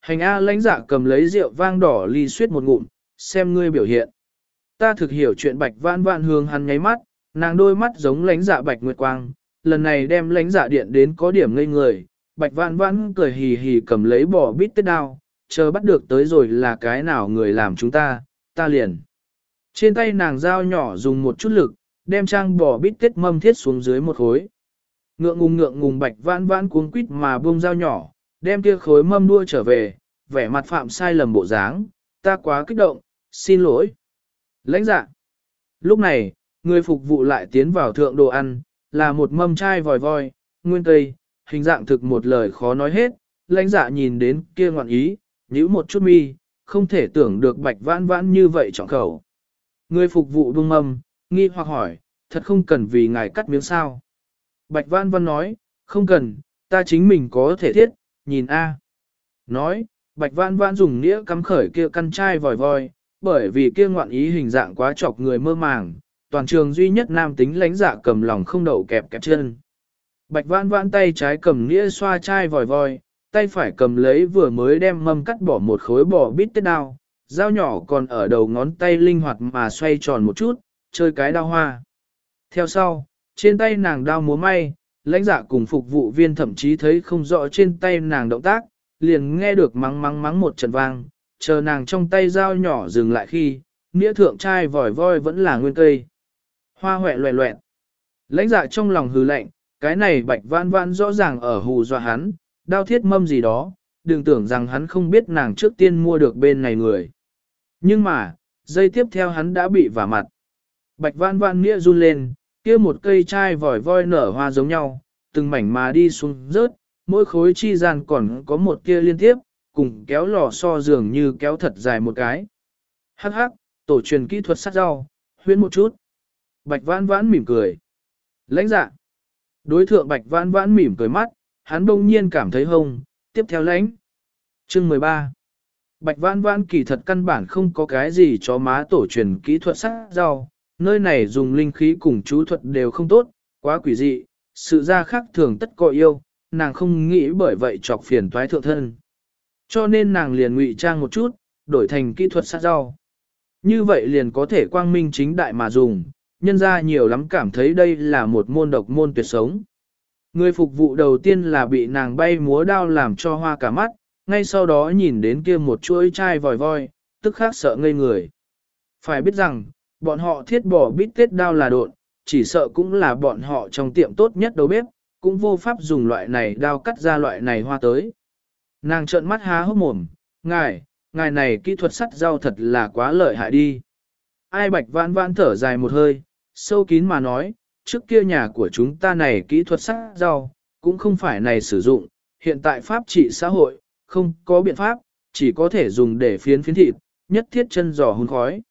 Hành A lãnh dạ cầm lấy rượu vang đỏ ly suýt một ngụm, xem ngươi biểu hiện. Ta thực hiểu chuyện Bạch Vãn Vãn hướng hắn nháy mắt, nàng đôi mắt giống lãnh dạ Bạch Nguyệt Quang, lần này đem lãnh dạ điện đến có điểm ngây người. Bạch Vãn Vãn cười hì hì cầm lấy bò bít tết đao, chờ bắt được tới rồi là cái nào người làm chúng ta liền. Trên tay nàng dao nhỏ dùng một chút lực, đem trang bò bít tết mâm thiết xuống dưới một khối. Ngượng ngùng Bạch Vãn Vãn cuống quýt mà buông dao nhỏ, đem kia khối mâm đua trở về, vẻ mặt phạm sai lầm bộ dáng, ta quá kích động, xin lỗi. Lãnh dạ. Lúc này, người phục vụ lại tiến vào thượng đồ ăn, là một mâm chai vòi voi, nguyên cây, hình dạng thực một lời khó nói hết. Lãnh dạ nhìn đến kia ngọn ý, nhíu một chút mi, không thể tưởng được Bạch Vãn Vãn như vậy trọng khẩu. Người phục vụ buông mâm, nghi hoặc hỏi, thật không cần vì ngài cắt miếng sao. Bạch Vãn Vãn nói, không cần, ta chính mình có thể thiết, nhìn a. Nói, Bạch Vãn Vãn dùng nĩa cắm khởi kia căn chai vòi voi, bởi vì kia ngoạn ý hình dạng quá chọc người mơ màng, toàn trường duy nhất nam tính lãnh dạ cầm lòng không đậu kẹp kẹp chân. Bạch Vãn Vãn tay trái cầm nĩa xoa chai vòi voi, tay phải cầm lấy vừa mới đem mâm cắt bỏ một khối bò bít tết đao, dao nhỏ còn ở đầu ngón tay linh hoạt mà xoay tròn một chút, chơi cái đao hoa. Theo sau, trên tay nàng đao múa may, lãnh dạ cùng phục vụ viên thậm chí thấy không rõ trên tay nàng động tác, liền nghe được mắng một trận vang, chờ nàng trong tay dao nhỏ dừng lại khi, nghĩa thượng trai vòi voi vẫn là nguyên cây. Hoa hoẹ loẹ loẹt. Lãnh dạ trong lòng hừ lạnh, cái này Bạch Vãn Vãn rõ ràng ở hù dọa hắn, đao thiết mâm gì đó, đừng tưởng rằng hắn không biết nàng trước tiên mua được bên này người. Nhưng mà, giây tiếp theo hắn đã bị vả mặt. Bạch Vãn Vãn nghĩa run lên, kia một cây chai vòi voi nở hoa giống nhau, từng mảnh mà đi xuống rớt, mỗi khối chi gian còn có một kia liên tiếp, cùng kéo lò xo dường như kéo thật dài một cái. Hắc hắc, tổ truyền kỹ thuật sát rau, huyễn một chút. Bạch Vãn Vãn mỉm cười. Lãnh dạ. Đối thượng Bạch Vãn Vãn mỉm cười mắt, hắn đông nhiên cảm thấy hông, tiếp theo lãnh. Chương 13. Bạch Vãn Vãn kỳ thật căn bản không có cái gì cho má tổ truyền kỹ thuật sát rau, nơi này dùng linh khí cùng chú thuật đều không tốt, quá quỷ dị, sự ra khác thường tất có yêu, nàng không nghĩ bởi vậy chọc phiền toái thượng thân. Cho nên nàng liền ngụy trang một chút, đổi thành kỹ thuật sát rau. Như vậy liền có thể quang minh chính đại mà dùng, nhân ra nhiều lắm cảm thấy đây là một môn độc môn tuyệt sống. Người phục vụ đầu tiên là bị nàng bay múa đao làm cho hoa cả mắt, ngay sau đó nhìn đến kia một chuỗi chai vòi voi, tức khắc sợ ngây người. Phải biết rằng, bọn họ thiết bỏ bít tết đao là độn, chỉ sợ cũng là bọn họ trong tiệm tốt nhất đầu bếp, cũng vô pháp dùng loại này đao cắt ra loại này hoa tới. Nàng trợn mắt há hốc mồm, ngài này kỹ thuật sắt rau thật là quá lợi hại đi. Ai Bạch Vãn Vãn thở dài một hơi, sâu kín mà nói, trước kia nhà của chúng ta này kỹ thuật sắt rau, cũng không phải này sử dụng, hiện tại pháp trị xã hội, không có biện pháp, chỉ có thể dùng để phiến thịt, nhất thiết chân giò hun khói.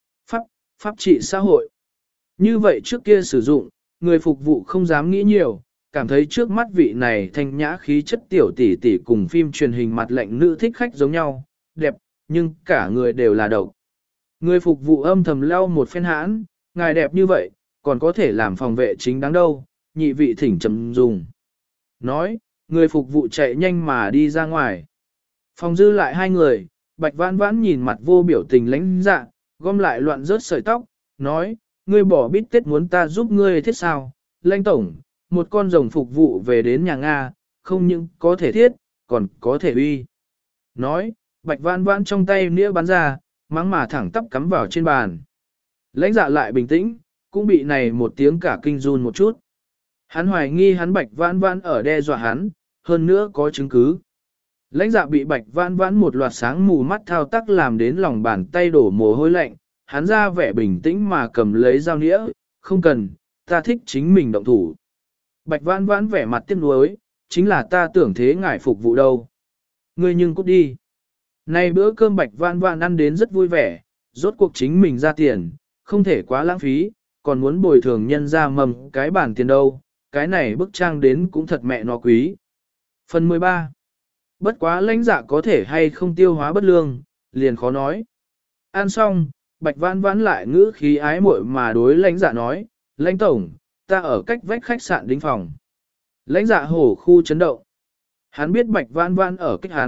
Pháp trị xã hội. Như vậy trước kia sử dụng, người phục vụ không dám nghĩ nhiều, cảm thấy trước mắt vị này thanh nhã khí chất tiểu tỷ tỷ cùng phim truyền hình mặt lạnh nữ thích khách giống nhau, đẹp, nhưng cả người đều là độc. Người phục vụ âm thầm lau một phen hãn, ngài đẹp như vậy, còn có thể làm phòng vệ chính đáng đâu, nhị vị thỉnh chấm dùng. Nói, người phục vụ chạy nhanh mà đi ra ngoài. Phòng dư lại hai người, Bạch Vãn Vãn nhìn mặt vô biểu tình lãnh dạ, gom lại loạn rớt sợi tóc, nói, ngươi bỏ bít tết muốn ta giúp ngươi thiết sao, lãnh tổng, một con rồng phục vụ về đến nhà Nga, không những có thể thiết, còn có thể uy. Nói, Bạch Vãn Vãn trong tay nĩa bắn ra, mắng mà thẳng tắp cắm vào trên bàn. Lãnh dạ lại bình tĩnh, cũng bị này một tiếng cả kinh run một chút. Hắn hoài nghi hắn Bạch Vãn Vãn ở đe dọa hắn, hơn nữa có chứng cứ. Lãnh dạ bị Bạch Vãn Vãn một loạt sáng mù mắt thao tác làm đến lòng bàn tay đổ mồ hôi lạnh, hắn ra vẻ bình tĩnh mà cầm lấy dao nĩa, không cần, ta thích chính mình động thủ. Bạch Vãn Vãn vẻ mặt tiếc nuối, chính là ta tưởng thế ngài phục vụ đâu. Ngươi nhưng cút đi. Nay bữa cơm Bạch Vãn Vãn ăn đến rất vui vẻ, rốt cuộc chính mình ra tiền, không thể quá lãng phí, còn muốn bồi thường nhân ra mầm cái bản tiền đâu, cái này bức trang đến cũng thật mẹ nó quý. Phần 13. Bất quá lãnh dạ có thể hay không tiêu hóa bất lương, liền khó nói. Ăn xong, Bạch Vãn Vãn lại ngữ khí ái muội mà đối lãnh dạ nói, lãnh tổng, ta ở cách vách khách sạn đính phòng. Lãnh dạ hổ khu chấn động. Hắn biết Bạch Vãn Vãn ở cách hắn,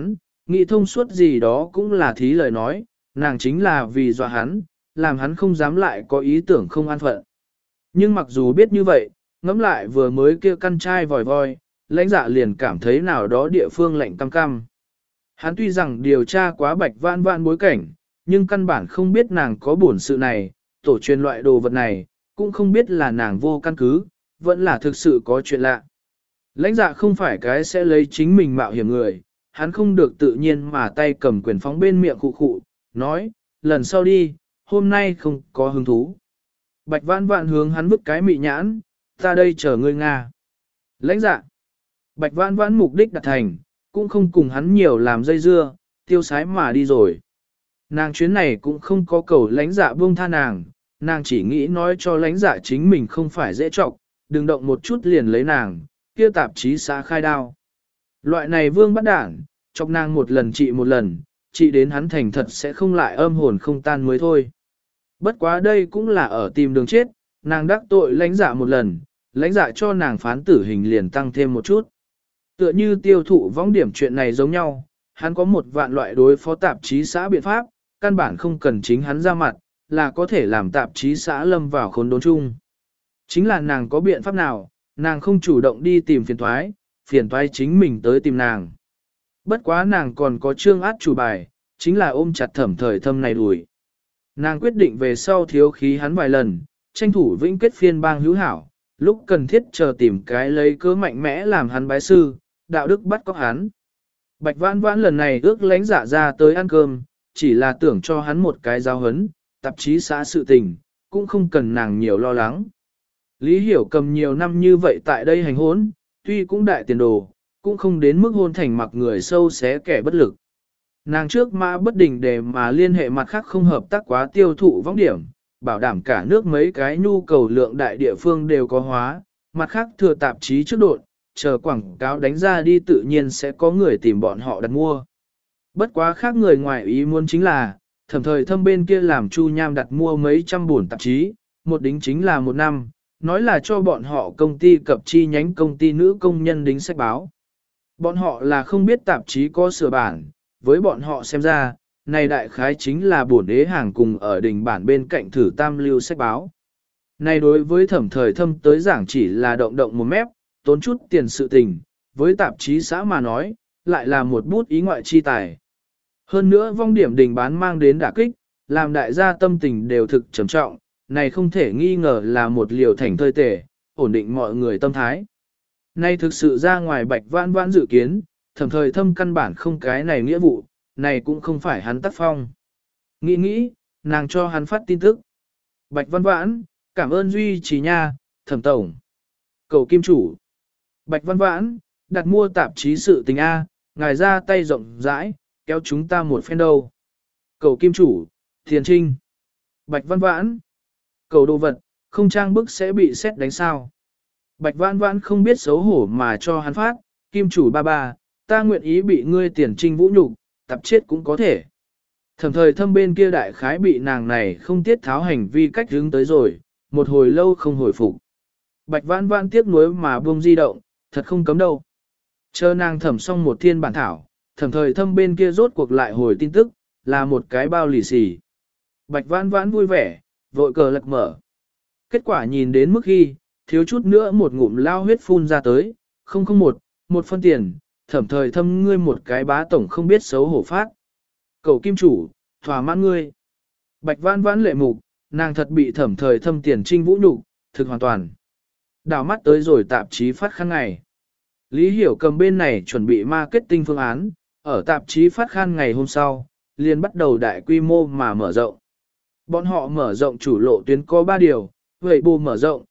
Nghĩ thông suốt gì đó cũng là thí lời nói, nàng chính là vì dọa hắn, làm hắn không dám lại có ý tưởng không an phận. Nhưng mặc dù biết như vậy, ngẫm lại vừa mới kia căn trai vòi voi, lãnh dạ liền cảm thấy nào đó địa phương lạnh cam cam. Hắn tuy rằng điều tra quá Bạch Vãn Vãn bối cảnh, nhưng căn bản không biết nàng có bổn sự này, tổ truyền loại đồ vật này, cũng không biết là nàng vô căn cứ, vẫn là thực sự có chuyện lạ. Lãnh dạ không phải cái sẽ lấy chính mình mạo hiểm người, hắn không được tự nhiên mà tay cầm quyền phóng bên miệng khụ khụ, nói, lần sau đi, hôm nay không có hứng thú. Bạch Vãn Vãn hướng hắn vứt cái mị nhãn, ta đây chờ ngươi Nga. Lãnh dạ. Bạch Vãn Vãn mục đích đạt thành, cũng không cùng hắn nhiều làm dây dưa, tiêu sái mà đi rồi. Nàng chuyến này cũng không có cầu lãnh dạ buông tha nàng, nàng chỉ nghĩ nói cho lãnh dạ chính mình không phải dễ trọng, đừng động một chút liền lấy nàng, kia tạp chí xã khai đao. Loại này vương bắt đảng, chọc nàng một lần trị một lần, trị đến hắn thành thật sẽ không lại âm hồn không tan mới thôi. Bất quá đây cũng là ở tìm đường chết, nàng đắc tội lãnh dạ một lần, lãnh dạ cho nàng phán tử hình liền tăng thêm một chút. Tựa như tiêu thụ võng điểm chuyện này giống nhau, hắn có một vạn loại đối phó tạp chí xã biện pháp, căn bản không cần chính hắn ra mặt, là có thể làm tạp chí xã lâm vào khốn đốn chung. Chính là nàng có biện pháp nào, nàng không chủ động đi tìm phiền toái chính mình tới tìm nàng. Bất quá nàng còn có trương át chủ bài, chính là ôm chặt Thẩm Thời Thâm này đuổi. Nàng quyết định về sau thiếu khí hắn vài lần, tranh thủ vĩnh kết phiên bang hữu hảo, lúc cần thiết chờ tìm cái lấy cớ mạnh mẽ làm hắn bái sư, đạo đức bắt cóc hắn. Bạch Vãn Vãn lần này ước lãnh dạ ra tới ăn cơm, chỉ là tưởng cho hắn một cái giáo hấn, tạp chí xã sự tình, cũng không cần nàng nhiều lo lắng. Lý Hiểu Cầm nhiều năm như vậy tại đây hành hôn, tuy cũng đại tiền đồ, cũng không đến mức hôn thành mặc người sâu xé kẻ bất lực. Nàng trước mã bất định để mà liên hệ mặt khác không hợp tác quá tiêu thụ võng điểm, bảo đảm cả nước mấy cái nhu cầu lượng đại địa phương đều có hóa, mặt khác thừa tạp chí trước đột, chờ quảng cáo đánh ra đi tự nhiên sẽ có người tìm bọn họ đặt mua. Bất quá khác người ngoài ý muốn chính là, Thẩm Thời Thâm bên kia làm Chu Nham đặt mua mấy trăm buồn tạp chí, một đính chính là một năm, nói là cho bọn họ công ty cập chi nhánh công ty nữ công nhân đính sách báo. Bọn họ là không biết tạp chí có sửa bản, với bọn họ xem ra, này đại khái chính là bổn đế hàng cùng ở đỉnh bản bên cạnh thử tam lưu sách báo. Này đối với Thẩm Thời Thâm tới giảng chỉ là động động một mép, tốn chút tiền sự tình, với tạp chí xã mà nói, lại là một bút ý ngoại chi tài. Hơn nữa vong điểm đình bán mang đến đả kích, làm đại gia tâm tình đều thực trầm trọng, này không thể nghi ngờ là một liều thành thơi tể, ổn định mọi người tâm thái. Này thực sự ra ngoài Bạch Vãn Vãn dự kiến, Thẩm Thời Thâm căn bản không cái này nghĩa vụ, này cũng không phải hắn tác phong. Nghĩ, nàng cho hắn phát tin tức. Bạch Vãn Vãn, cảm ơn duy trì nha, Thẩm Tổng. Cầu kim chủ. Bạch Vãn Vãn, đặt mua tạp chí sự tình A, ngài ra tay rộng rãi, kéo chúng ta một phen đâu. Cầu kim chủ, Thiền Trinh. Bạch Vãn Vãn. Cầu đồ vật, không trang bức sẽ bị xét đánh sao. Bạch Vãn Vãn không biết xấu hổ mà cho hắn phát, kim chủ ba ba, ta nguyện ý bị ngươi Tiền Trinh vũ nhục, tập chết cũng có thể. Thẩm Thời Thâm bên kia đại khái bị nàng này không tiết tháo hành vi cách hướng tới rồi, một hồi lâu không hồi phục. Bạch Vãn Vãn tiếc nuối mà buông di động, thật không cấm đâu. Chờ nàng thẩm xong một thiên bản thảo, Thẩm Thời Thâm bên kia rốt cuộc lại hồi tin tức, là một cái bao lì xì. Bạch Vãn Vãn vui vẻ, vội cờ lật mở. Kết quả nhìn đến mức khi, thiếu chút nữa một ngụm lao huyết phun ra tới, 001, một phân tiền, Thẩm Thời Thâm ngươi một cái bá tổng không biết xấu hổ phát. Cầu kim chủ, thỏa mãn ngươi. Bạch Vãn Vãn lệ mục, nàng thật bị Thẩm Thời Thâm Tiền Trinh vũ nhục, thực hoàn toàn. Đào mắt tới rồi tạp chí phát khăn ngày. Lý Hiểu Cầm bên này chuẩn bị marketing phương án, ở tạp chí phát khăn ngày hôm sau, liền bắt đầu đại quy mô mà mở rộng. Bọn họ mở rộng chủ lộ tuyến có 3 điều, Weibo mở rộng,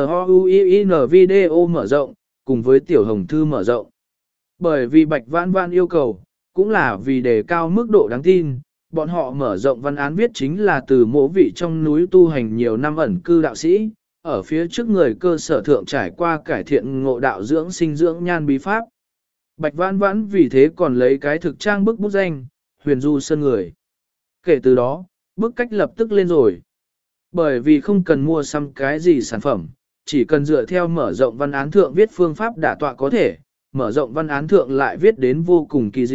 GOUIN video mở rộng, cùng với Tiểu Hồng Thư mở rộng. Bởi vì Bạch Vãn Vãn yêu cầu, cũng là vì đề cao mức độ đáng tin, bọn họ mở rộng văn án viết chính là từ mộ vị trong núi tu hành nhiều năm ẩn cư đạo sĩ, ở phía trước người cơ sở thượng trải qua cải thiện ngộ đạo dưỡng sinh dưỡng nhan bí pháp. Bạch Vãn Vãn vì thế còn lấy cái thực trang bức bút danh, Huyền Du Sơn Người. Kể từ đó, bức cách lập tức lên rồi. Bởi vì không cần mua xăm cái gì sản phẩm, chỉ cần dựa theo mở rộng văn án thượng viết phương pháp đả tọa có thể, mở rộng văn án thượng lại viết đến vô cùng kỳ diệu,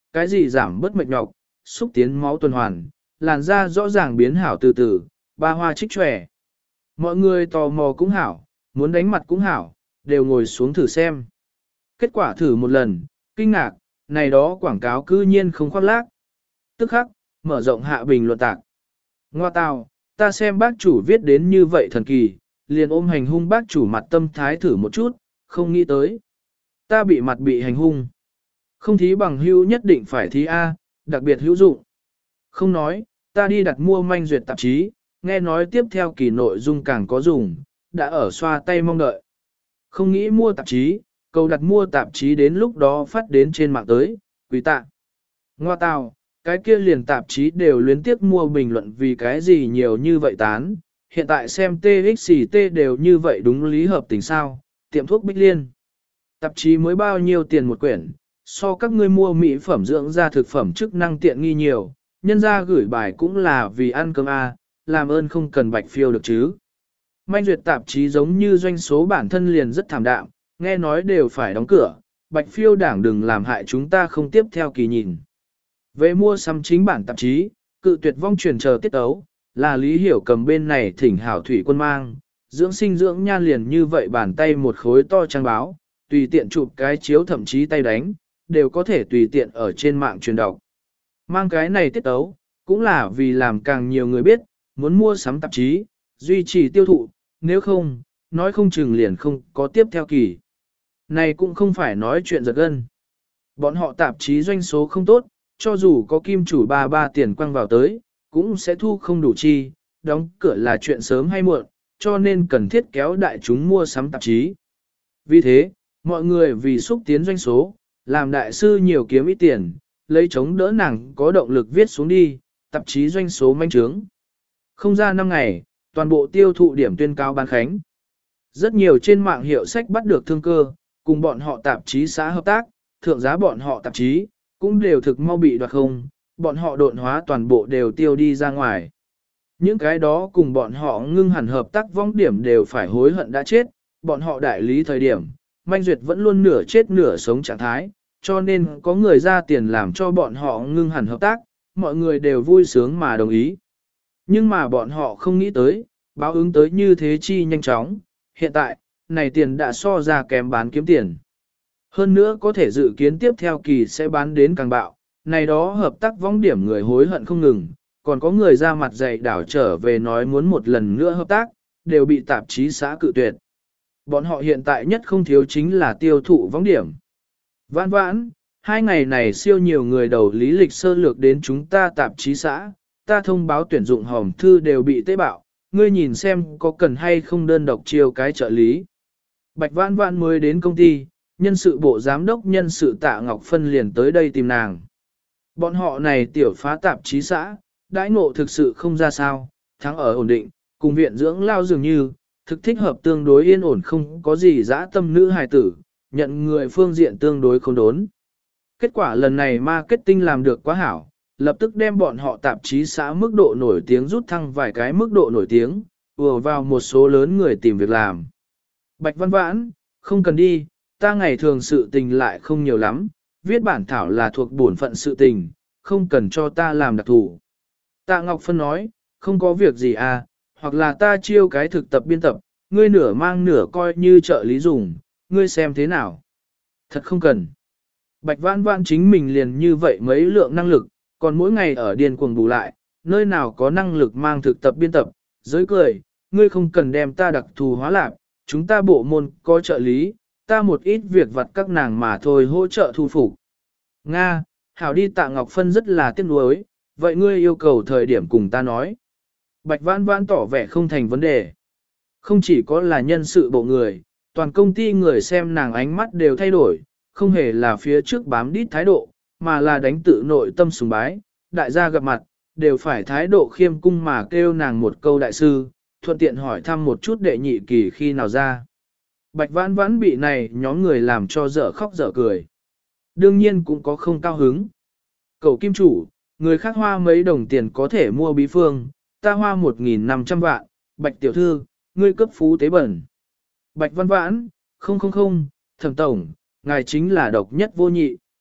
cái gì giảm bớt mệt nhọc, xúc tiến máu tuần hoàn, làn da rõ ràng biến hảo từ từ, ba hoa trích tròe. Mọi người tò mò cũng hảo, muốn đánh mặt cũng hảo, đều ngồi xuống thử xem. Kết quả thử một lần, kinh ngạc, này đó quảng cáo cư nhiên không khoác lác. Tức khắc, mở rộng hạ bình luận tạc. Ngoa tào, ta xem bác chủ viết đến như vậy thần kỳ, liền ôm hành hung bác chủ mặt tâm thái thử một chút, không nghĩ tới. Ta bị mặt bị hành hung. Không thí bằng hữu nhất định phải thí A, đặc biệt hữu dụng. Không nói, ta đi đặt mua manh duyệt tạp chí, nghe nói tiếp theo kỳ nội dung càng có dùng, đã ở xoa tay mong đợi. Không nghĩ mua tạp chí, cầu đặt mua tạp chí đến lúc đó phát đến trên mạng tới, quý tạ. Ngoa tào, cái kia liền tạp chí đều luyến tiếc mua bình luận vì cái gì nhiều như vậy tán, hiện tại xem TXT đều như vậy đúng lý hợp tình sao, tiệm thuốc Bích Liên. Tạp chí mới bao nhiêu tiền một quyển, so các ngươi mua mỹ phẩm dưỡng da thực phẩm chức năng tiện nghi nhiều, nhân ra gửi bài cũng là vì ăn cơm A, làm ơn không cần bạch phiêu được chứ. Manh duyệt tạp chí giống như doanh số bản thân liền rất thảm đạm, nghe nói đều phải đóng cửa, bạch phiêu đảng đừng làm hại chúng ta không tiếp theo kỳ nhìn. Về mua sắm chính bản tạp chí, cự tuyệt vong truyền chờ tiết tấu, là Lý Hiểu cầm bên này thỉnh hảo thủy quân mang, dưỡng sinh dưỡng nhan liền như vậy bàn tay một khối to trang báo, tùy tiện chụp cái chiếu thậm chí tay đánh, đều có thể tùy tiện ở trên mạng truyền đọc. Mang cái này tiết tấu, cũng là vì làm càng nhiều người biết, muốn mua sắm tạp chí, duy trì tiêu thụ, nếu không, nói không chừng liền không có tiếp theo kỳ. Này cũng không phải nói chuyện giật gân. Bọn họ tạp chí doanh số không tốt, cho dù có kim chủ ba tiền quăng vào tới, cũng sẽ thu không đủ chi, đóng cửa là chuyện sớm hay muộn, cho nên cần thiết kéo đại chúng mua sắm tạp chí. Vì thế, mọi người vì xúc tiến doanh số, làm đại sư nhiều kiếm ít tiền, lấy chống đỡ nàng có động lực viết xuống đi, tạp chí doanh số manh trướng. Không ra 5 ngày, toàn bộ tiêu thụ điểm tuyên cao bán khánh. Rất nhiều trên mạng hiệu sách bắt được thương cơ, cùng bọn họ tạp chí xã hợp tác, thượng giá bọn họ tạp chí, cũng đều thực mau bị đoạt không, bọn họ độn hóa toàn bộ đều tiêu đi ra ngoài. Những cái đó cùng bọn họ ngưng hẳn hợp tác vong điểm đều phải hối hận đã chết, bọn họ đại lý thời điểm, Manh Duyệt vẫn luôn nửa chết nửa sống trạng thái, cho nên có người ra tiền làm cho bọn họ ngưng hẳn hợp tác, mọi người đều vui sướng mà đồng ý. Nhưng mà bọn họ không nghĩ tới, báo ứng tới như thế chi nhanh chóng, hiện tại, này tiền đã so ra kém bán kiếm tiền. Hơn nữa có thể dự kiến tiếp theo kỳ sẽ bán đến càng bạo, này đó hợp tác vong điểm người hối hận không ngừng, còn có người ra mặt dày đảo trở về nói muốn một lần nữa hợp tác, đều bị tạp chí xã cự tuyệt. Bọn họ hiện tại nhất không thiếu chính là tiêu thụ vong điểm. Vãn vãn, 2 ngày này siêu nhiều người đầu lý lịch sơ lược đến chúng ta tạp chí xã, ta thông báo tuyển dụng hòm thư đều bị tế bạo, ngươi nhìn xem có cần hay không đơn độc chiêu cái trợ lý. Bạch Vãn Vãn mới đến công ty, nhân sự bộ giám đốc nhân sự Tạ Ngọc Phân liền tới đây tìm nàng. Bọn họ này tiểu phá tạp chí xã, đãi ngộ thực sự không ra sao, thắng ở ổn định, cùng viện dưỡng lao dường như, thực thích hợp tương đối yên ổn không có gì dã tâm nữ hài tử, nhận người phương diện tương đối không đốn. Kết quả lần này marketing làm được quá hảo, lập tức đem bọn họ tạp chí xã mức độ nổi tiếng rút thăng vài cái mức độ nổi tiếng, ùa vào một số lớn người tìm việc làm. Bạch Văn Vãn, không cần đi, ta ngày thường sự tình lại không nhiều lắm, viết bản thảo là thuộc bổn phận sự tình, không cần cho ta làm đặc thủ. Tạ Ngọc Phân nói, không có việc gì à, hoặc là ta chiêu cái thực tập biên tập, ngươi nửa mang nửa coi như trợ lý dùng, ngươi xem thế nào. Thật không cần. Bạch Vãn Vãn chính mình liền như vậy mấy lượng năng lực, còn mỗi ngày ở điên cuồng bù lại, nơi nào có năng lực mang thực tập biên tập, giới cười, ngươi không cần đem ta đặc thù hóa lạc, chúng ta bộ môn có trợ lý, ta một ít việc vặt các nàng mà thôi hỗ trợ thu phục. Nga, hảo đi. Tạ Ngọc Phân rất là tiếc nuối, vậy ngươi yêu cầu thời điểm cùng ta nói. Bạch Vãn Vãn tỏ vẻ không thành vấn đề. Không chỉ có là nhân sự bộ người, toàn công ty người xem nàng ánh mắt đều thay đổi, không hề là phía trước bám đít thái độ, mà là đánh tự nội tâm sùng bái, đại gia gặp mặt, đều phải thái độ khiêm cung mà kêu nàng một câu đại sư, thuận tiện hỏi thăm một chút đệ nhị kỳ khi nào ra. Bạch Vãn Vãn bị này nhóm người làm cho dở khóc dở cười. Đương nhiên cũng có không cao hứng. Cậu kim chủ, người khác hoa mấy đồng tiền có thể mua bí phương, ta hoa 1.500 vạn, Bạch tiểu thư, ngươi cấp phú tế bẩn. Bạch Văn Vãn, không, Thẩm tổng, ngài chính là độc nhất vô nhị.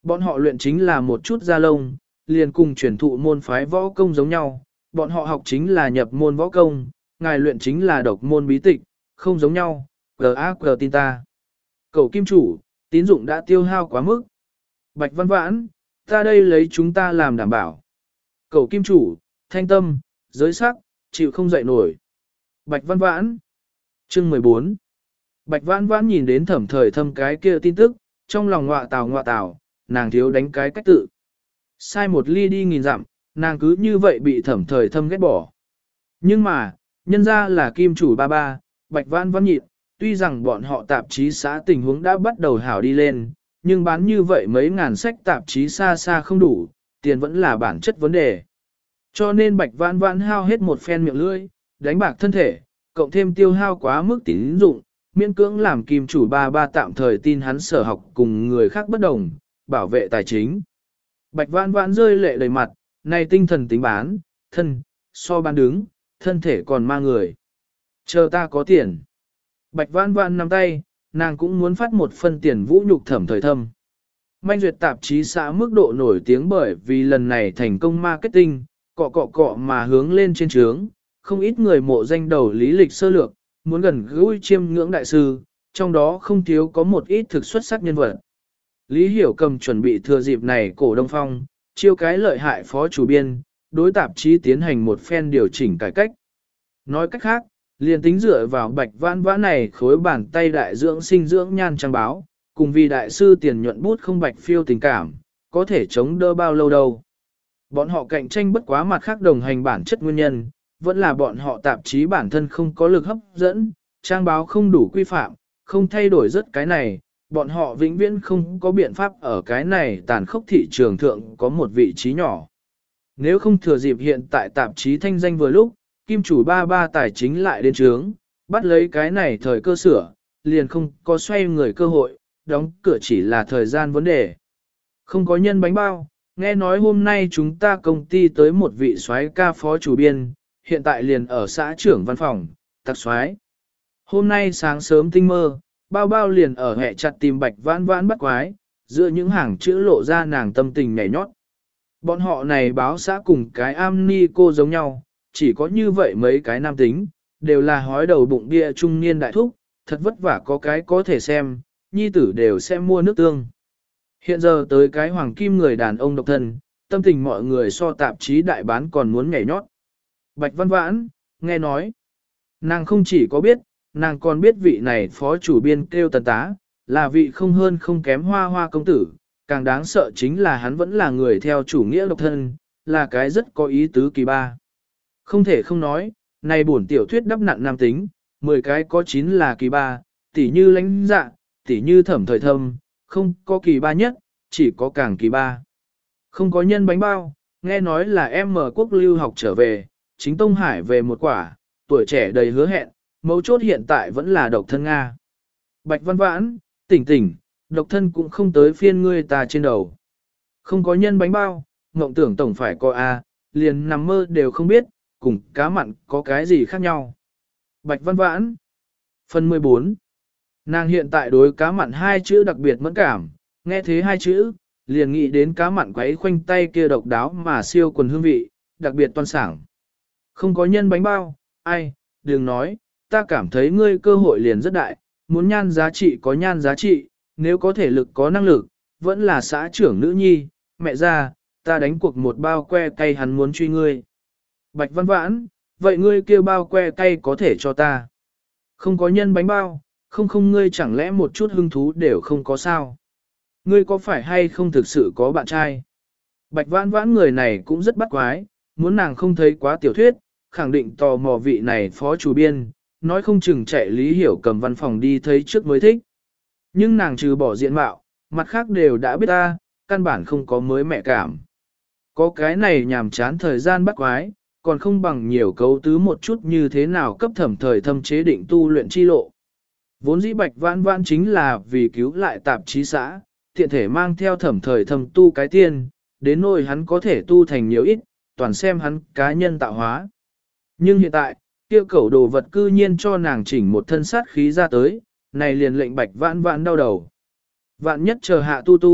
Bọn họ luyện chính là một chút da lông, liền cùng truyền thụ môn phái võ công giống nhau, bọn họ học chính là nhập môn võ công, ngài luyện chính là độc môn bí tịch, không giống nhau, G.A.G. tin ta. Cậu kim chủ, tín dụng đã tiêu hao quá mức. Bạch Văn Vãn, ta đây lấy chúng ta làm đảm bảo. Cậu kim chủ, thanh tâm, giới sắc, chịu không dậy nổi. Bạch Văn Vãn. Chương 14. Bạch Vãn Vãn nhìn đến Thẩm Thời Thâm cái kia tin tức, trong lòng ngọa tào, nàng thiếu đánh cái cách tự. Sai một ly đi nghìn dặm, nàng cứ như vậy bị Thẩm Thời Thâm ghét bỏ. Nhưng mà, nhân ra là kim chủ ba ba, Bạch Vãn Vãn nhịn, tuy rằng bọn họ tạp chí xã tình huống đã bắt đầu hảo đi lên, nhưng bán như vậy mấy ngàn sách tạp chí xa xa không đủ, tiền vẫn là bản chất vấn đề. Cho nên Bạch Vãn Vãn hao hết một phen miệng lưỡi, đánh bạc thân thể, cộng thêm tiêu hao quá mức tín dụng, miễn cưỡng làm kim chủ ba ba tạm thời tin hắn sở học cùng người khác bất đồng, bảo vệ tài chính. Bạch Vãn Vãn rơi lệ đầy mặt, này tinh thần tính bán, thân, so bán đứng, thân thể còn ma người. Chờ ta có tiền. Bạch Vãn Vãn nắm tay, nàng cũng muốn phát một phân tiền vũ nhục Thẩm Thời Thâm. Manh duyệt tạp chí xã mức độ nổi tiếng bởi vì lần này thành công marketing, cọ mà hướng lên trên trướng, không ít người mộ danh đầu lý lịch sơ lược, muốn gần gũi chiêm ngưỡng đại sư, trong đó không thiếu có một ít thực xuất sắc nhân vật. Lý Hiểu Cầm chuẩn bị thừa dịp này cổ đông phong, chiêu cái lợi hại phó chủ biên, đối tạp chí tiến hành một phen điều chỉnh cải cách. Nói cách khác, liền tính dựa vào Bạch Vãn Vãn này khối bàn tay đại dưỡng sinh dưỡng nhan trang báo, cùng vì đại sư tiền nhuận bút không bạch phiêu tình cảm, có thể chống đỡ bao lâu đâu. Bọn họ cạnh tranh bất quá mặt khác đồng hành bản chất nguyên nhân, vẫn là bọn họ tạp chí bản thân không có lực hấp dẫn, trang báo không đủ quy phạm, không thay đổi rất cái này, bọn họ vĩnh viễn không có biện pháp ở cái này tàn khốc thị trường thượng có một vị trí nhỏ. Nếu không thừa dịp hiện tại tạp chí thanh danh vừa lúc, kim chủ ba ba tài chính lại đến trướng, bắt lấy cái này thời cơ sửa, liền không có xoay người cơ hội, đóng cửa chỉ là thời gian vấn đề. Không có nhân bánh bao, nghe nói hôm nay chúng ta công ty tới một vị soái ca phó chủ biên, hiện tại liền ở xã trưởng văn phòng, tặc soái. Hôm nay sáng sớm tinh mơ, bao liền ở hẹ chặt tìm Bạch Vãn Vãn bắt quái, giữa những hàng chữ lộ ra nàng tâm tình nhảy nhót. Bọn họ này báo xã cùng cái am ni cô giống nhau, chỉ có như vậy mấy cái nam tính, đều là hói đầu bụng bia trung niên đại thúc, thật vất vả có cái có thể xem, nhi tử đều sẽ mua nước tương. Hiện giờ tới cái hoàng kim người đàn ông độc thân, tâm tình mọi người so tạp chí đại bán còn muốn nhảy nhót. Bạch Văn Vãn, nghe nói, nàng không chỉ có biết, nàng còn biết vị này phó chủ biên kêu Tần Tá, là vị không hơn không kém hoa hoa công tử, càng đáng sợ chính là hắn vẫn là người theo chủ nghĩa độc thân, là cái rất có ý tứ kỳ ba. Không thể không nói, này bổn tiểu thuyết đắp nặn nam tính, 10 cái có 9 là kỳ ba, tỉ như lãnh dạ, tỉ như Thẩm Thời Thâm, không có kỳ ba nhất, chỉ có càng kỳ ba. Không có nhân bánh bao, nghe nói là em mở quốc lưu học trở về, chính Tông Hải về một quả, tuổi trẻ đầy hứa hẹn, mấu chốt hiện tại vẫn là độc thân Nga. Bạch Văn Vãn, tỉnh, độc thân cũng không tới phiên ngươi ta trên đầu. Không có nhân bánh bao, mộng tưởng tổng phải có A, liền nằm mơ đều không biết, cùng cá mặn có cái gì khác nhau. Bạch Văn Vãn. Phần 14. Nàng hiện tại đối cá mặn hai chữ đặc biệt mẫn cảm, nghe thế hai chữ, liền nghĩ đến cá mặn quấy khoanh tay kia độc đáo mà siêu quần hương vị, đặc biệt toan sảng. Không có nhân bánh bao, ai, đừng nói, ta cảm thấy ngươi cơ hội liền rất đại, muốn nhan giá trị có nhan giá trị, nếu có thể lực có năng lực, vẫn là xã trưởng nữ nhi, mẹ ra, ta đánh cuộc một bao que cay hắn muốn truy ngươi. Bạch Văn Vãn, vậy ngươi kêu bao que cay có thể cho ta. Không có nhân bánh bao, không ngươi chẳng lẽ một chút hứng thú đều không có sao. Ngươi có phải hay không thực sự có bạn trai? Bạch Vãn Vãn người này cũng rất bắt quái, muốn nàng không thấy quá tiểu thuyết, khẳng định tò mò vị này phó chủ biên, nói không chừng chạy Lý Hiểu Cầm văn phòng đi thấy trước mới thích. Nhưng nàng trừ bỏ diện mạo, mặt khác đều đã biết ta, căn bản không có mới mẹ cảm. Có cái này nhàm chán thời gian bắt quái, còn không bằng nhiều cấu tứ một chút như thế nào cấp Thẩm Thời Thâm chế định tu luyện chi lộ. Vốn dĩ Bạch Vãn Vãn chính là vì cứu lại tạp chí xã, tiện thể mang theo Thẩm Thời Thâm tu cái tiên, đến nỗi hắn có thể tu thành nhiều ít, toàn xem hắn cá nhân tạo hóa. Nhưng hiện tại, kia cẩu đồ vật cư nhiên cho nàng chỉnh một thân sát khí ra tới, này liền lệnh Bạch Vãn Vãn đau đầu. Vạn nhất chờ hạ tu,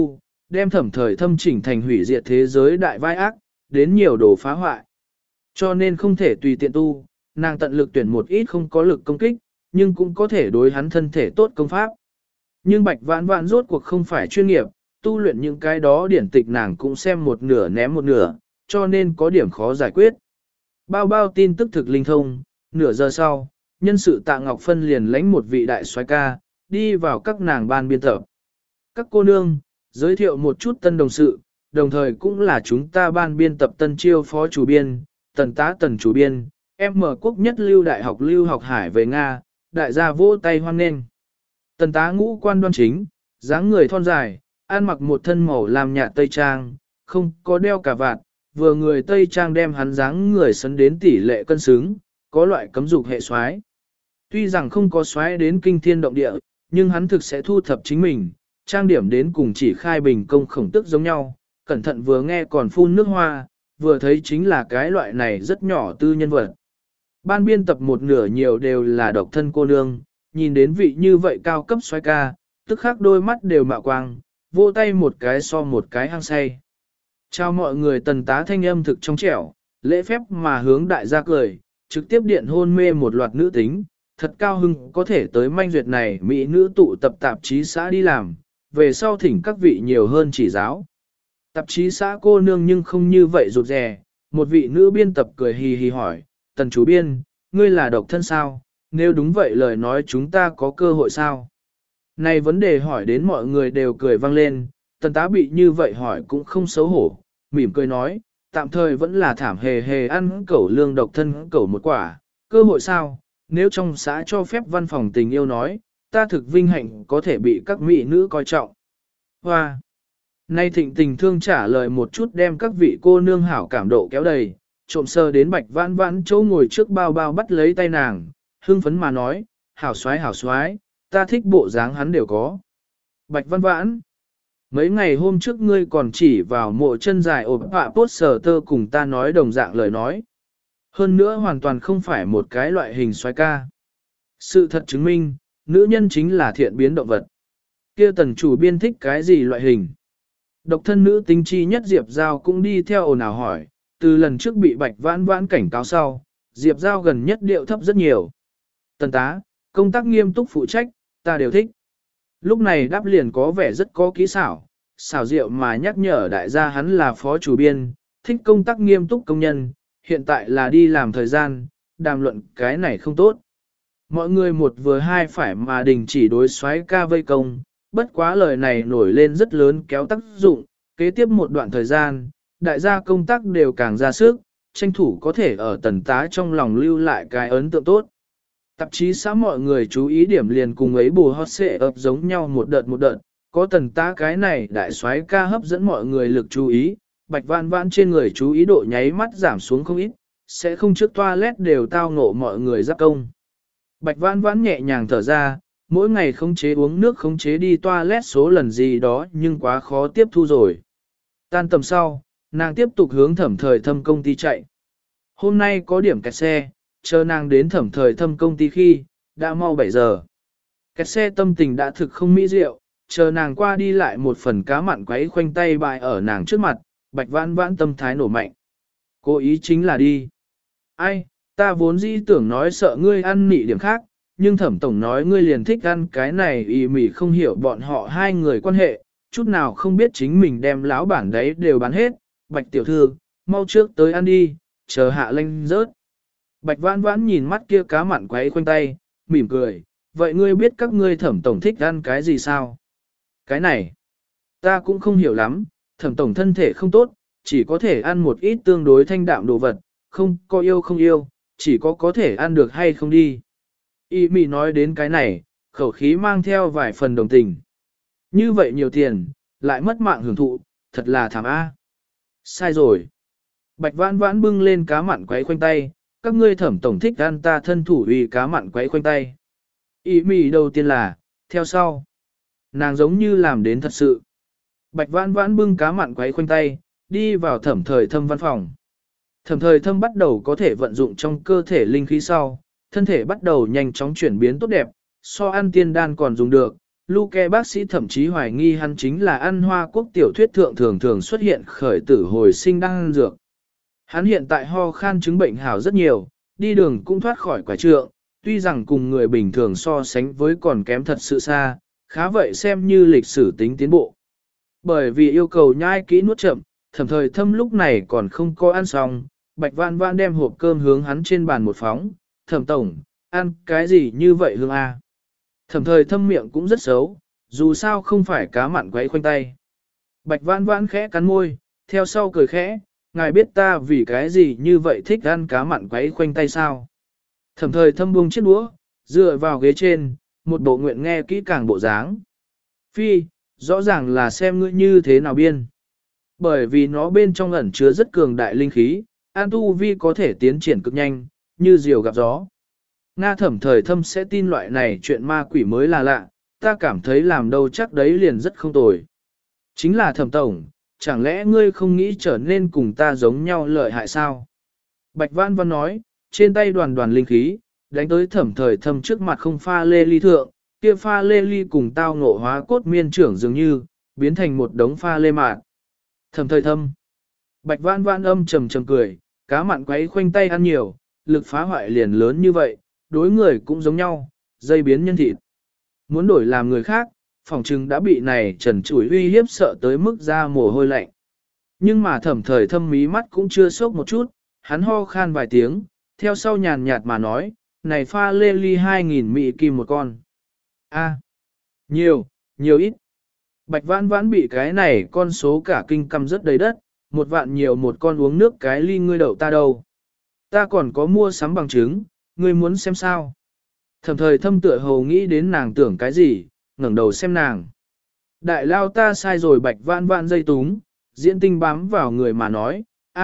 đem thẩm thời thâm chỉnh thành hủy diệt thế giới đại vai ác, đến nhiều đồ phá hoại. Cho nên không thể tùy tiện tu, nàng tận lực tuyển một ít không có lực công kích, nhưng cũng có thể đối hắn thân thể tốt công pháp. Nhưng Bạch Vãn Vãn rốt cuộc không phải chuyên nghiệp, tu luyện những cái đó điển tịch nàng cũng xem một nửa ném một nửa, cho nên có điểm khó giải quyết. Bao bao tin tức thực linh thông, nửa giờ sau, nhân sự Tạ Ngọc Phân liền lãnh một vị đại soái ca, đi vào các nàng ban biên tập. Các cô nương, giới thiệu một chút tân đồng sự, đồng thời cũng là chúng ta ban biên tập tân chiêu phó chủ biên, tần tá tần chủ biên, em mở quốc nhất lưu đại học Lưu Học Hải về Nga, đại gia vỗ tay hoan nghênh. Tần tá ngũ quan đoan chính, dáng người thon dài, ăn mặc một thân màu làm nhạt tây trang, không có đeo cà vạt, vừa người tây trang đem hắn dáng người sấn đến tỷ lệ cân xứng, có loại cấm dục hệ soái. Tuy rằng không có soái đến kinh thiên động địa, nhưng hắn thực sẽ thu thập chính mình, trang điểm đến cùng chỉ khai bình công khổng tức giống nhau, cẩn thận vừa nghe còn phun nước hoa, vừa thấy chính là cái loại này rất nhỏ tư nhân vật. Ban biên tập một nửa nhiều đều là độc thân cô nương, nhìn đến vị như vậy cao cấp soái ca, tức khắc đôi mắt đều mạo quang, vỗ tay một cái so một cái hăng say. Chào mọi người, tần tá thanh âm thực trong trẻo, lễ phép mà hướng đại gia cười, trực tiếp điện hôn mê một loạt nữ tính, thật cao hưng có thể tới manh duyệt này mỹ nữ tụ tập tạp chí xã đi làm, về sau thỉnh các vị nhiều hơn chỉ giáo. Tạp chí xã cô nương nhưng không như vậy rụt rè, một vị nữ biên tập cười hì hì hỏi, tần chủ biên, ngươi là độc thân sao, nếu đúng vậy lời nói chúng ta có cơ hội sao? Này vấn đề hỏi đến mọi người đều cười vang lên, tần tá bị như vậy hỏi cũng không xấu hổ, mỉm cười nói, tạm thời vẫn là thảm hề hề ăn cẩu lương độc thân cẩu một quả, cơ hội sao, nếu trong xã cho phép văn phòng tình yêu nói, ta thực vinh hạnh có thể bị các mỹ nữ coi trọng. Hoa! Nay thịnh tình thương trả lời một chút đem các vị cô nương hảo cảm độ kéo đầy, trộm sơ đến Bạch Vãn Vãn chỗ ngồi trước bao bao bắt lấy tay nàng, hưng phấn mà nói, hảo xoái, ta thích bộ dáng hắn đều có. Bạch Vãn Vãn, mấy ngày hôm trước ngươi còn chỉ vào mộ chân dài ộp họa poster tơ cùng ta nói đồng dạng lời nói. Hơn nữa hoàn toàn không phải một cái loại hình xoái ca. Sự thật chứng minh, nữ nhân chính là thiện biến động vật. Kia tần chủ biên thích cái gì loại hình? Độc thân nữ tính chi nhất Diệp Giao cũng đi theo ồn ào hỏi, từ lần trước bị Bạch Vãn Vãn cảnh cáo sau, Diệp Giao gần nhất điệu thấp rất nhiều. Tần tá, công tác nghiêm túc phụ trách, ta đều thích. Lúc này đáp liền có vẻ rất có kỹ xảo diệu mà nhắc nhở đại gia hắn là phó chủ biên, thích công tác nghiêm túc công nhân, hiện tại là đi làm thời gian, đàm luận cái này không tốt. Mọi người một vừa hai phải mà đình chỉ đối xoáy ca vây công, bất quá lời này nổi lên rất lớn kéo tác dụng, kế tiếp một đoạn thời gian, đại gia công tác đều càng ra sức, tranh thủ có thể ở tần tá trong lòng lưu lại cái ấn tượng tốt. Tạp chí xã mọi người chú ý điểm liền cùng ấy bù hot xệ ập giống nhau một đợt, có tần tá cái này đại soái ca hấp dẫn mọi người lực chú ý, Bạch Vãn Vãn trên người chú ý độ nháy mắt giảm xuống không ít, sẽ không trước toilet đều tao ngộ mọi người giáp công. Bạch Vãn Vãn nhẹ nhàng thở ra, mỗi ngày khống chế uống nước khống chế đi toilet số lần gì đó nhưng quá khó tiếp thu rồi. Tan tầm sau, nàng tiếp tục hướng Thẩm Thời Thâm công ty chạy. Hôm nay có điểm kẹt xe, chờ nàng đến Thẩm Thời Thâm công ty khi, đã mau 7 giờ. Kẹt xe tâm tình đã thực không mỹ diệu, chờ nàng qua đi lại một phần cá mặn quấy khoanh tay bại ở nàng trước mặt, Bạch Vãn Vãn tâm thái nổ mạnh. Cố ý chính là đi. Ai, ta vốn dĩ tưởng nói sợ ngươi ăn nị điểm khác, nhưng Thẩm tổng nói ngươi liền thích ăn cái này y mỉ không hiểu bọn họ hai người quan hệ, chút nào không biết chính mình đem láo bản đấy đều bán hết. Bạch tiểu thư, mau trước tới ăn đi, chờ hạ lanh rớt. Bạch Vãn Vãn nhìn mắt kia cá mặn quấy khoanh tay, mỉm cười, vậy ngươi biết các ngươi Thẩm tổng thích ăn cái gì sao? Cái này, ta cũng không hiểu lắm, Thẩm tổng thân thể không tốt, chỉ có thể ăn một ít tương đối thanh đạm đồ vật, không có yêu không yêu, chỉ có thể ăn được hay không đi. Y mị nói đến cái này, khẩu khí mang theo vài phần đồng tình. Như vậy nhiều tiền, lại mất mạng hưởng thụ, thật là thảm a. Sai rồi. Bạch Vãn Vãn bưng lên cá mặn quấy khoanh tay, các ngươi Thẩm tổng thích ăn ta thân thủ uy cá mặn quấy khoanh tay. Y mị đầu tiên là, theo sau. Nàng giống như làm đến thật sự. Bạch Vãn Vãn bưng cá mặn quấy khoanh tay, đi vào Thẩm Thời Thâm văn phòng. Thẩm Thời Thâm bắt đầu có thể vận dụng trong cơ thể linh khí sau, thân thể bắt đầu nhanh chóng chuyển biến tốt đẹp, so ăn tiên đan còn dùng được, Luke bác sĩ thậm chí hoài nghi hắn chính là ăn Hoa Quốc tiểu thuyết thượng thường thường xuất hiện khởi tử hồi sinh đan dược. Hắn hiện tại ho khan chứng bệnh hảo rất nhiều, đi đường cũng thoát khỏi quả trượng, tuy rằng cùng người bình thường so sánh với còn kém thật sự xa, khá vậy xem như lịch sử tính tiến bộ. Bởi vì yêu cầu nhai kỹ nuốt chậm, Thẩm Thời Thâm lúc này còn không có ăn xong, Bạch Vãn Vãn đem hộp cơm hướng hắn trên bàn một phóng, Thẩm tổng, ăn cái gì như vậy hương a? Thẩm Thời Thâm miệng cũng rất xấu, dù sao không phải cá mặn quấy khoanh tay. Bạch Vãn Vãn khẽ cắn môi, theo sau cười khẽ, ngài biết ta vì cái gì như vậy thích ăn cá mặn quấy khoanh tay sao? Thẩm Thời Thâm buông chiếc đũa, dựa vào ghế trên, một bộ nguyện nghe kỹ càng bộ dáng. Phi, rõ ràng là xem ngươi như thế nào biên. Bởi vì nó bên trong ẩn chứa rất cường đại linh khí, an tu vi có thể tiến triển cực nhanh, như diều gặp gió. Nga Thẩm Thời Thâm sẽ tin loại này chuyện ma quỷ mới là lạ, ta cảm thấy làm đâu chắc đấy liền rất không tồi. Chính là Thẩm tổng, chẳng lẽ ngươi không nghĩ trở nên cùng ta giống nhau lợi hại sao? Bạch Vãn Vãn nói, trên tay đoàn đoàn linh khí, đánh tới Thẩm Thời Thâm trước mặt không pha lê ly thượng, kia pha lê ly cùng tao ngộ hóa cốt miên trưởng dường như, biến thành một đống pha lê mạn. Thẩm Thời Thâm. Bạch Vãn Vãn âm trầm trầm cười, cá mặn quấy khoanh tay ăn nhiều, lực phá hoại liền lớn như vậy, đối người cũng giống nhau, dây biến nhân thịt. Muốn đổi làm người khác, phỏng chừng đã bị này trần trụi uy hiếp sợ tới mức ra mồ hôi lạnh. Nhưng mà Thẩm Thời Thâm mí mắt cũng chưa sốc một chút, hắn ho khan vài tiếng, theo sau nhàn nhạt mà nói, này pha lê ly 2.000 mỹ kim một con. A, nhiều, nhiều ít. Bạch Vãn Vãn bị cái này con số cả kinh căm rất đầy đất, một vạn nhiều một con uống nước cái ly ngươi đậu ta đâu. Ta còn có mua sắm bằng chứng, ngươi muốn xem sao. Thẩm Thời Thâm tựa hồ nghĩ đến nàng tưởng cái gì, ngẩng đầu xem nàng. Đại lao ta sai rồi. Bạch Vãn Vãn dây túng, diễn tinh bám vào người mà nói,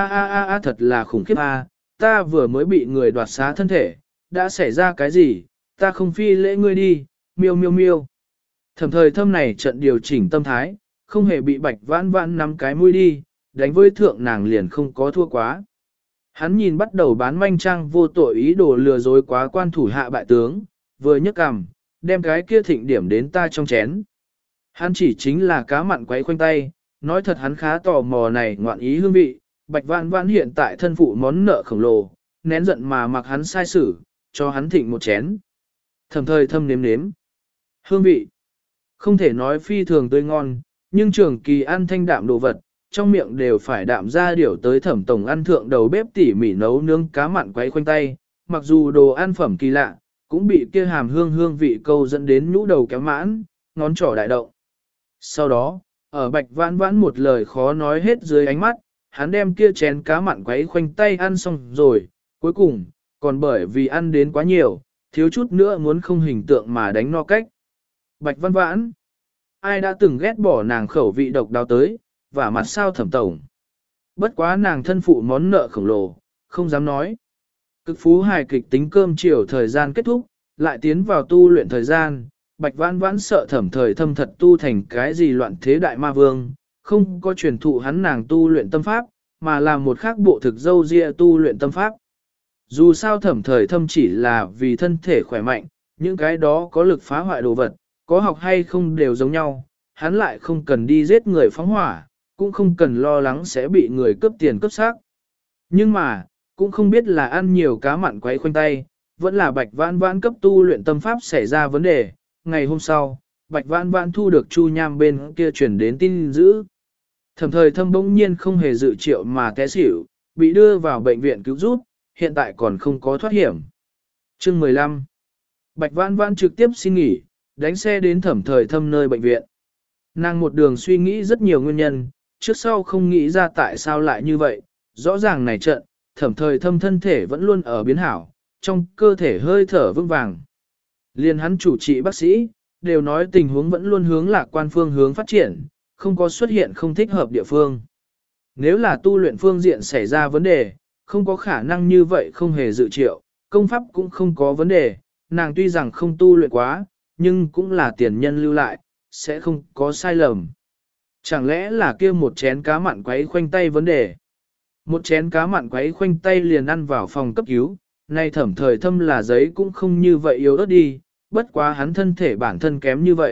a thật là khủng khiếp a, ta vừa mới bị người đoạt xá thân thể, đã xảy ra cái gì, ta không phi lễ ngươi đi, miêu miêu miêu. Thẩm Thời Thâm này trận điều chỉnh tâm thái, không hề bị Bạch Vãn Vãn nắm cái mũi đi, đánh với thượng nàng liền không có thua quá. Hắn nhìn bắt đầu bán manh trang vô tội ý đồ lừa dối quá quan thủ hạ bại tướng, vừa nhấc cằm, đem cái kia thịnh điểm đến ta trong chén. Hắn chỉ chính là cá mặn quấy khoanh tay, nói thật hắn khá tò mò này ngoạn ý hương vị, Bạch Vãn Vãn hiện tại thân phụ món nợ khổng lồ, nén giận mà mặc hắn sai xử, cho hắn thịnh một chén. Thẩm Thời Thâm nếm nếm. Hương vị. Không thể nói phi thường tươi ngon, nhưng trường kỳ ăn thanh đạm đồ vật, trong miệng đều phải đạm ra điều tới Thẩm tổng ăn thượng đầu bếp tỉ mỉ nấu nướng cá mặn quấy khoanh tay, mặc dù đồ ăn phẩm kỳ lạ, cũng bị kia hàm hương vị câu dẫn đến nhũ đầu kéo mãn, ngón trỏ đại động. Sau đó, ở Bạch Vãn Vãn một lời khó nói hết dưới ánh mắt, hắn đem kia chén cá mặn quấy khoanh tay ăn xong rồi, cuối cùng, còn bởi vì ăn đến quá nhiều, thiếu chút nữa muốn không hình tượng mà đánh no cách. Bạch Vãn Vãn, ai đã từng ghét bỏ nàng khẩu vị độc đáo tới, và mặt sao Thẩm tổng. Bất quá nàng thân phụ món nợ khổng lồ, không dám nói. Cực phú hài kịch tính cơm chiều thời gian kết thúc, lại tiến vào tu luyện thời gian, Bạch Vãn Vãn sợ Thẩm Thời Thâm thật tu thành cái gì loạn thế đại ma vương, không có truyền thụ hắn nàng tu luyện tâm pháp, mà làm một khác bộ thực dâu ria tu luyện tâm pháp. Dù sao Thẩm Thời Thâm chỉ là vì thân thể khỏe mạnh, những cái đó có lực phá hoại đồ vật, có học hay không đều giống nhau, hắn lại không cần đi giết người phóng hỏa, cũng không cần lo lắng sẽ bị người cướp tiền cướp xác. Nhưng mà, cũng không biết là ăn nhiều cá mặn quấy khoanh tay, vẫn là Bạch Vãn Vãn cấp tu luyện tâm pháp xảy ra vấn đề. Ngày hôm sau, Bạch Vãn Vãn thu được Chu Nham bên kia chuyển đến tin dữ. Thẩm Thời Thâm bỗng nhiên không hề dự triệu mà té xỉu, bị đưa vào bệnh viện cứu giúp, hiện tại còn không có thoát hiểm. Chương 15. Bạch Vãn Vãn trực tiếp xin nghỉ, đánh xe đến Thẩm Thời Thâm nơi bệnh viện. Nàng một đường suy nghĩ rất nhiều nguyên nhân, trước sau không nghĩ ra tại sao lại như vậy, rõ ràng này trận, Thẩm Thời Thâm thân thể vẫn luôn ở biến hảo, trong cơ thể hơi thở vững vàng. Liên hắn chủ trị bác sĩ, đều nói tình huống vẫn luôn hướng lạc quan phương hướng phát triển, không có xuất hiện không thích hợp địa phương. Nếu là tu luyện phương diện xảy ra vấn đề, không có khả năng như vậy không hề dự triệu, công pháp cũng không có vấn đề, nàng tuy rằng không tu luyện quá, nhưng cũng là tiền nhân lưu lại, sẽ không có sai lầm. Chẳng lẽ là kia một chén cá mặn quấy khoanh tay vấn đề? Một chén cá mặn quấy khoanh tay liền ăn vào phòng cấp cứu, nay Thẩm Thời Thâm là giấy cũng không như vậy yếu ớt đi, bất quá hắn thân thể bản thân kém như vậy,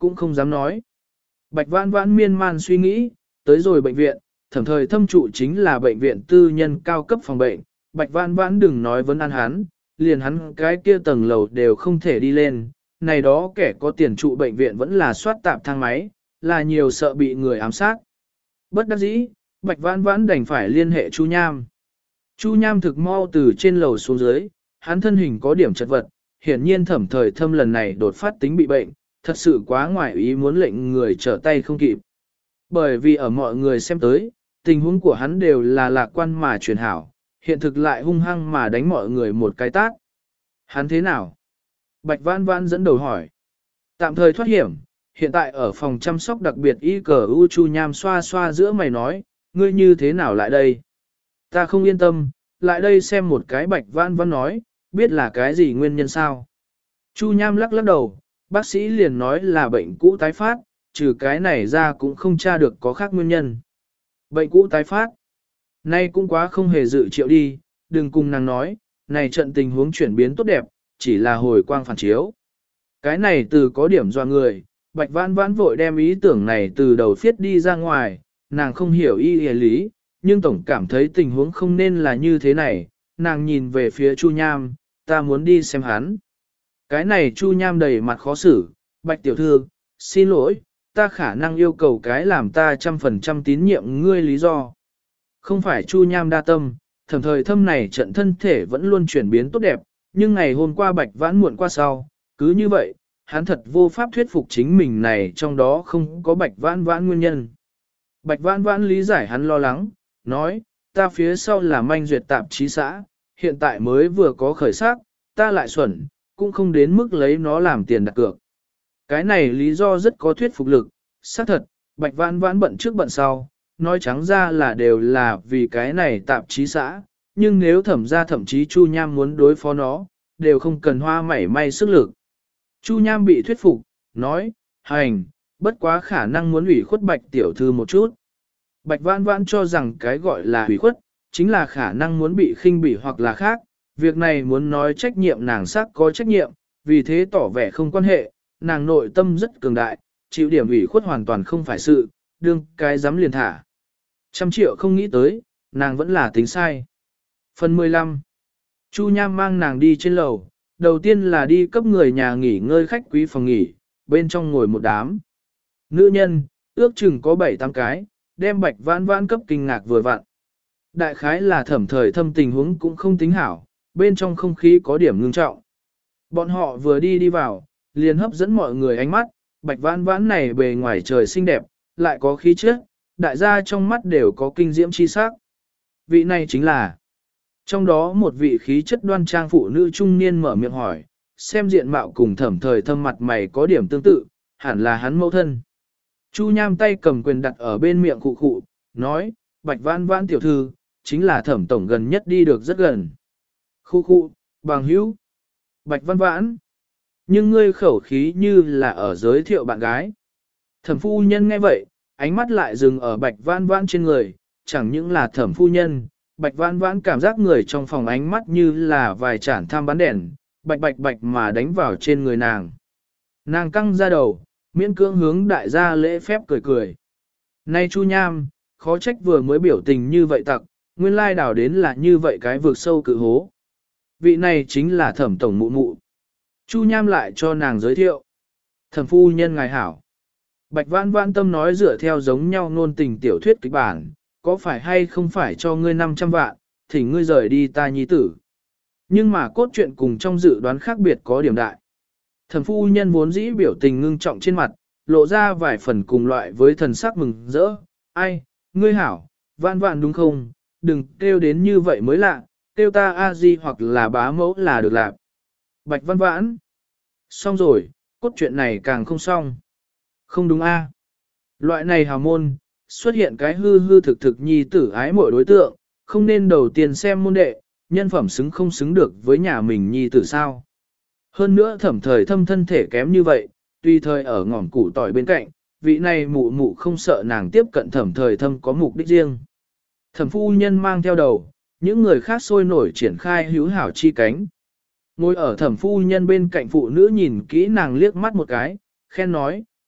cũng không dám nói. Bạch Vãn Vãn miên man suy nghĩ, tới rồi bệnh viện, thẩm thời thâm trụ chính là bệnh viện tư nhân cao cấp phòng bệnh. Bạch Vãn Vãn đừng nói vấn an hắn, liền hắn cái kia tầng lầu đều không thể đi lên. Này đó kẻ có tiền trụ bệnh viện vẫn là soát tạp thang máy, là nhiều sợ bị người ám sát. Bất đắc dĩ, Bạch Vãn Vãn đành phải liên hệ Chu Nham. Chu Nham thực mau từ trên lầu xuống dưới, hắn thân hình có điểm chật vật, hiển nhiên thẩm thời thâm lần này đột phát tính bị bệnh, thật sự quá ngoài ý muốn lệnh người trở tay không kịp. Bởi vì ở mọi người xem tới, tình huống của hắn đều là lạc quan mà truyền hảo, hiện thực lại hung hăng mà đánh mọi người một cái tát. Hắn thế nào? Bạch Vãn Vãn dẫn đầu hỏi. Tạm thời thoát hiểm, hiện tại ở phòng chăm sóc đặc biệt y cờ u. Chu Nham xoa xoa giữa mày nói, ngươi như thế nào lại đây? Ta không yên tâm, lại đây xem một cái. Bạch Vãn Vãn nói, biết là cái gì nguyên nhân sao? Chu Nham lắc lắc đầu, bác sĩ liền nói là bệnh cũ tái phát, trừ cái này ra cũng không tra được có khác nguyên nhân. Bệnh cũ tái phát. Nay cũng quá không hề dự triệu đi, đừng cùng nàng nói, này trận tình huống chuyển biến tốt đẹp, chỉ là hồi quang phản chiếu. Cái này từ có điểm doa người, Bạch Vãn Vãn vội đem ý tưởng này từ đầu phiết đi ra ngoài, nàng không hiểu y lý, nhưng tổng cảm thấy tình huống không nên là như thế này, nàng nhìn về phía Chu Nham, ta muốn đi xem hắn. Cái này Chu Nham đầy mặt khó xử, Bạch tiểu thư, xin lỗi, ta khả năng yêu cầu cái làm ta 100% tín nhiệm ngươi lý do. Không phải Chu Nham đa tâm, thẩm thời thâm này trận thân thể vẫn luôn chuyển biến tốt đẹp, nhưng ngày hôm qua Bạch Vãn muộn qua sau, cứ như vậy, hắn thật vô pháp thuyết phục chính mình này trong đó không có Bạch Vãn Vãn nguyên nhân. Bạch Vãn Vãn lý giải hắn lo lắng, nói, ta phía sau là Manh Duyệt tạp chí xã, hiện tại mới vừa có khởi sắc, ta lại xuẩn, cũng không đến mức lấy nó làm tiền đặt cược. Cái này lý do rất có thuyết phục lực, xác thật, Bạch Vãn Vãn bận trước bận sau, nói trắng ra là đều là vì cái này tạp chí xã, nhưng nếu thẩm ra thậm chí Chu Nham muốn đối phó nó, đều không cần hoa mảy may sức lực. Chu Nham bị thuyết phục, nói, hành, bất quá khả năng muốn ủy khuất Bạch tiểu thư một chút. Bạch Vãn Vãn cho rằng cái gọi là ủy khuất, chính là khả năng muốn bị khinh bỉ hoặc là khác, việc này muốn nói trách nhiệm nàng xác có trách nhiệm, vì thế tỏ vẻ không quan hệ, nàng nội tâm rất cường đại, chịu điểm ủy khuất hoàn toàn không phải sự, đương cái dám liền thả. 100 triệu không nghĩ tới, nàng vẫn là tính sai. Phần 15. Chu Nham mang nàng đi trên lầu, đầu tiên là đi cấp người nhà nghỉ ngơi khách quý phòng nghỉ, bên trong ngồi một đám. Nữ nhân, ước chừng có 7-8 cái, đem Bạch Vãn Vãn cấp kinh ngạc vừa vặn. Đại khái là thẩm thời thâm tình huống cũng không tính hảo, bên trong không khí có điểm ngưng trọng. Bọn họ vừa đi vào, liền hấp dẫn mọi người ánh mắt, Bạch Vãn Vãn này bề ngoài trời xinh đẹp, lại có khí chất, đại gia trong mắt đều có kinh diễm chi sắc. Vị này chính là, trong đó một vị khí chất đoan trang phụ nữ trung niên mở miệng hỏi, xem diện mạo cùng thẩm thời thâm mặt mày có điểm tương tự, hẳn là hắn mẫu thân. Chu Nham tay cầm quyền đặt ở bên miệng khụ khụ, nói, Bạch Vãn Vãn tiểu thư, chính là thẩm tổng gần nhất đi được rất gần. Khụ khụ, bằng hữu, Bạch Vãn Vãn, nhưng ngươi khẩu khí như là ở giới thiệu bạn gái. Thẩm phu nhân nghe vậy, ánh mắt lại dừng ở Bạch Vãn Vãn trên người, chẳng những là thẩm phu nhân, Bạch Vãn Vãn cảm giác người trong phòng ánh mắt như là vài chản tham bắn đèn, bạch bạch bạch mà đánh vào trên người nàng. Nàng căng ra đầu, miễn cưỡng hướng đại gia lễ phép cười cười. Nay Chu Nham, khó trách vừa mới biểu tình như vậy tặc, nguyên lai đảo đến là như vậy cái vực sâu cự hố. Vị này chính là thẩm tổng mụ mụ. Chu Nham lại cho nàng giới thiệu. Thẩm phu nhân ngài hảo. Bạch Vãn Vãn tâm nói dựa theo giống nhau ngôn tình tiểu thuyết kịch bản, có phải hay không phải cho ngươi 500 vạn, thì ngươi rời đi ta nhi tử. Nhưng mà cốt truyện cùng trong dự đoán khác biệt có điểm đại. Thẩm phu nhân vốn dĩ biểu tình ngưng trọng trên mặt, lộ ra vài phần cùng loại với thần sắc mừng rỡ. Ai, ngươi hảo, Vãn Vãn đúng không? Đừng kêu đến như vậy mới lạ, kêu ta a di hoặc là bá mẫu là được lạc. Bạch Vãn Vãn. Xong rồi, cốt truyện này càng không xong. Không đúng a? Loại này hào môn, xuất hiện cái hư hư thực thực nhi tử ái mỗi đối tượng, không nên đầu tiên xem môn đệ, nhân phẩm xứng không xứng được với nhà mình nhi tử sao. Hơn nữa thẩm thời thâm thân thể kém như vậy, tuy thời ở ngỏm củ tỏi bên cạnh, vị này mụ mụ không sợ nàng tiếp cận thẩm thời thâm có mục đích riêng. Thẩm phu nhân mang theo đầu, những người khác sôi nổi triển khai hữu hảo chi cánh. Ngồi ở thẩm phu nhân bên cạnh phụ nữ nhìn kỹ nàng liếc mắt một cái, khen nói,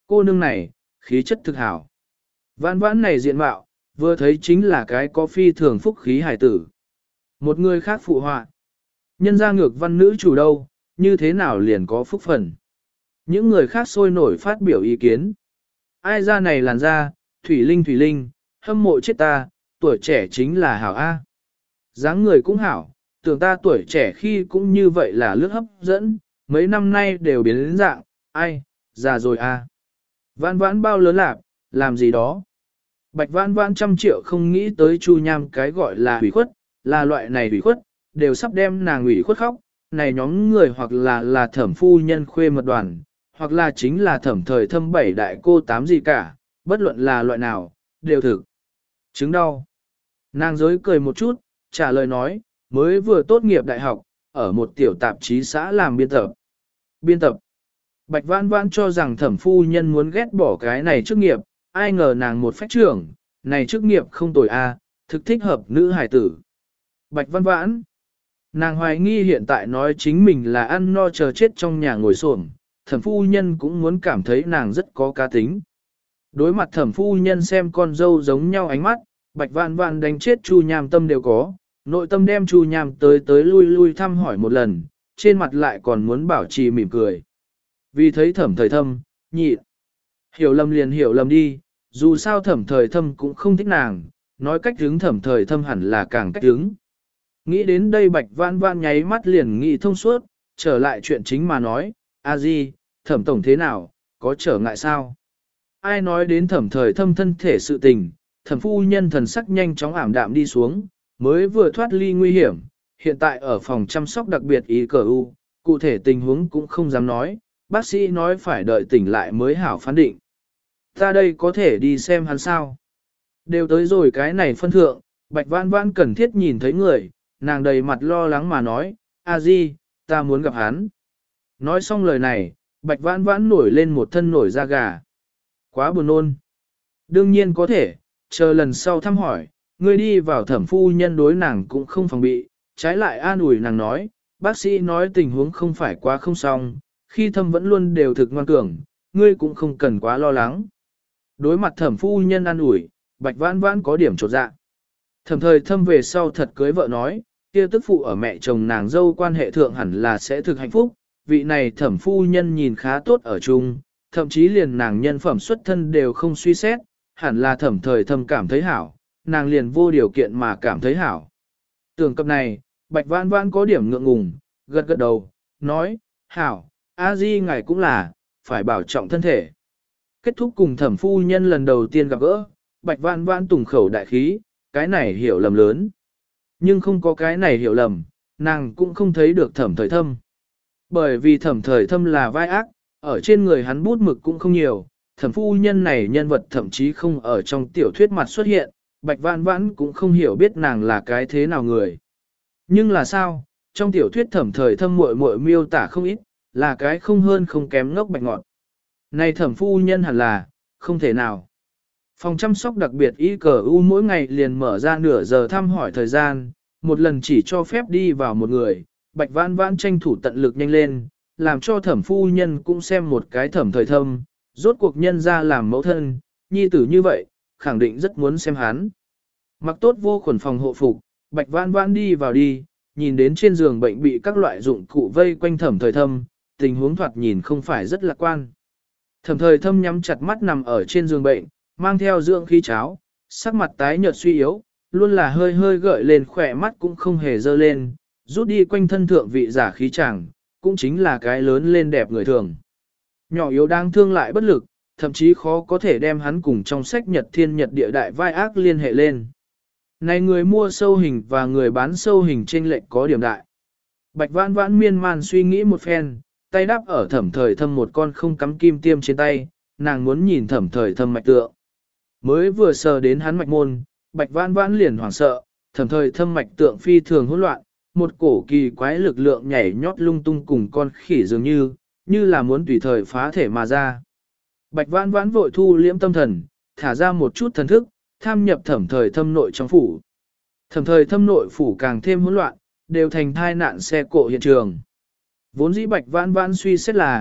cô nương này, khí chất thực hảo. Vãn vãn này diện mạo, vừa thấy chính là cái có phi thường phúc khí hài tử. Một người khác phụ họa. Nhân ra ngược văn nữ chủ đâu, như thế nào liền có phúc phần. Những người khác sôi nổi phát biểu ý kiến. Ai ra này làn ra, Thủy Linh, hâm mộ chết ta, tuổi trẻ chính là hảo A. Dáng người cũng hảo, tưởng ta tuổi trẻ khi cũng như vậy là lướt hấp dẫn, mấy năm nay đều biến đến dạng, ai, già rồi A. Vãn vãn bao lớn lạc, làm gì đó. Bạch vãn vãn trăm triệu không nghĩ tới Chu Nham cái gọi là hủy khuất, là loại này hủy khuất, đều sắp đem nàng hủy khuất khóc, này nhóm người hoặc là thẩm phu nhân khuê mật đoàn, hoặc là chính là thẩm thời thâm bảy đại cô tám gì cả, bất luận là loại nào, đều thực. Chứng đau. Nàng dối cười một chút, trả lời nói, mới vừa tốt nghiệp đại học, ở một tiểu tạp chí xã làm biên tập. Biên tập. Bạch vãn vãn cho rằng thẩm phu nhân muốn ghét bỏ cái này chức nghiệp, ai ngờ nàng một phách trưởng, này chức nghiệp không tồi a, thực thích hợp nữ hải tử. Bạch vãn vãn. Nàng hoài nghi hiện tại nói chính mình là ăn no chờ chết trong nhà ngồi xổm, thẩm phu nhân cũng muốn cảm thấy nàng rất có cá tính. Đối mặt thẩm phu nhân xem con dâu giống nhau ánh mắt, Bạch vãn vãn đánh chết Chu Nham tâm đều có, nội tâm đem Chu Nham tới lui thăm hỏi một lần, trên mặt lại còn muốn bảo trì mỉm cười. Vì thấy thẩm thời thâm, nhịn. Hiểu lầm liền hiểu lầm đi, dù sao thẩm thời thâm cũng không thích nàng, nói cách hướng thẩm thời thâm hẳn là càng cách hướng. Nghĩ đến đây Bạch vãn vãn nháy mắt liền nghĩ thông suốt, trở lại chuyện chính mà nói, a di, thẩm tổng thế nào, có trở ngại sao? Ai nói đến thẩm thời thâm thân thể sự tình, thẩm phu nhân thần sắc nhanh chóng ảm đạm đi xuống, mới vừa thoát ly nguy hiểm, hiện tại ở phòng chăm sóc đặc biệt y cờ u, cụ thể tình huống cũng không dám nói, bác sĩ nói phải đợi tỉnh lại mới hảo phán định. Ta đây có thể đi xem hắn sao? Đều tới rồi cái này phân thượng, Bạch vãn vãn cần thiết nhìn thấy người, nàng đầy mặt lo lắng mà nói, a di, ta muốn gặp hắn. Nói xong lời này, Bạch vãn vãn nổi lên một thân nổi da gà. Quá buồn nôn. Đương nhiên có thể, chờ lần sau thăm hỏi, ngươi đi vào thẩm phu nhân đối nàng cũng không phòng bị, trái lại an ủi nàng nói, bác sĩ nói tình huống không phải quá không xong, khi thâm vẫn luôn đều thực ngoan cường, ngươi cũng không cần quá lo lắng. Đối mặt thẩm phu nhân an ủi, Bạch vãn vãn có điểm chột dạ. Thẩm thời thâm về sau thật cưới vợ nói, kia tức phụ ở mẹ chồng nàng dâu quan hệ thượng hẳn là sẽ thực hạnh phúc, vị này thẩm phu nhân nhìn khá tốt ở chung, thậm chí liền nàng nhân phẩm xuất thân đều không suy xét, hẳn là thẩm thời thâm cảm thấy hảo, nàng liền vô điều kiện mà cảm thấy hảo. Tưởng cập này, Bạch vãn vãn có điểm ngượng ngùng, gật gật đầu, nói, hảo, a di ngài cũng là, phải bảo trọng thân thể. Kết thúc cùng thẩm phu nhân lần đầu tiên gặp gỡ, Bạch vãn vãn tùng khẩu đại khí, cái này hiểu lầm lớn. Nhưng không có cái này hiểu lầm, nàng cũng không thấy được thẩm thời thâm. Bởi vì thẩm thời thâm là vai ác, ở trên người hắn bút mực cũng không nhiều, thẩm phu nhân này nhân vật thậm chí không ở trong tiểu thuyết mặt xuất hiện, Bạch vãn vãn cũng không hiểu biết nàng là cái thế nào người. Nhưng là sao, trong tiểu thuyết thẩm thời thâm muội muội miêu tả không ít, là cái không hơn không kém ngốc bạch ngọt. Này thẩm phu nhân hẳn là, không thể nào. Phòng chăm sóc đặc biệt ICU mỗi ngày liền mở ra nửa giờ thăm hỏi thời gian, một lần chỉ cho phép đi vào một người, Bạch vãn vãn tranh thủ tận lực nhanh lên, làm cho thẩm phu nhân cũng xem một cái thẩm thời thâm, rốt cuộc nhân ra làm mẫu thân, nhi tử như vậy, khẳng định rất muốn xem hắn. Mặc tốt vô khuẩn phòng hộ phục, Bạch vãn vãn đi vào đi, nhìn đến trên giường bệnh bị các loại dụng cụ vây quanh thẩm thời thâm, tình huống thoạt nhìn không phải rất lạc quan. Thẩm thời thâm nhắm chặt mắt nằm ở trên giường bệnh, mang theo dưỡng khí cháo, sắc mặt tái nhợt suy yếu, luôn là hơi hơi gợi lên khỏe mắt cũng không hề dơ lên, rút đi quanh thân thượng vị giả khí chàng, cũng chính là cái lớn lên đẹp người thường. Nhỏ yếu đang thương lại bất lực, thậm chí khó có thể đem hắn cùng trong sách Nhật Thiên Nhật Địa Đại vai ác liên hệ lên. Này người mua sâu hình và người bán sâu hình chênh lệch có điểm đại. Bạch vãn vãn miên man suy nghĩ một phen, tay đắp ở thẩm thời thâm một con không cắm kim tiêm trên tay, nàng muốn nhìn thẩm thời thâm mạch tượng. Mới vừa sờ đến hắn mạch môn, Bạch vãn vãn liền hoảng sợ, thẩm thời thâm mạch tượng phi thường hỗn loạn, một cổ kỳ quái lực lượng nhảy nhót lung tung cùng con khỉ dường như là muốn tùy thời phá thể mà ra. Bạch vãn vãn vội thu liễm tâm thần, thả ra một chút thần thức, tham nhập thẩm thời thâm nội trong phủ. Thẩm thời thâm nội phủ càng thêm hỗn loạn, đều thành thai nạn xe cộ hiện trường. Vốn dĩ Bạch vãn vãn suy xét là,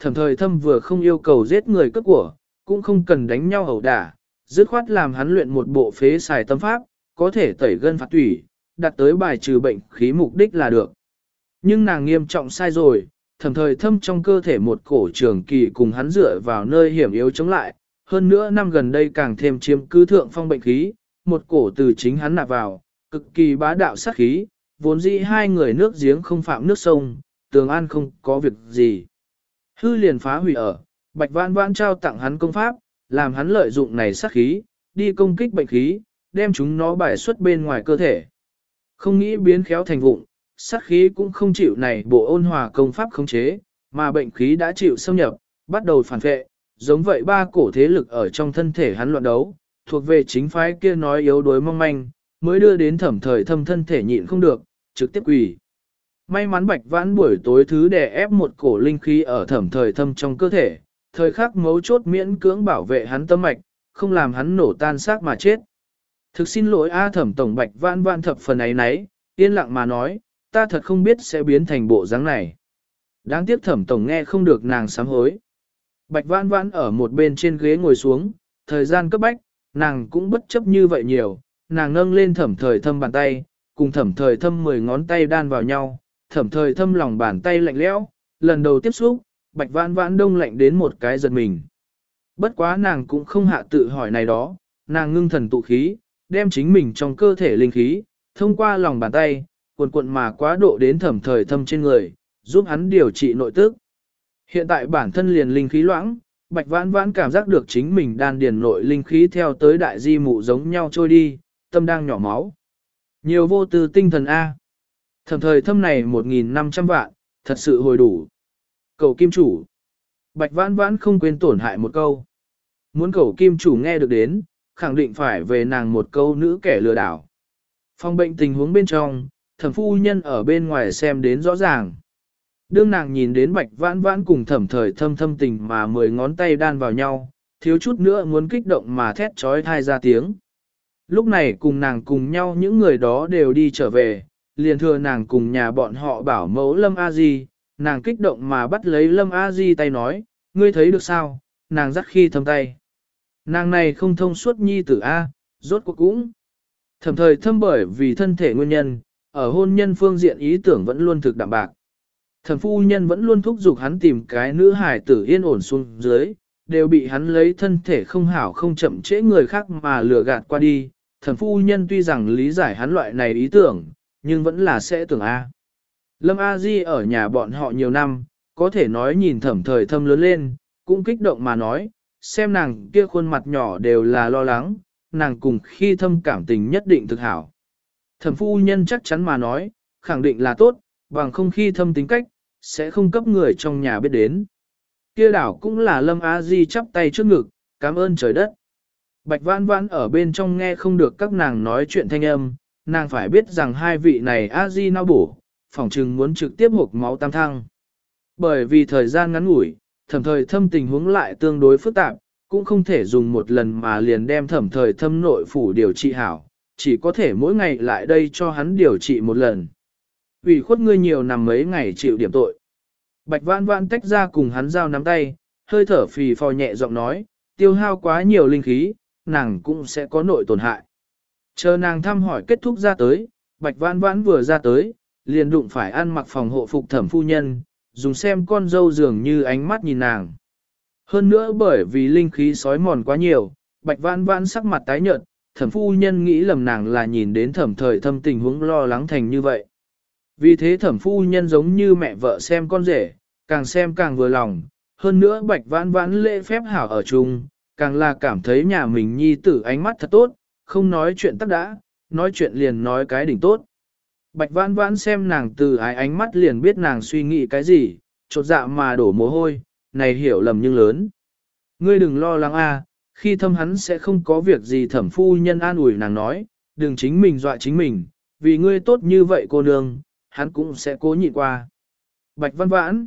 Thẩm thời thâm vừa không yêu cầu giết người cướp của, cũng không cần đánh nhau ẩu đả, dứt khoát làm hắn luyện một bộ phế xài tâm pháp, có thể tẩy gân phạt tủy, đạt tới bài trừ bệnh khí mục đích là được. Nhưng nàng nghiêm trọng sai rồi, thẩm thời thâm trong cơ thể một cổ trường kỳ cùng hắn dựa vào nơi hiểm yếu chống lại, hơn nữa năm gần đây càng thêm chiếm cứ thượng phong bệnh khí, một cổ từ chính hắn nạp vào, cực kỳ bá đạo sát khí, vốn dĩ hai người nước giếng không phạm nước sông, tường an không có việc gì. Hư liền phá hủy ở, Bạch Vãn Vãn trao tặng hắn công pháp, làm hắn lợi dụng này sát khí, đi công kích bệnh khí, đem chúng nó bài xuất bên ngoài cơ thể. Không nghĩ biến khéo thành vụng, sát khí cũng không chịu này bộ ôn hòa công pháp khống chế, mà bệnh khí đã chịu xâm nhập, bắt đầu phản vệ, giống vậy ba cổ thế lực ở trong thân thể hắn loạn đấu, thuộc về chính phái kia nói yếu đuối mong manh, mới đưa đến thẩm thời thâm thân thể nhịn không được, trực tiếp quỳ. May mắn Bạch Vãn buổi tối thứ đè ép một cổ linh khí ở thẩm thời thâm trong cơ thể, thời khắc mấu chốt miễn cưỡng bảo vệ hắn tâm mạch, không làm hắn nổ tan xác mà chết. Thực xin lỗi A Thẩm tổng. Bạch Vãn Vãn thập phần ấy nấy, yên lặng mà nói, ta thật không biết sẽ biến thành bộ dáng này. Đáng tiếc Thẩm tổng nghe không được nàng sám hối. Bạch Vãn Vãn ở một bên trên ghế ngồi xuống, thời gian cấp bách, nàng cũng bất chấp như vậy nhiều, nàng nâng lên thẩm thời thâm bàn tay, cùng thẩm thời thâm 10 ngón tay đan vào nhau, thẩm thời thâm lòng bàn tay lạnh lẽo, lần đầu tiếp xúc, Bạch Vãn Vãn đông lạnh đến một cái giật mình. Bất quá nàng cũng không hạ tự hỏi này đó, nàng ngưng thần tụ khí, đem chính mình trong cơ thể linh khí, thông qua lòng bàn tay, cuộn cuộn mà quá độ đến thẩm thời thâm trên người, giúp hắn điều trị nội tức. Hiện tại bản thân liền linh khí loãng, Bạch Vãn Vãn cảm giác được chính mình đan điền nội linh khí theo tới đại di mụ giống nhau trôi đi, tâm đang nhỏ máu. Nhiều vô tư tinh thần A. Thẩm thời thâm này 1.500 vạn, thật sự hồi đủ. Cầu kim chủ. Bạch Vãn Vãn không quên tổn hại một câu. Muốn cầu kim chủ nghe được đến, khẳng định phải về nàng một câu nữ kẻ lừa đảo. Phòng bệnh tình huống bên trong, thẩm phu nhân ở bên ngoài xem đến rõ ràng. Đương nàng nhìn đến Bạch Vãn Vãn cùng thẩm thời thâm thâm tình mà 10 ngón tay đan vào nhau, thiếu chút nữa muốn kích động mà thét trói thai ra tiếng. Lúc này cùng nàng cùng nhau những người đó đều đi trở về, liền thừa nàng cùng nhà bọn họ bảo mẫu Lâm A Di, nàng kích động mà bắt lấy Lâm A Di tay nói, ngươi thấy được sao, nàng dắt khi thâm tay. Nàng này không thông suốt nhi tử A, rốt cuộc cũng. Thẩm thời thâm bởi vì thân thể nguyên nhân, ở hôn nhân phương diện ý tưởng vẫn luôn thực đạm bạc. Thẩm phu nhân vẫn luôn thúc giục hắn tìm cái nữ hài tử yên ổn xuống dưới, đều bị hắn lấy thân thể không hảo không chậm trễ người khác mà lừa gạt qua đi. Thẩm phu nhân tuy rằng lý giải hắn loại này ý tưởng, nhưng vẫn là sẽ tưởng A. Lâm A Di ở nhà bọn họ nhiều năm, có thể nói nhìn thẩm thời thâm lớn lên, cũng kích động mà nói, xem nàng kia khuôn mặt nhỏ đều là lo lắng, nàng cùng khi thâm cảm tình nhất định thực hảo. Thẩm phu nhân chắc chắn mà nói, khẳng định là tốt, bằng không khi thâm tính cách, sẽ không cấp người trong nhà biết đến. Kia đảo cũng là Lâm A Di chắp tay trước ngực, cảm ơn trời đất. Bạch Vãn Vãn ở bên trong nghe không được các nàng nói chuyện thanh âm, nàng phải biết rằng hai vị này A Di nao bổ, phỏng chừng muốn trực tiếp hộp máu tam thăng. Bởi vì thời gian ngắn ngủi, thẩm thời thâm tình huống lại tương đối phức tạp, cũng không thể dùng một lần mà liền đem thẩm thời thâm nội phủ điều trị hảo, chỉ có thể mỗi ngày lại đây cho hắn điều trị một lần. Vì khuất ngươi nhiều nằm mấy ngày chịu điểm tội. Bạch Vãn Vãn tách ra cùng hắn giao nắm tay, hơi thở phì phò nhẹ giọng nói, tiêu hao quá nhiều linh khí, nàng cũng sẽ có nội tổn hại. Chờ nàng thăm hỏi kết thúc ra tới, Bạch Vãn Vãn vừa ra tới, liền đụng phải ăn mặc phòng hộ phục thẩm phu nhân, dùng xem con dâu dường như ánh mắt nhìn nàng. Hơn nữa bởi vì linh khí sói mòn quá nhiều, Bạch Vãn Vãn sắc mặt tái nhợt, thẩm phu nhân nghĩ lầm nàng là nhìn đến thẩm thời thâm tình huống lo lắng thành như vậy. Vì thế thẩm phu nhân giống như mẹ vợ xem con rể, càng xem càng vừa lòng, hơn nữa Bạch Vãn Vãn lễ phép hảo ở chung, càng là cảm thấy nhà mình nhi tử ánh mắt thật tốt, không nói chuyện tắc đã, nói chuyện liền nói cái đỉnh tốt. Bạch Vãn Vãn xem nàng từ ái ánh mắt liền biết nàng suy nghĩ cái gì, chột dạ mà đổ mồ hôi, này hiểu lầm nhưng lớn. Ngươi đừng lo lắng a, khi thâm hắn sẽ không có việc gì. Thẩm phu nhân an ủi nàng nói, đừng chính mình dọa chính mình, vì ngươi tốt như vậy cô nương, hắn cũng sẽ cố nhịn qua. Bạch Vãn Vãn,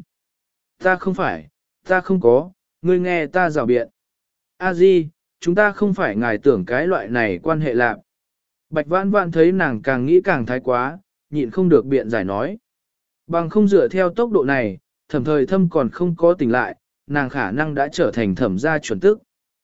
ta không có, ngươi nghe ta rào biện. A Di, chúng ta không phải ngài tưởng cái loại này quan hệ lạc. Bạch Vãn Vãn thấy nàng càng nghĩ càng thái quá, nhịn không được biện giải nói. Bằng không dựa theo tốc độ này, thẩm thời thâm còn không có tỉnh lại, nàng khả năng đã trở thành thẩm gia chuẩn tức.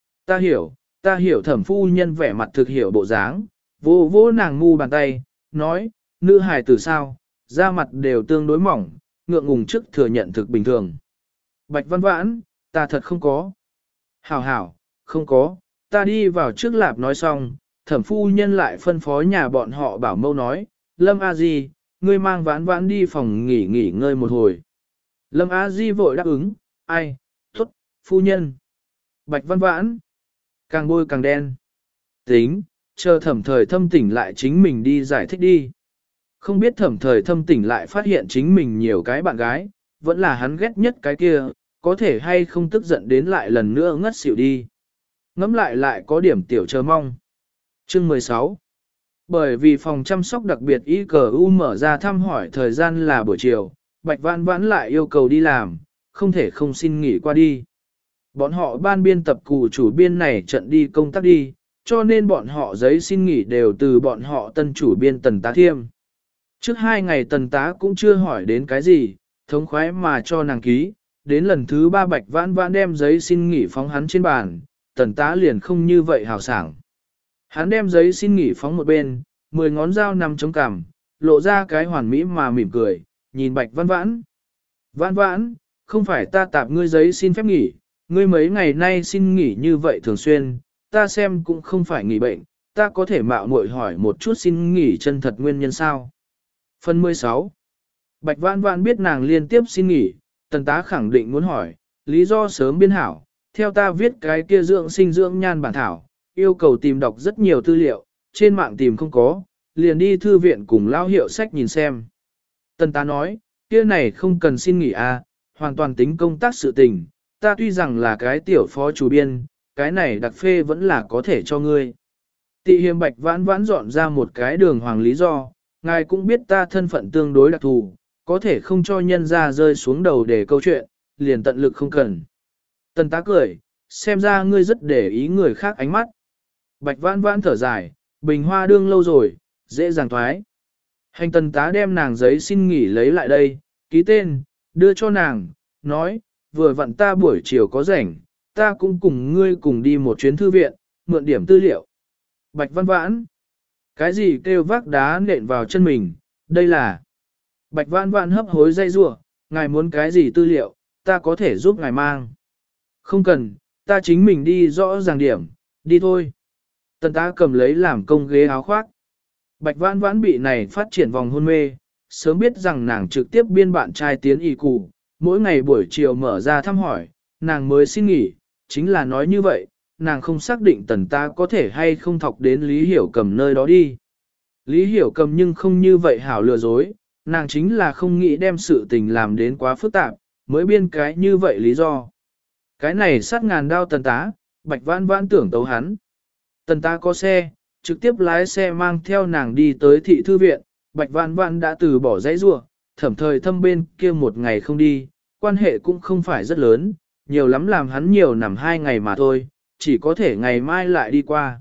Ta hiểu thẩm phu nhân vẻ mặt thực hiểu bộ dáng, vô vô nàng ngu bàn tay, nói, nữ hài tử sao, da mặt đều tương đối mỏng, ngượng ngùng trước thừa nhận thực bình thường. Bạch Văn Vãn, ta thật không có. Hảo hảo, không có, ta đi vào trước lạp nói xong, thẩm phu nhân lại phân phó nhà bọn họ bảo mâu nói, Lâm A Di, ngươi mang Vãn Vãn đi phòng nghỉ ngơi một hồi. Lâm A Di vội đáp ứng, ai, thốt, phu nhân. Bạch Văn Vãn, càng bôi càng đen. Tính, chờ thẩm thời thâm tỉnh lại chính mình đi giải thích đi. Không biết thẩm thời thâm tỉnh lại phát hiện chính mình nhiều cái bạn gái, vẫn là hắn ghét nhất cái kia, có thể hay không tức giận đến lại lần nữa ngất xỉu đi. Ngắm lại có điểm tiểu chờ mong. Chương 16. Bởi vì phòng chăm sóc đặc biệt ICU mở ra thăm hỏi thời gian là buổi chiều, Bạch Vãn Vãn lại yêu cầu đi làm, không thể không xin nghỉ qua đi. Bọn họ ban biên tập cụ chủ biên này trận đi công tác đi, cho nên bọn họ giấy xin nghỉ đều từ bọn họ tân chủ biên Tần Tá Thiêm. Trước 2 ngày Tần Tá cũng chưa hỏi đến cái gì, thống khoái mà cho nàng ký, đến lần thứ 3 Bạch Vãn Vãn đem giấy xin nghỉ phóng hắn trên bàn, Tần Tá liền không như vậy hào sảng. Hắn đem giấy xin nghỉ phóng một bên, 10 ngón dao nằm chống cằm, lộ ra cái hoàn mỹ mà mỉm cười, nhìn Bạch Vãn Vãn. Vãn Vãn, không phải ta tạp ngươi giấy xin phép nghỉ, ngươi mấy ngày nay xin nghỉ như vậy thường xuyên, ta xem cũng không phải nghỉ bệnh, ta có thể mạo muội hỏi một chút xin nghỉ chân thật nguyên nhân sao. Phần 16. Bạch Vãn Vãn biết nàng liên tiếp xin nghỉ, Tần Tá khẳng định muốn hỏi, lý do sớm biên hảo, theo ta viết cái kia dưỡng sinh dưỡng nhan bản thảo, yêu cầu tìm đọc rất nhiều tư liệu, trên mạng tìm không có, liền đi thư viện cùng lao hiệu sách nhìn xem. Tần Tá nói, kia này không cần xin nghỉ à, hoàn toàn tính công tác sự tình, ta tuy rằng là cái tiểu phó chủ biên, cái này đặc phê vẫn là có thể cho ngươi. Tị Hiềm Bạch Vãn Vãn dọn ra một cái đường hoàng lý do, ngài cũng biết ta thân phận tương đối đặc thù, có thể không cho nhân ra rơi xuống đầu để câu chuyện, liền tận lực không cần. Tần Tá cười, xem ra ngươi rất để ý người khác ánh mắt. Bạch Vãn Vãn thở dài, bình hoa đương lâu rồi, dễ dàng thoái. Hành Tần Tá đem nàng giấy xin nghỉ lấy lại đây, ký tên, đưa cho nàng, nói, vừa vặn ta buổi chiều có rảnh, ta cũng cùng ngươi cùng đi một chuyến thư viện, mượn điểm tư liệu. Bạch Văn Vãn, cái gì kêu vác đá nện vào chân mình, đây là. Bạch Văn Vãn hấp hối dây rủa, ngài muốn cái gì tư liệu, ta có thể giúp ngài mang. Không cần, ta chính mình đi rõ ràng điểm, đi thôi. Tần Tá cầm lấy làm công ghế áo khoác. Bạch Vãn Vãn bị này phát triển vòng hôn mê, sớm biết rằng nàng trực tiếp biên bạn trai tiến y cụ, mỗi ngày buổi chiều mở ra thăm hỏi, nàng mới xin nghỉ, chính là nói như vậy, nàng không xác định Tần Tá có thể hay không thọc đến Lý Hiểu Cầm nơi đó đi. Lý Hiểu Cầm nhưng không như vậy hảo lừa dối, nàng chính là không nghĩ đem sự tình làm đến quá phức tạp, mới biên cái như vậy lý do. Cái này sát ngàn đao Tần Tá, Bạch Vãn Vãn tưởng tấu hắn. Tần Tá có xe, trực tiếp lái xe mang theo nàng đi tới thị thư viện, Bạch Vãn Vãn đã từ bỏ dãy rua, thẩm thời thâm bên kia một ngày không đi, quan hệ cũng không phải rất lớn, nhiều lắm làm hắn nhiều nằm 2 ngày mà thôi, chỉ có thể ngày mai lại đi qua.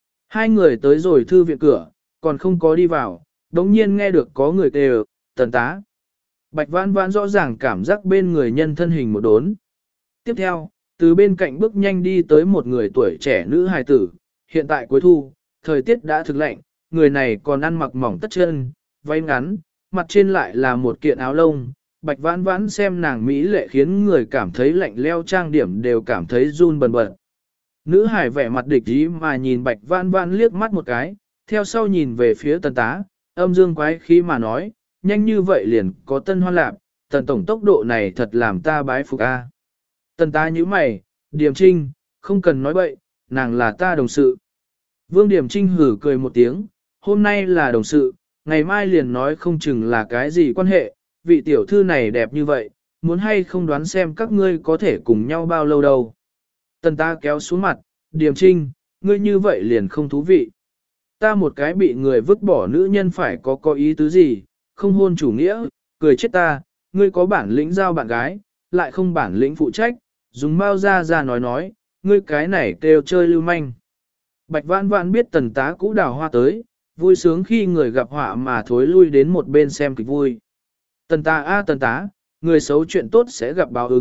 2 người tới rồi thư viện cửa, còn không có đi vào, đống nhiên nghe được có người kêu, Tần Tá. Bạch Vãn Vãn rõ ràng cảm giác bên người nhân thân hình một đốn. Tiếp theo, từ bên cạnh bước nhanh đi tới một người tuổi trẻ nữ hài tử, hiện tại cuối thu, thời tiết đã thực lạnh, người này còn ăn mặc mỏng tất chân, váy ngắn, mặt trên lại là một kiện áo lông. Bạch Vãn Vãn xem nàng mỹ lệ khiến người cảm thấy lạnh leo, trang điểm đều cảm thấy run bần bật. Nữ hải vẻ mặt địch ý mà nhìn Bạch Vãn Vãn liếc mắt một cái, theo sau nhìn về phía Tần Tá, âm dương quái khí mà nói, nhanh như vậy liền có tân hoan lạc, Tần tổng tốc độ này thật làm ta bái phục a. Tần Tá nhíu mày, Điềm Trinh, không cần nói bậy, nàng là ta đồng sự. Vương Điềm Trinh hử cười một tiếng, hôm nay là đồng sự, ngày mai liền nói không chừng là cái gì quan hệ, vị tiểu thư này đẹp như vậy, muốn hay không đoán xem các ngươi có thể cùng nhau bao lâu đâu. Tần Tá kéo xuống mặt, Điềm Trinh, ngươi như vậy liền không thú vị. Ta một cái bị người vứt bỏ nữ nhân phải có ý tứ gì, không hôn chủ nghĩa, cười chết ta, ngươi có bản lĩnh giao bạn gái, lại không bản lĩnh phụ trách, dùng mau ra nói, ngươi cái này kêu chơi lưu manh. Bạch Vãn Vãn biết Tần Tá cũ đào hoa tới, vui sướng khi người gặp họa mà thối lui đến một bên xem kịch vui. Tần Tá Tần Tá, người xấu chuyện tốt sẽ gặp báo ứng,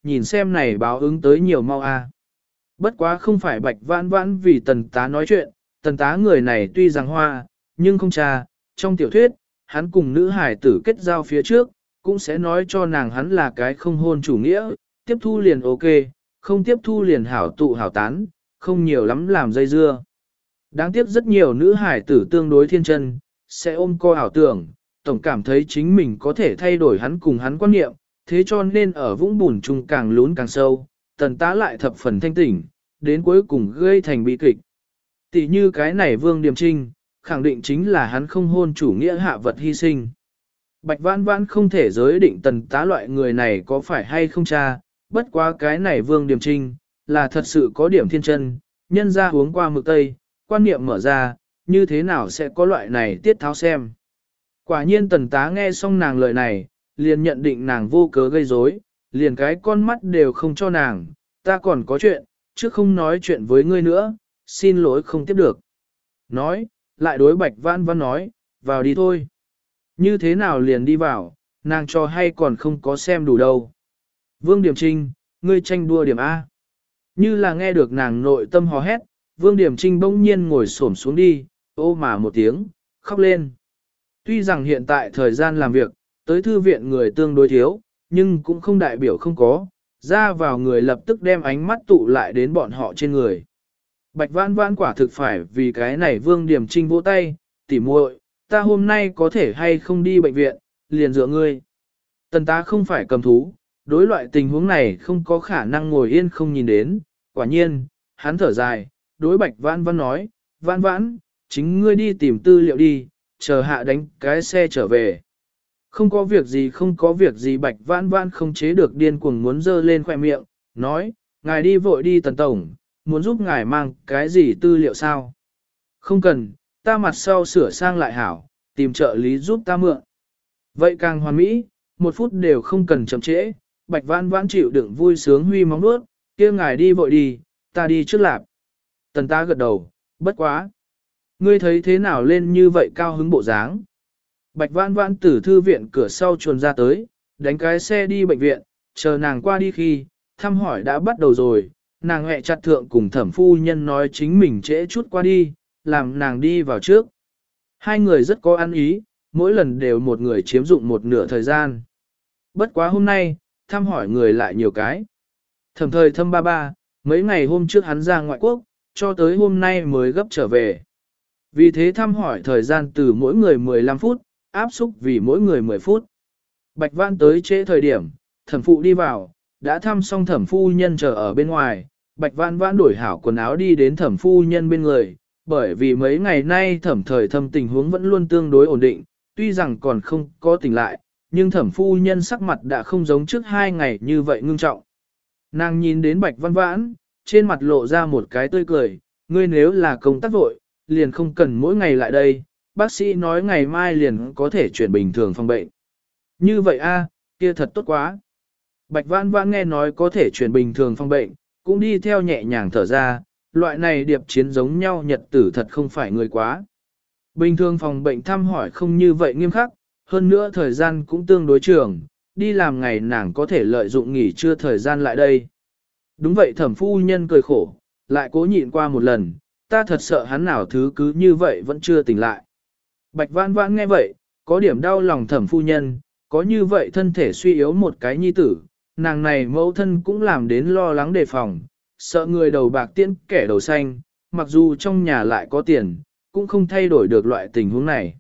nhìn xem này báo ứng tới nhiều mau a. Bất quá không phải Bạch Vãn Vãn vì tần tá nói chuyện, tần tá người này tuy rằng hoa, nhưng không cha, trong tiểu thuyết, hắn cùng nữ hải tử kết giao phía trước, cũng sẽ nói cho nàng hắn là cái không hôn chủ nghĩa, tiếp thu liền ok, không tiếp thu liền hảo tụ hảo tán, không nhiều lắm làm dây dưa. Đáng tiếc rất nhiều nữ hải tử tương đối thiên chân, sẽ ôm co ảo tưởng, tổng cảm thấy chính mình có thể thay đổi hắn cùng hắn quan niệm, thế cho nên ở vũng bùn chung càng lún càng sâu, tần tá lại thập phần thanh tỉnh, đến cuối cùng gây thành bi kịch. Tỷ như cái này Vương Điềm Trinh, khẳng định chính là hắn không hôn chủ nghĩa hạ vật hy sinh. Bạch Vãn Vãn không thể giới định tần tá loại người này có phải hay không cha, bất quá cái này Vương Điềm Trinh, là thật sự có điểm thiên chân, nhân ra uống qua mực tây, quan niệm mở ra, như thế nào sẽ có loại này tiết tháo xem. Quả nhiên tần tá nghe xong nàng lời này, liền nhận định nàng vô cớ gây rối, liền cái con mắt đều không cho nàng, ta còn có chuyện, chứ không nói chuyện với ngươi nữa, xin lỗi không tiếp được. Nói, lại đối Bạch Vãn Vãn nói, vào đi thôi. Như thế nào liền đi vào, nàng cho hay còn không có xem đủ đâu. Vương Điểm Trinh, ngươi tranh đua điểm A. Như là nghe được nàng nội tâm hò hét, Vương Điểm Trinh bỗng nhiên ngồi xổm xuống đi, ô mà một tiếng, khóc lên. Tuy rằng hiện tại thời gian làm việc, tới thư viện người tương đối thiếu, nhưng cũng không đại biểu không có, ra vào người lập tức đem ánh mắt tụ lại đến bọn họ trên người. Bạch Vãn Vãn quả thực phải vì cái này Vương Điểm Trinh vỗ tay, tỉ muội, ta hôm nay có thể hay không đi bệnh viện, liền dựa ngươi. Tần tá không phải cầm thú, đối loại tình huống này không có khả năng ngồi yên không nhìn đến, quả nhiên, hắn thở dài, đối Bạch Vãn Vãn nói, Vãn Vãn, chính ngươi đi tìm tư liệu đi, chờ hạ đánh cái xe trở về. Không có việc gì không có việc gì Bạch Vãn Vãn không chế được điên cuồng muốn dơ lên khỏe miệng, nói, ngài đi vội đi Tần Tổng, muốn giúp ngài mang cái gì tư liệu sao? Không cần, ta mặt sau sửa sang lại hảo, tìm trợ lý giúp ta mượn. Vậy càng hoàn mỹ, một phút đều không cần chậm trễ, Bạch Vãn Vãn chịu đựng vui sướng huy móng nuốt, kia ngài đi vội đi, ta đi trước lạp. Tần tá gật đầu, bất quá. Ngươi thấy thế nào lên như vậy cao hứng bộ dáng? Bạch Vãn Vãn từ thư viện cửa sau chuồn ra tới, đánh cái xe đi bệnh viện, chờ nàng qua đi khi, thăm hỏi đã bắt đầu rồi, nàng hẹ chặt thượng cùng thẩm phu nhân nói chính mình trễ chút qua đi, làm nàng đi vào trước. Hai người rất có ăn ý, mỗi lần đều một người chiếm dụng một nửa thời gian. Bất quá hôm nay, thăm hỏi người lại nhiều cái. Thẩm thời thâm ba ba, mấy ngày hôm trước hắn ra ngoại quốc, cho tới hôm nay mới gấp trở về. Vì thế thăm hỏi thời gian từ mỗi người 15 phút, áp xúc vì mỗi người 10 phút. Bạch Vãn tới trễ thời điểm, thẩm phụ đi vào, đã thăm xong thẩm phu nhân chờ ở bên ngoài. Bạch Vãn Vãn đổi hảo quần áo đi đến thẩm phu nhân bên người, bởi vì mấy ngày nay thẩm thời thâm tình huống vẫn luôn tương đối ổn định, tuy rằng còn không có tỉnh lại, nhưng thẩm phu nhân sắc mặt đã không giống trước 2 ngày như vậy ngưng trọng. Nàng nhìn đến Bạch Vãn Vãn, trên mặt lộ ra một cái tươi cười, ngươi nếu là công tác vội, liền không cần mỗi ngày lại đây, bác sĩ nói ngày mai liền có thể chuyển bình thường phòng bệnh. Như vậy a, kia thật tốt quá. Bạch Vãn Vãn nghe nói có thể chuyển bình thường phòng bệnh, cũng đi theo nhẹ nhàng thở ra, loại này điệp chiến giống nhau nhật tử thật không phải người quá. Bình thường phòng bệnh thăm hỏi không như vậy nghiêm khắc, hơn nữa thời gian cũng tương đối trường, đi làm ngày nàng có thể lợi dụng nghỉ trưa thời gian lại đây. Đúng vậy thẩm phu nhân cười khổ, lại cố nhịn qua một lần, ta thật sợ hắn nào thứ cứ như vậy vẫn chưa tỉnh lại. Bạch Vãn Vãn nghe vậy, có điểm đau lòng thẩm phu nhân, có như vậy thân thể suy yếu một cái nhi tử, nàng này mẫu thân cũng làm đến lo lắng đề phòng, sợ người đầu bạc tiễn kẻ đầu xanh, mặc dù trong nhà lại có tiền, cũng không thay đổi được loại tình huống này.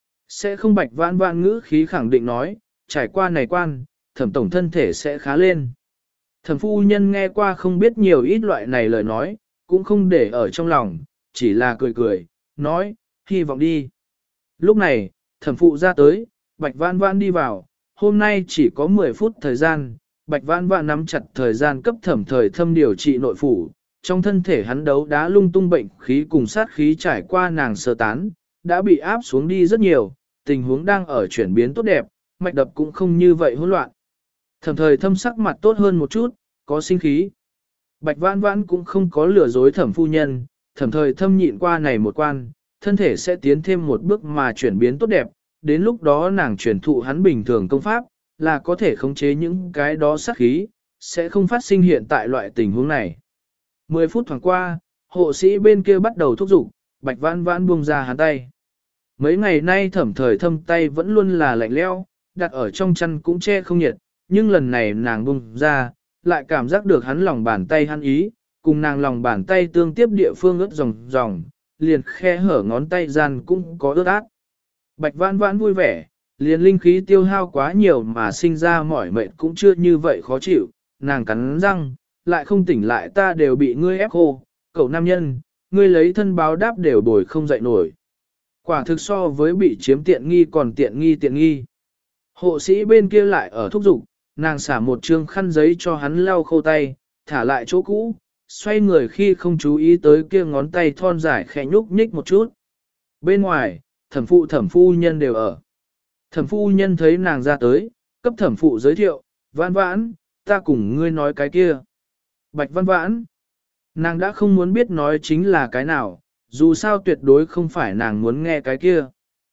Sẽ không Bạch Vãn Vãn ngữ khí khẳng định nói, trải qua này quan, thẩm tổng thân thể sẽ khá lên. Thẩm phu nhân nghe qua không biết nhiều ít loại này lời nói, cũng không để ở trong lòng, chỉ là cười cười, nói, hy vọng đi. Lúc này, thẩm phụ ra tới, Bạch Vãn Vãn đi vào, hôm nay chỉ có 10 phút thời gian, Bạch Vãn Vãn nắm chặt thời gian cấp thẩm thời thâm điều trị nội phủ, trong thân thể hắn đấu đá lung tung bệnh khí cùng sát khí trải qua nàng sơ tán, đã bị áp xuống đi rất nhiều, tình huống đang ở chuyển biến tốt đẹp, mạch đập cũng không như vậy hỗn loạn. Thẩm thời thâm sắc mặt tốt hơn một chút, có sinh khí. Bạch Vãn Vãn cũng không có lừa dối thẩm phu nhân, thẩm thời thâm nhịn qua này một quan, thân thể sẽ tiến thêm một bước mà chuyển biến tốt đẹp, đến lúc đó nàng chuyển thụ hắn bình thường công pháp, là có thể khống chế những cái đó sát khí, sẽ không phát sinh hiện tại loại tình huống này. 10 phút thoảng qua, hộ sĩ bên kia bắt đầu thúc giục, Bạch Vãn Vãn buông ra hắn tay. Mấy ngày nay Thẩm Thời Thâm tay vẫn luôn là lạnh lẽo, đặt ở trong chăn cũng che không nhiệt, nhưng lần này nàng buông ra, lại cảm giác được hắn lòng bàn tay hắn ý, cùng nàng lòng bàn tay tương tiếp địa phương ướt ròng ròng, liền khe hở ngón tay gian cũng có ướt át. Bạch Vãn Vãn vui vẻ, liền linh khí tiêu hao quá nhiều mà sinh ra mỏi mệt cũng chưa như vậy khó chịu, nàng cắn răng, lại không tỉnh lại ta đều bị ngươi ép khô, cậu nam nhân, ngươi lấy thân báo đáp đều bồi không dậy nổi. Quả thực so với bị chiếm tiện nghi còn tiện nghi. Hộ sĩ bên kia lại ở thúc giục, nàng xả một trương khăn giấy cho hắn lau khô tay, thả lại chỗ cũ, xoay người khi không chú ý tới kia ngón tay thon dài khẽ nhúc nhích một chút. Bên ngoài, thẩm phu nhân đều ở. Thẩm phu nhân thấy nàng ra tới, cấp thẩm phụ giới thiệu, Vãn Vãn, ta cùng ngươi nói cái kia. Bạch Vãn Vãn, nàng đã không muốn biết nói chính là cái nào, dù sao tuyệt đối không phải nàng muốn nghe cái kia.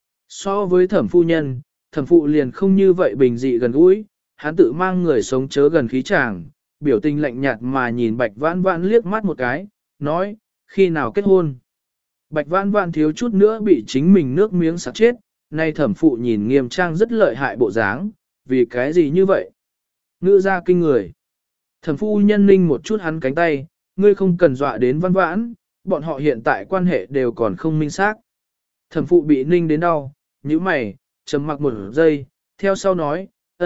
So với thẩm phu nhân, thẩm phụ liền không như vậy bình dị gần gũi, hắn tự mang người sống chớ gần khí chàng, biểu tình lạnh nhạt mà nhìn Bạch Vãn Vãn liếc mắt một cái, nói, khi nào kết hôn. Bạch Vãn Vãn thiếu chút nữa bị chính mình nước miếng sặc chết, nay thẩm phụ nhìn nghiêm trang rất lợi hại bộ dáng, vì cái gì như vậy? Ngữ ra kinh người. Thẩm phu nhân ninh một chút hắn cánh tay, ngươi không cần dọa đến Vãn Vãn, bọn họ hiện tại quan hệ đều còn không minh xác. Thẩm phụ bị ninh đến đau, nhíu mày, trầm mặc một giây, theo sau nói,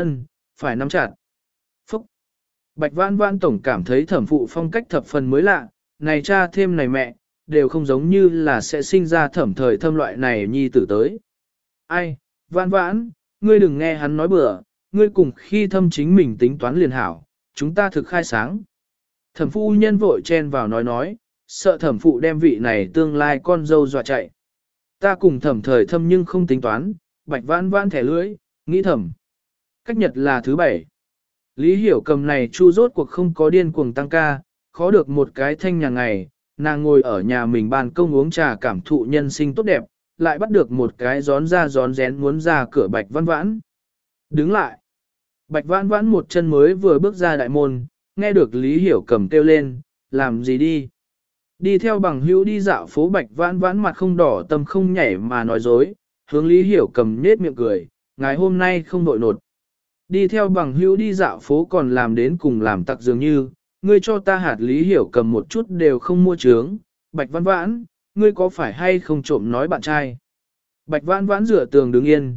phải nắm chặt. Phúc! Bạch Vãn Vãn tổng cảm thấy thẩm phụ phong cách thập phần mới lạ, này cha thêm này mẹ, đều không giống như là sẽ sinh ra Thẩm Thời Thâm loại này nhi tử tới. Ai, Vãn Vãn, ngươi đừng nghe hắn nói bừa, ngươi cùng khi Thâm chính mình tính toán liền hảo, chúng ta thực khai sáng. Thẩm phu nhân vội chen vào nói, sợ thẩm phụ đem vị này tương lai con dâu dọa chạy. Ta cùng Thẩm Thời Thâm nhưng không tính toán, Bạch Vãn Vãn thẻ lưỡi, nghĩ thầm. Cách nhật là thứ 7. Lý Hiểu Cầm này chu rốt cuộc không có điên cuồng tăng ca, khó được một cái thanh nhà ngày, nàng ngồi ở nhà mình ban công uống trà cảm thụ nhân sinh tốt đẹp, lại bắt được một cái gión ra gión rén muốn ra cửa Bạch Vãn Vãn. Đứng lại. Bạch Vãn Vãn một chân mới vừa bước ra đại môn, nghe được Lý Hiểu Cầm kêu lên, làm gì đi. Đi theo bằng hữu đi dạo phố Bạch Vãn Vãn mặt không đỏ tâm không nhảy mà nói dối, hướng Lý Hiểu Cầm nết miệng cười, ngày hôm nay không đội nột. Đi theo bằng hữu đi dạo phố còn làm đến cùng làm tặc dường như, ngươi cho ta hạt Lý Hiểu Cầm một chút đều không mua trướng, Bạch Vãn Vãn, ngươi có phải hay không trộm nói bạn trai. Bạch Vãn Vãn dựa tường đứng yên,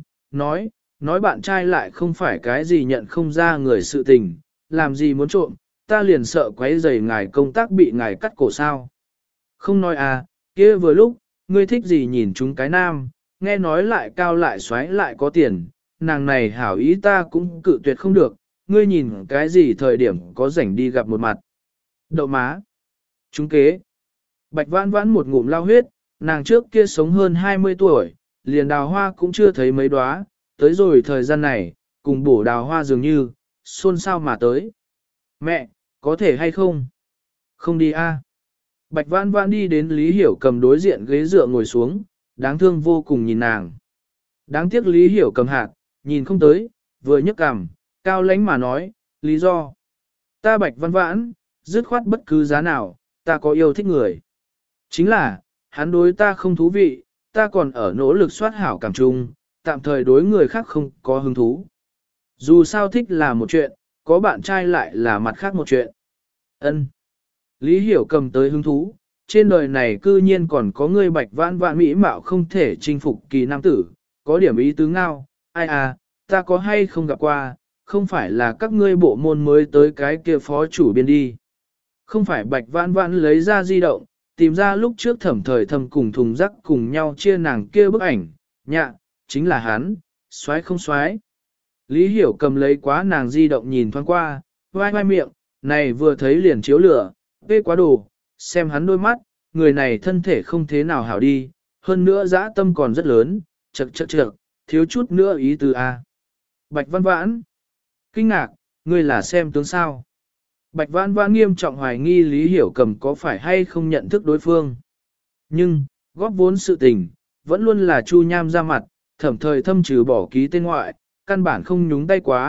nói bạn trai lại không phải cái gì nhận không ra người sự tình, làm gì muốn trộm, ta liền sợ quấy rầy ngài công tác bị ngài cắt cổ sao. Không nói à, kia vừa lúc, ngươi thích gì nhìn chúng cái nam, nghe nói lại cao lại xoáy lại có tiền, nàng này hảo ý ta cũng cự tuyệt không được, ngươi nhìn cái gì thời điểm có rảnh đi gặp một mặt. Đậu má. Trúng kế. Bạch Vãn Vãn một ngụm lao huyết, nàng trước kia sống hơn 20 tuổi, liền đào hoa cũng chưa thấy mấy đóa, tới rồi thời gian này, cùng bổ đào hoa dường như, xôn xao mà tới. Mẹ, có thể hay không? Không đi a. Bạch Vãn Vãn đi đến Lý Hiểu Cầm đối diện ghế dựa ngồi xuống, đáng thương vô cùng nhìn nàng. Đáng tiếc Lý Hiểu Cầm hạt, nhìn không tới, vừa nhấc cằm, cao lãnh mà nói, lý do. Ta Bạch Vãn Vãn, dứt khoát bất cứ giá nào, ta có yêu thích người. Chính là, hắn đối ta không thú vị, ta còn ở nỗ lực soát hảo cảm chung, tạm thời đối người khác không có hứng thú. Dù sao thích là một chuyện, có bạn trai lại là mặt khác một chuyện. Ân. Lý Hiểu Cầm tới hứng thú, trên đời này cư nhiên còn có người Bạch Vãn Vãn mỹ mạo không thể chinh phục kỳ nam tử, có điểm ý tứ ngao, ai à, ta có hay không gặp qua, không phải là các ngươi bộ môn mới tới cái kia phó chủ biên đi. Không phải Bạch Vãn Vãn lấy ra di động, tìm ra lúc trước Thẩm Thời Thâm cùng thùng rắc cùng nhau chia nàng kia bức ảnh, nhạ, chính là hắn, xoái không xoái. Lý Hiểu Cầm lấy quá nàng di động nhìn thoáng qua, vai vai miệng, này vừa thấy liền chiếu lửa, vê quá đồ, xem hắn đôi mắt, người này thân thể không thế nào hảo đi, hơn nữa dã tâm còn rất lớn, chậc, thiếu chút nữa ý từ A. Bạch Vãn Vãn, kinh ngạc, ngươi là xem tướng sao. Bạch Vãn Vãn nghiêm trọng hoài nghi Lý Hiểu Cầm có phải hay không nhận thức đối phương. Nhưng, góp vốn sự tình, vẫn luôn là Chu Nham ra mặt, Thẩm Thời Thâm trừ bỏ ký tên ngoại, căn bản không nhúng tay quá,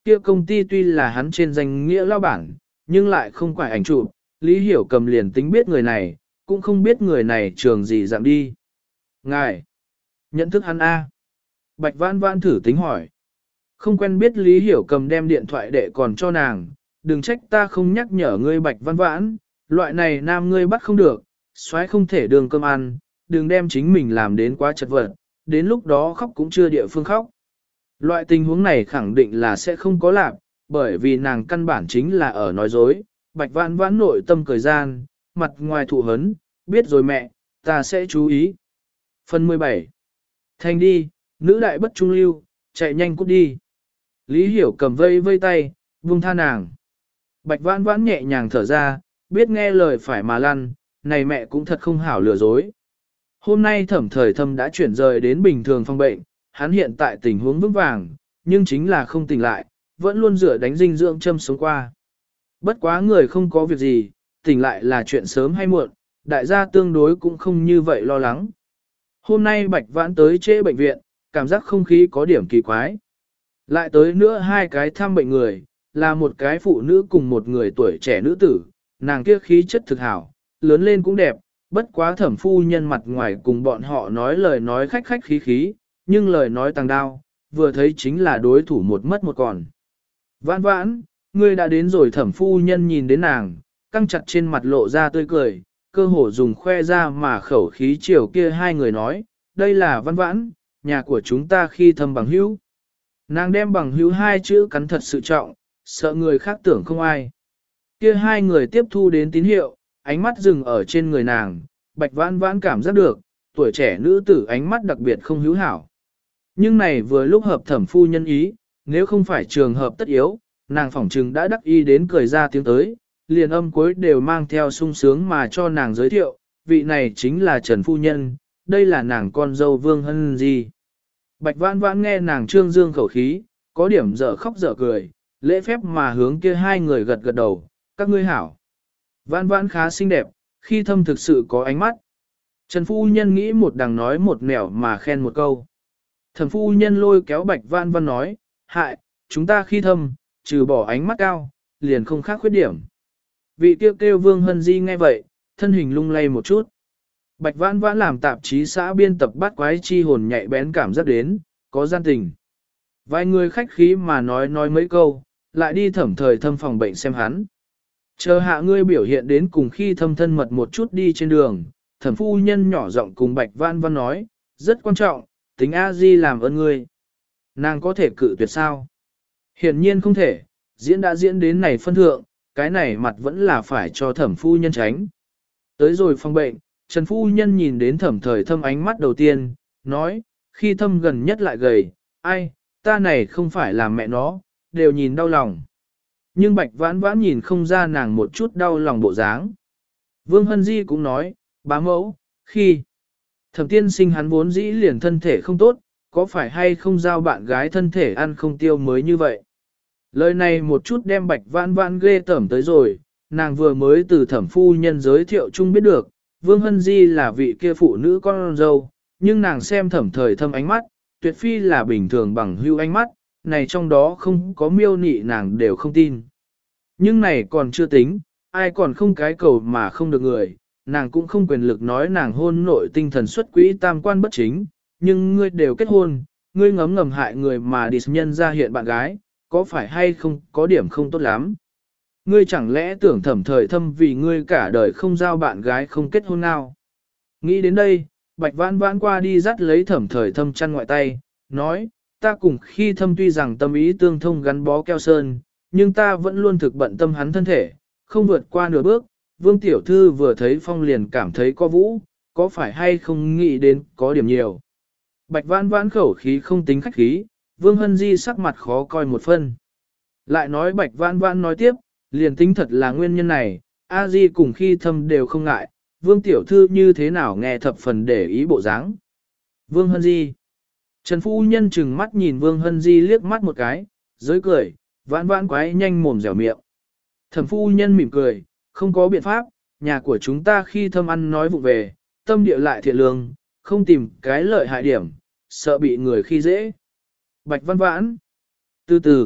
kia công ty tuy là hắn trên danh nghĩa lao bản, nhưng lại không quải ảnh chụp, Lý Hiểu Cầm liền tính biết người này, cũng không biết người này trường gì dạng đi. Ngài, nhận thức hắn A. Bạch Vãn Vãn thử tính hỏi. Không quen biết Lý Hiểu Cầm đem điện thoại đệ còn cho nàng, đừng trách ta không nhắc nhở ngươi Bạch Vãn Vãn, loại này nam ngươi bắt không được, soái không thể đường cơm ăn, đừng đem chính mình làm đến quá chật vật, đến lúc đó khóc cũng chưa địa phương khóc. Loại tình huống này khẳng định là sẽ không có lạc, bởi vì nàng căn bản chính là ở nói dối. Bạch Vãn Vãn nội tâm cười gian, mặt ngoài thụ hấn, biết rồi mẹ, ta sẽ chú ý. Phần 17. Thành đi, nữ đại bất trung lưu, chạy nhanh cút đi. Lý Hiểu Cầm vây vây tay, buông tha nàng. Bạch Vãn Vãn nhẹ nhàng thở ra, biết nghe lời phải mà lăn, này mẹ cũng thật không hảo lừa dối. Hôm nay Thẩm Thời Thâm đã chuyển rời đến bình thường phòng bệnh, hắn hiện tại tình huống vững vàng, nhưng chính là không tỉnh lại, vẫn luôn rửa đánh dinh dưỡng châm sống qua. Bất quá người không có việc gì, tỉnh lại là chuyện sớm hay muộn, đại gia tương đối cũng không như vậy lo lắng. Hôm nay Bạch Vãn tới trễ bệnh viện, cảm giác không khí có điểm kỳ quái. Lại tới nữa hai cái thăm bệnh người, là một cái phụ nữ cùng một người tuổi trẻ nữ tử, nàng kia khí chất thực hảo, lớn lên cũng đẹp, bất quá Thẩm phu nhân mặt ngoài cùng bọn họ nói lời nói khách khách khí khí, nhưng lời nói tăng đao, vừa thấy chính là đối thủ một mất một còn. Vãn Vãn, ngươi đã đến rồi. Thẩm phu nhân nhìn đến nàng, căng chặt trên mặt lộ ra tươi cười, cơ hồ dùng khoe ra mà khẩu khí chiều kia hai người nói, đây là Vãn Vãn, nhà của chúng ta khi thâm bằng hữu. Nàng đem bằng hữu hai chữ cắn thật sự trọng, sợ người khác tưởng không ai. Kia hai người tiếp thu đến tín hiệu, ánh mắt dừng ở trên người nàng, Bạch Vãn Vãn cảm giác được, tuổi trẻ nữ tử ánh mắt đặc biệt không hữu hảo. Nhưng này vừa lúc hợp Thẩm phu nhân ý, nếu không phải trường hợp tất yếu, nàng phỏng trừng đã đắc ý đến cười ra tiếng tới, liền âm cuối đều mang theo sung sướng mà cho nàng giới thiệu, vị này chính là Trần phu nhân, đây là nàng con dâu Vương Hân Di. Bạch Vãn Vãn nghe nàng trương dương khẩu khí, có điểm dở khóc dở cười, lễ phép mà hướng kia hai người gật gật đầu, các ngươi hảo. Vãn Vãn khá xinh đẹp, khi thâm thực sự có ánh mắt. Trần phu nhân nghĩ một đằng nói một nẻo mà khen một câu. Thẩm phu nhân lôi kéo Bạch Vãn Vãn nói, hại, chúng ta khi thâm, trừ bỏ ánh mắt cao, liền không khác khuyết điểm. Vị kêu Vương Hân Di nghe vậy, thân hình lung lay một chút. Bạch Vãn Vãn làm tạp chí xã biên tập bắt quái chi hồn nhạy bén cảm giác đến, có gian tình. Vài người khách khí mà nói mấy câu, lại đi Thẩm Thời Thâm phòng bệnh xem hắn. Chờ hạ ngươi biểu hiện đến cùng khi thâm thân mật một chút đi trên đường, Thẩm phu nhân nhỏ giọng cùng Bạch Vãn Vãn nói, rất quan trọng, tính A Di làm ơn ngươi. Nàng có thể cự tuyệt sao? Hiển nhiên không thể, diễn đã diễn đến này phân thượng, cái này mặt vẫn là phải cho Thẩm phu nhân tránh. Tới rồi phòng bệnh, Trần phu nhân nhìn đến Thẩm Thời Thâm ánh mắt đầu tiên, nói, khi thâm gần nhất lại gầy, ai, ta này không phải là mẹ nó, đều nhìn đau lòng. Nhưng Bạch Vãn Vãn nhìn không ra nàng một chút đau lòng bộ dáng. Vương Hân Di cũng nói, bá mẫu, khi Thẩm tiên sinh hắn vốn dĩ liền thân thể không tốt, có phải hay không giao bạn gái thân thể ăn không tiêu mới như vậy. Lời này một chút đem Bạch Vãn Vãn ghê tởm tới rồi, nàng vừa mới từ Thẩm phu nhân giới thiệu chung biết được, Vương Hân Di là vị kia phụ nữ con dâu, nhưng nàng xem Thẩm Thời Thâm ánh mắt, tuyệt phi là bình thường bằng hưu ánh mắt, này trong đó không có miêu nị nàng đều không tin. Nhưng này còn chưa tính, ai còn không cái cầu mà không được người, nàng cũng không quyền lực nói nàng hôn nội tinh thần xuất quỹ tam quan bất chính, nhưng ngươi đều kết hôn, ngươi ngấm ngầm hại người mà đi nhân ra hiện bạn gái, có phải hay không có điểm không tốt lắm. Ngươi chẳng lẽ tưởng Thẩm Thời Thâm vì ngươi cả đời không giao bạn gái không kết hôn nào? Nghĩ đến đây, Bạch Vãn Vãn qua đi dắt lấy Thẩm Thời Thâm chăn ngoại tay, nói, ta cùng khi thâm tuy rằng tâm ý tương thông gắn bó keo sơn, nhưng ta vẫn luôn thực bận tâm hắn thân thể, không vượt qua nửa bước. Vương Tiểu Thư vừa thấy phong liền cảm thấy có vũ, có phải hay không nghĩ đến có điểm nhiều. Bạch Vãn Vãn khẩu khí không tính khách khí, Vương Hân Di sắc mặt khó coi một phân. Lại nói Bạch Vãn Vãn nói tiếp, liền tính thật là nguyên nhân này, A Di cùng khi thâm đều không ngại, Vương Tiểu Thư như thế nào nghe thập phần để ý bộ dáng. Vương Hân Di. Trần phu nhân chừng mắt nhìn Vương Hân Di liếc mắt một cái, giới cười, Vãn Vãn quái nhanh mồm dẻo miệng. Thẩm phu nhân mỉm cười, không có biện pháp, nhà của chúng ta khi thâm ăn nói vụ về, tâm địa lại thiện lương, không tìm cái lợi hại điểm, sợ bị người khi dễ. Bạch Vãn Vãn. Từ từ,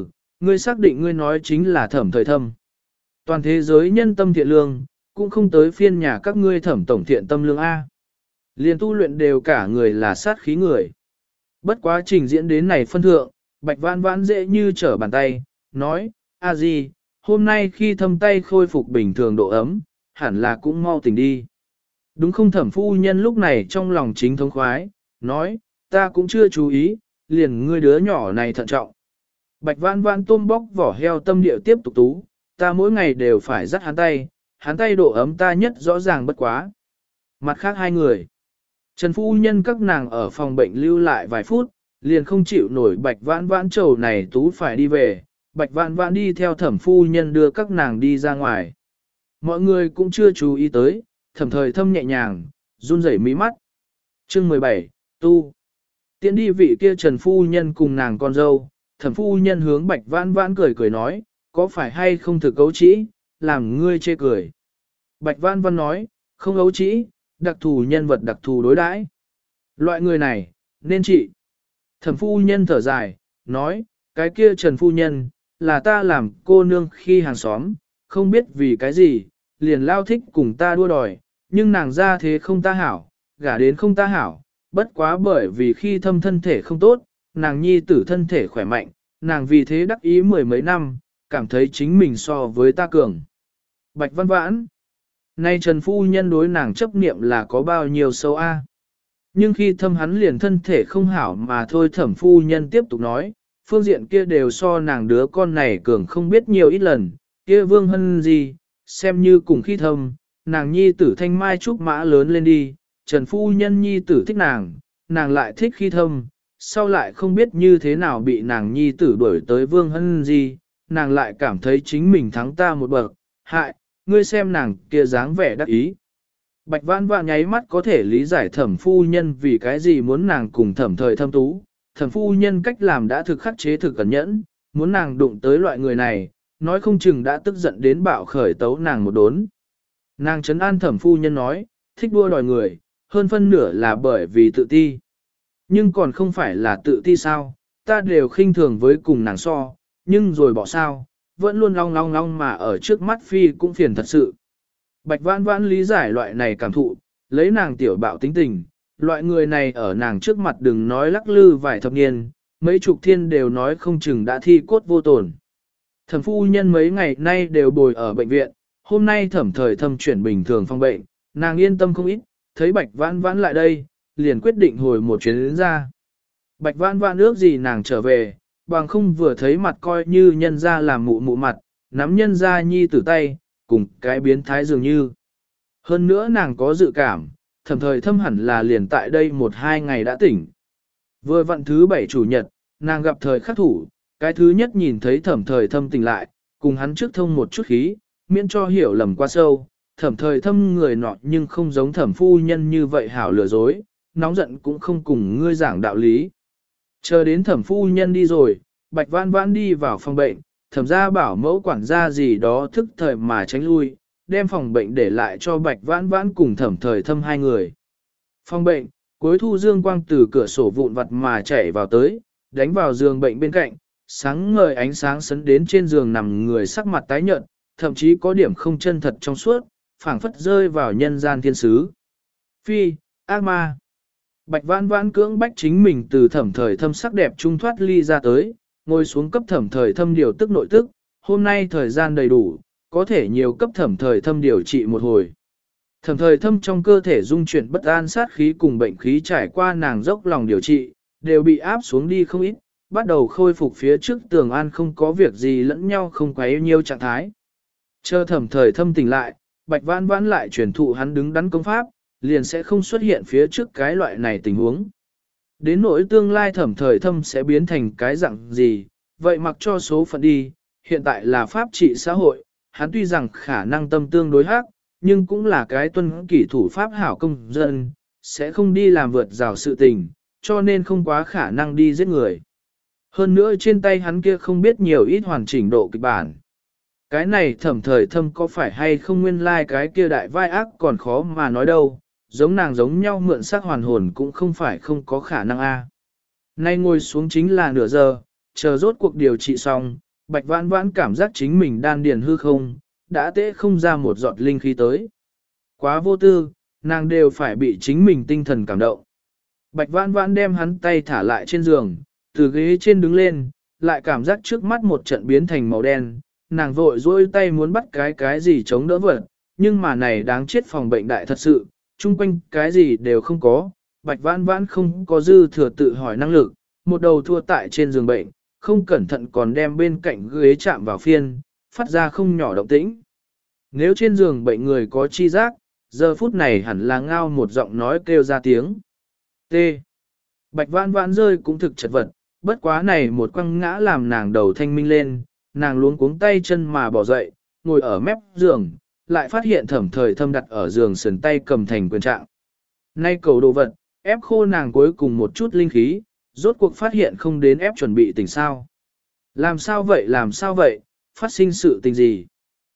ngươi xác định ngươi nói chính là Thẩm Thời Thâm. Toàn thế giới nhân tâm thiện lương, cũng không tới phiên nhà các ngươi Thẩm tổng thiện tâm lương A. Liền tu luyện đều cả người là sát khí người. Bất quá trình diễn đến này phân thượng, Bạch Vãn Vãn dễ như trở bàn tay, nói, a gì, hôm nay khi thâm tay khôi phục bình thường độ ấm, hẳn là cũng mau tỉnh đi. Đúng không Thẩm phu nhân lúc này trong lòng chính thống khoái, nói, ta cũng chưa chú ý, liền ngươi đứa nhỏ này thận trọng. Bạch Vãn Vãn tôm bóc vỏ heo tâm điệu tiếp tục tú, ta mỗi ngày đều phải dắt hắn tay độ ấm ta nhất rõ ràng bất quá. Mặt khác hai người, Trần phu nhân các nàng ở phòng bệnh lưu lại vài phút, liền không chịu nổi Bạch Vãn Vãn trầu này tú phải đi về, Bạch Vãn Vãn đi theo Thẩm phu nhân đưa các nàng đi ra ngoài. Mọi người cũng chưa chú ý tới, Thẩm Thời Thâm nhẹ nhàng, run rẩy mí mắt. Chương 17, tu. Tiến đi vị kia Trần phu nhân cùng nàng con dâu, Thẩm phu nhân hướng Bạch Vãn Vãn cười cười nói, có phải hay không thực ấu trĩ, làm ngươi chê cười. Bạch Vãn Vãn nói, không ấu trĩ, đặc thù nhân vật đặc thù đối đãi. Loại người này, nên trị. Thẩm phu nhân thở dài, nói, cái kia Trần phu nhân, là ta làm cô nương khi hàng xóm, không biết vì cái gì, liền lao thích cùng ta đua đòi, nhưng nàng ra thế không ta hảo, gả đến không ta hảo, bất quá bởi vì khi thâm thân thể không tốt, nàng nhi tử thân thể khỏe mạnh, nàng vì thế đắc ý mười mấy năm, cảm thấy chính mình so với ta cường. Bạch Văn Vãn, nay Trần phu nhân đối nàng chấp niệm là có bao nhiêu sâu a? Nhưng khi thâm hắn liền thân thể không hảo mà thôi Thẩm phu nhân tiếp tục nói, phương diện kia đều so nàng đứa con này cường không biết nhiều ít lần, kia Vương Hân gì, xem như cùng khi thâm, nàng nhi tử thanh mai trúc mã lớn lên đi, Trần phu nhân nhi tử thích nàng lại thích khi thâm, sau lại không biết như thế nào bị nàng nhi tử đuổi tới Vương Hân gì, nàng lại cảm thấy chính mình thắng ta một bậc, hại, ngươi xem nàng kia dáng vẻ đắc ý. Bạch Vãn Vãn nháy mắt có thể lý giải Thẩm phu nhân vì cái gì muốn nàng cùng Thẩm Thời Thâm tú. Thẩm phu nhân cách làm đã thực khắc chế thực cẩn nhẫn, muốn nàng đụng tới loại người này, nói không chừng đã tức giận đến bạo khởi tấu nàng một đốn. Nàng trấn an Thẩm phu nhân nói, thích đua đòi người, hơn phân nửa là bởi vì tự ti. Nhưng còn không phải là tự ti sao, ta đều khinh thường với cùng nàng so, nhưng rồi bỏ sao, vẫn luôn long long long mà ở trước mắt phi cũng phiền thật sự. Bạch Vãn Vãn lý giải loại này cảm thụ, lấy nàng tiểu bạo tính tình, loại người này ở nàng trước mặt đừng nói lắc lư vài thập niên, mấy chục thiên đều nói không chừng đã thi cốt vô tổn. Thẩm phu nhân mấy ngày nay đều bồi ở bệnh viện, hôm nay Thẩm Thời Thâm chuyển bình thường phòng bệnh, nàng yên tâm không ít, thấy Bạch Vãn Vãn lại đây, liền quyết định hồi một chuyến đến ra. Bạch Vãn Vãn ước gì nàng trở về, bằng không vừa thấy mặt coi như nhân ra làm mụ mụ mặt, nắm nhân ra nhi tử tay, cùng cái biến thái dường như. Hơn nữa nàng có dự cảm, Thẩm Thời Thâm hẳn là liền tại đây 1-2 ngày đã tỉnh. Vừa vặn thứ 7 chủ nhật, nàng gặp thời khắc thủ, cái thứ nhất nhìn thấy Thẩm Thời Thâm tỉnh lại, cùng hắn trước thông một chút khí, miễn cho hiểu lầm quá sâu. Thẩm Thời Thâm người nọ nhưng không giống Thẩm phu nhân như vậy hảo lừa dối, nóng giận cũng không cùng ngươi giảng đạo lý. Chờ đến Thẩm phu nhân đi rồi, Bạch Vãn Vãn đi vào phòng bệnh, Thẩm gia bảo mẫu quản gia gì đó thức thời mà tránh lui, đem phòng bệnh để lại cho Bạch Vãn Vãn cùng Thẩm Thời Thâm hai người. Phòng bệnh, cuối thu dương quang từ cửa sổ vụn vặt mà chảy vào tới, đánh vào giường bệnh bên cạnh, sáng ngời ánh sáng sấn đến trên giường nằm người sắc mặt tái nhợt, thậm chí có điểm không chân thật trong suốt, phảng phất rơi vào nhân gian thiên sứ. Phi, ác ma. Bạch Vãn Vãn cưỡng bách chính mình từ Thẩm Thời Thâm sắc đẹp trung thoát ly ra tới, ngồi xuống cấp Thẩm Thời Thâm điều tức nội tức, hôm nay thời gian đầy đủ, có thể nhiều cấp Thẩm Thời Thâm điều trị một hồi. Thẩm Thời Thâm trong cơ thể dung chuyển bất an sát khí cùng bệnh khí trải qua nàng dốc lòng điều trị, đều bị áp xuống đi không ít, bắt đầu khôi phục phía trước tường an không có việc gì lẫn nhau không quấy nhiêu trạng thái. Chờ Thẩm Thời Thâm tỉnh lại, Bạch Vãn Vãn lại truyền thụ hắn đứng đắn công pháp, liền sẽ không xuất hiện phía trước cái loại này tình huống. Đến nỗi tương lai Thẩm Thời Thâm sẽ biến thành cái dạng gì, vậy mặc cho số phận đi, hiện tại là pháp trị xã hội, hắn tuy rằng khả năng tâm tương đối hắc, nhưng cũng là cái tuân kỷ thủ pháp hảo công dân, sẽ không đi làm vượt rào sự tình, cho nên không quá khả năng đi giết người. Hơn nữa trên tay hắn kia không biết nhiều ít hoàn chỉnh độ kịch bản. Cái này Thẩm Thời Thâm có phải hay không nguyên lai like cái kia đại vai ác còn khó mà nói đâu, giống nàng giống nhau mượn xác hoàn hồn cũng không phải không có khả năng a. Nay ngồi xuống chính là nửa giờ, chờ rốt cuộc điều trị xong, Bạch Vãn Vãn cảm giác chính mình đan điền hư không, đã tễ không ra một giọt linh khí tới. Quá vô tư, nàng đều phải bị chính mình tinh thần cảm động. Bạch Vãn Vãn đem hắn tay thả lại trên giường, từ ghế trên đứng lên, lại cảm giác trước mắt một trận biến thành màu đen, nàng vội dôi tay muốn bắt cái gì chống đỡ vật, nhưng mà này đáng chết phòng bệnh đại thật sự, chung quanh cái gì đều không có, Bạch Vãn Vãn không có dư thừa tự hỏi năng lực, một đầu thua tại trên giường bệnh, không cẩn thận còn đem bên cạnh ghế chạm vào phiên, phát ra không nhỏ động tĩnh. Nếu trên giường bệnh người có chi giác, giờ phút này hẳn là ngao một giọng nói kêu ra tiếng. T. Bạch Vãn Vãn rơi cũng thực chật vật, bất quá này một quăng ngã làm nàng đầu thanh minh lên, nàng luống cuống tay chân mà bỏ dậy, ngồi ở mép giường, lại phát hiện Thẩm Thời Thâm đặt ở giường sườn tay cầm thành quyền trạng. Nay cầu đồ vật, ép khô nàng cuối cùng một chút linh khí, rốt cuộc phát hiện không đến ép chuẩn bị tỉnh sao. Làm sao vậy, phát sinh sự tình gì?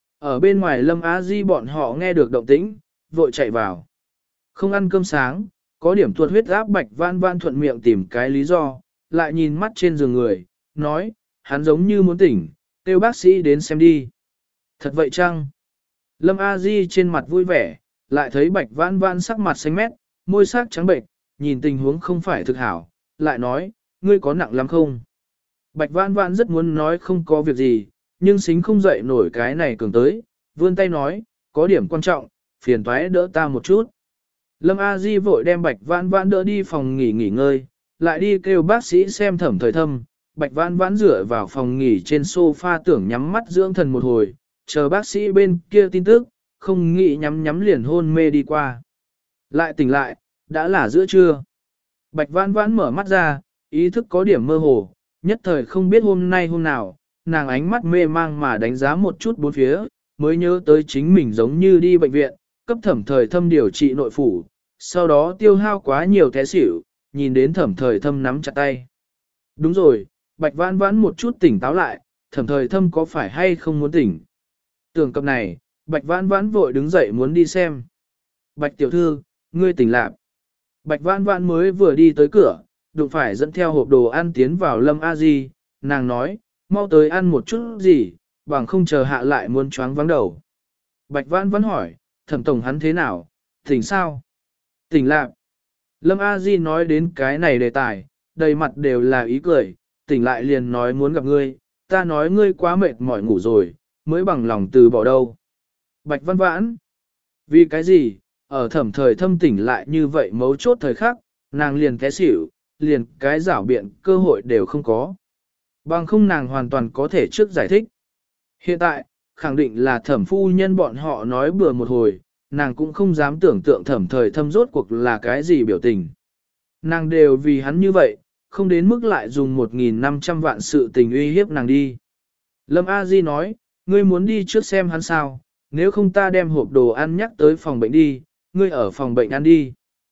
Ở bên ngoài Lâm Á Di bọn họ nghe được động tĩnh, vội chạy vào. Không ăn cơm sáng, có điểm tuột huyết áp Bạch Vãn Vãn thuận miệng tìm cái lý do, lại nhìn mắt trên giường người, nói, hắn giống như muốn tỉnh, kêu bác sĩ đến xem đi. Thật vậy chăng? Lâm A Di trên mặt vui vẻ, lại thấy Bạch Vãn Vãn sắc mặt xanh mét, môi sắc trắng bệnh, nhìn tình huống không phải thực hảo, lại nói, ngươi có nặng lắm không? Bạch Vãn Vãn rất muốn nói không có việc gì, nhưng xính không dậy nổi cái này cường tới, vươn tay nói, có điểm quan trọng, phiền toái đỡ ta một chút. Lâm A Di vội đem Bạch Vãn Vãn đỡ đi phòng nghỉ ngơi, lại đi kêu bác sĩ xem Thẩm Thời Thâm. Bạch Vãn Vãn dựa vào phòng nghỉ trên sofa tưởng nhắm mắt dưỡng thần một hồi, chờ bác sĩ bên kia tin tức, không nghĩ nhắm liền hôn mê đi qua. Lại tỉnh lại, đã là giữa trưa. Bạch Vãn Vãn mở mắt ra, ý thức có điểm mơ hồ, nhất thời không biết hôm nay hôm nào, nàng ánh mắt mê mang mà đánh giá một chút bốn phía, mới nhớ tới chính mình giống như đi bệnh viện, cấp Thẩm Thời Thâm điều trị nội phủ, sau đó tiêu hao quá nhiều té xỉu, nhìn đến Thẩm Thời Thâm nắm chặt tay. Đúng rồi, Bạch Vãn Vãn một chút tỉnh táo lại, Thẩm Thời Thâm có phải hay không muốn tỉnh? Tưởng cập này, Bạch Vãn Vãn vội đứng dậy muốn đi xem. Bạch tiểu thư, ngươi tỉnh lạc. Bạch Vãn Vãn mới vừa đi tới cửa, đụng phải dẫn theo hộp đồ ăn tiến vào Lâm A Di, nàng nói, mau tới ăn một chút gì, bằng không chờ hạ lại muốn choáng vắng đầu. Bạch Vãn Vãn hỏi, Thẩm tổng hắn thế nào, tỉnh sao? Tỉnh lạc. Lâm A Di nói đến cái này đề tài, đầy mặt đều là ý cười, tỉnh lại liền nói muốn gặp ngươi, ta nói ngươi quá mệt mỏi ngủ rồi, mới bằng lòng từ bỏ đâu. Bạch Vãn Vãn. Vì cái gì, ở Thẩm Thời Thâm tỉnh lại như vậy mấu chốt thời khắc, nàng liền té xỉu, liền cái giảo biện cơ hội đều không có. Bằng không nàng hoàn toàn có thể trước giải thích. Hiện tại, khẳng định là Thẩm phu nhân bọn họ nói bừa một hồi, nàng cũng không dám tưởng tượng Thẩm Thời Thâm rốt cuộc là cái gì biểu tình. Nàng đều vì hắn như vậy, không đến mức lại dùng 1.500 vạn sự tình uy hiếp nàng đi. Lâm A Di nói, ngươi muốn đi trước xem hắn sao, nếu không ta đem hộp đồ ăn nhắc tới phòng bệnh đi, ngươi ở phòng bệnh ăn đi.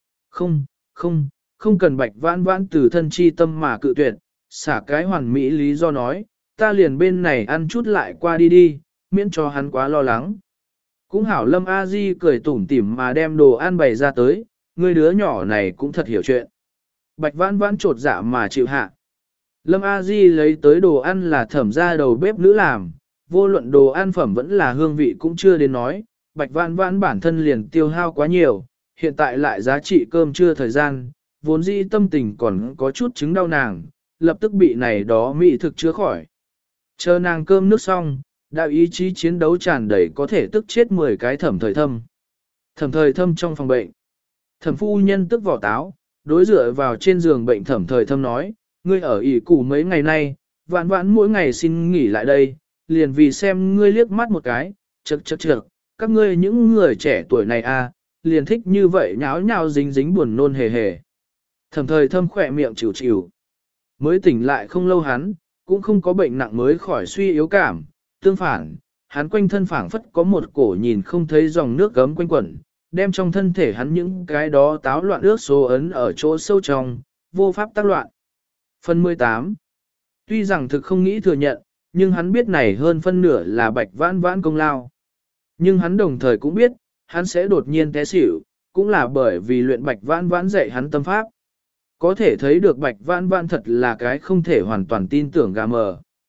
Không cần. Bạch Vãn Vãn từ thân chi tâm mà cự tuyệt, xả cái hoàn mỹ lý do nói, ta liền bên này ăn chút lại qua đi, miễn cho hắn quá lo lắng. Cũng hảo Lâm A Di cười tủm tỉm mà đem đồ ăn bày ra tới, ngươi đứa nhỏ này cũng thật hiểu chuyện. Bạch Vãn Vãn trột dạ mà chịu hạ. Lâm A Di lấy tới đồ ăn là Thẩm ra đầu bếp nữ làm, vô luận đồ ăn phẩm vẫn là hương vị cũng chưa đến nói, Bạch Vãn Vãn bản thân liền tiêu hao quá nhiều, hiện tại lại giá trị cơm trưa thời gian, vốn dĩ tâm tình còn có chút chứng đau nàng, lập tức bị này đó mỹ thực chữa khỏi. Chờ nàng cơm nước xong, đạo ý chí chiến đấu tràn đầy có thể tức chết 10 cái Thẩm Thời Thâm. Thẩm Thời Thâm trong phòng bệnh. Thẩm phu nhân tức vỏ táo, đối dựa vào trên giường bệnh Thẩm Thời Thâm nói, ngươi ở ỉ củ mấy ngày nay, Vãn Vãn mỗi ngày xin nghỉ lại đây, liền vì xem ngươi liếc mắt một cái, chậc, các ngươi những người trẻ tuổi này à, liền thích như vậy nháo nhào dính buồn nôn hề hề. Thẩm Thời Thâm khỏe miệng chịu. Mới tỉnh lại không lâu hắn, cũng không có bệnh nặng mới khỏi suy yếu cảm, tương phản, hắn quanh thân phảng phất có một cổ nhìn không thấy dòng nước gấm quanh quẩn, đem trong thân thể hắn những cái đó táo loạn ước số ấn ở chỗ sâu trong, vô pháp tác loạn. Phần 18. Tuy rằng thực không nghĩ thừa nhận, nhưng hắn biết này hơn phân nửa là Bạch Vãn Vãn công lao. Nhưng hắn đồng thời cũng biết, hắn sẽ đột nhiên té xỉu, cũng là bởi vì luyện Bạch Vãn Vãn dạy hắn tâm pháp. Có thể thấy được Bạch Vãn Vãn thật là cái không thể hoàn toàn tin tưởng gà mờ.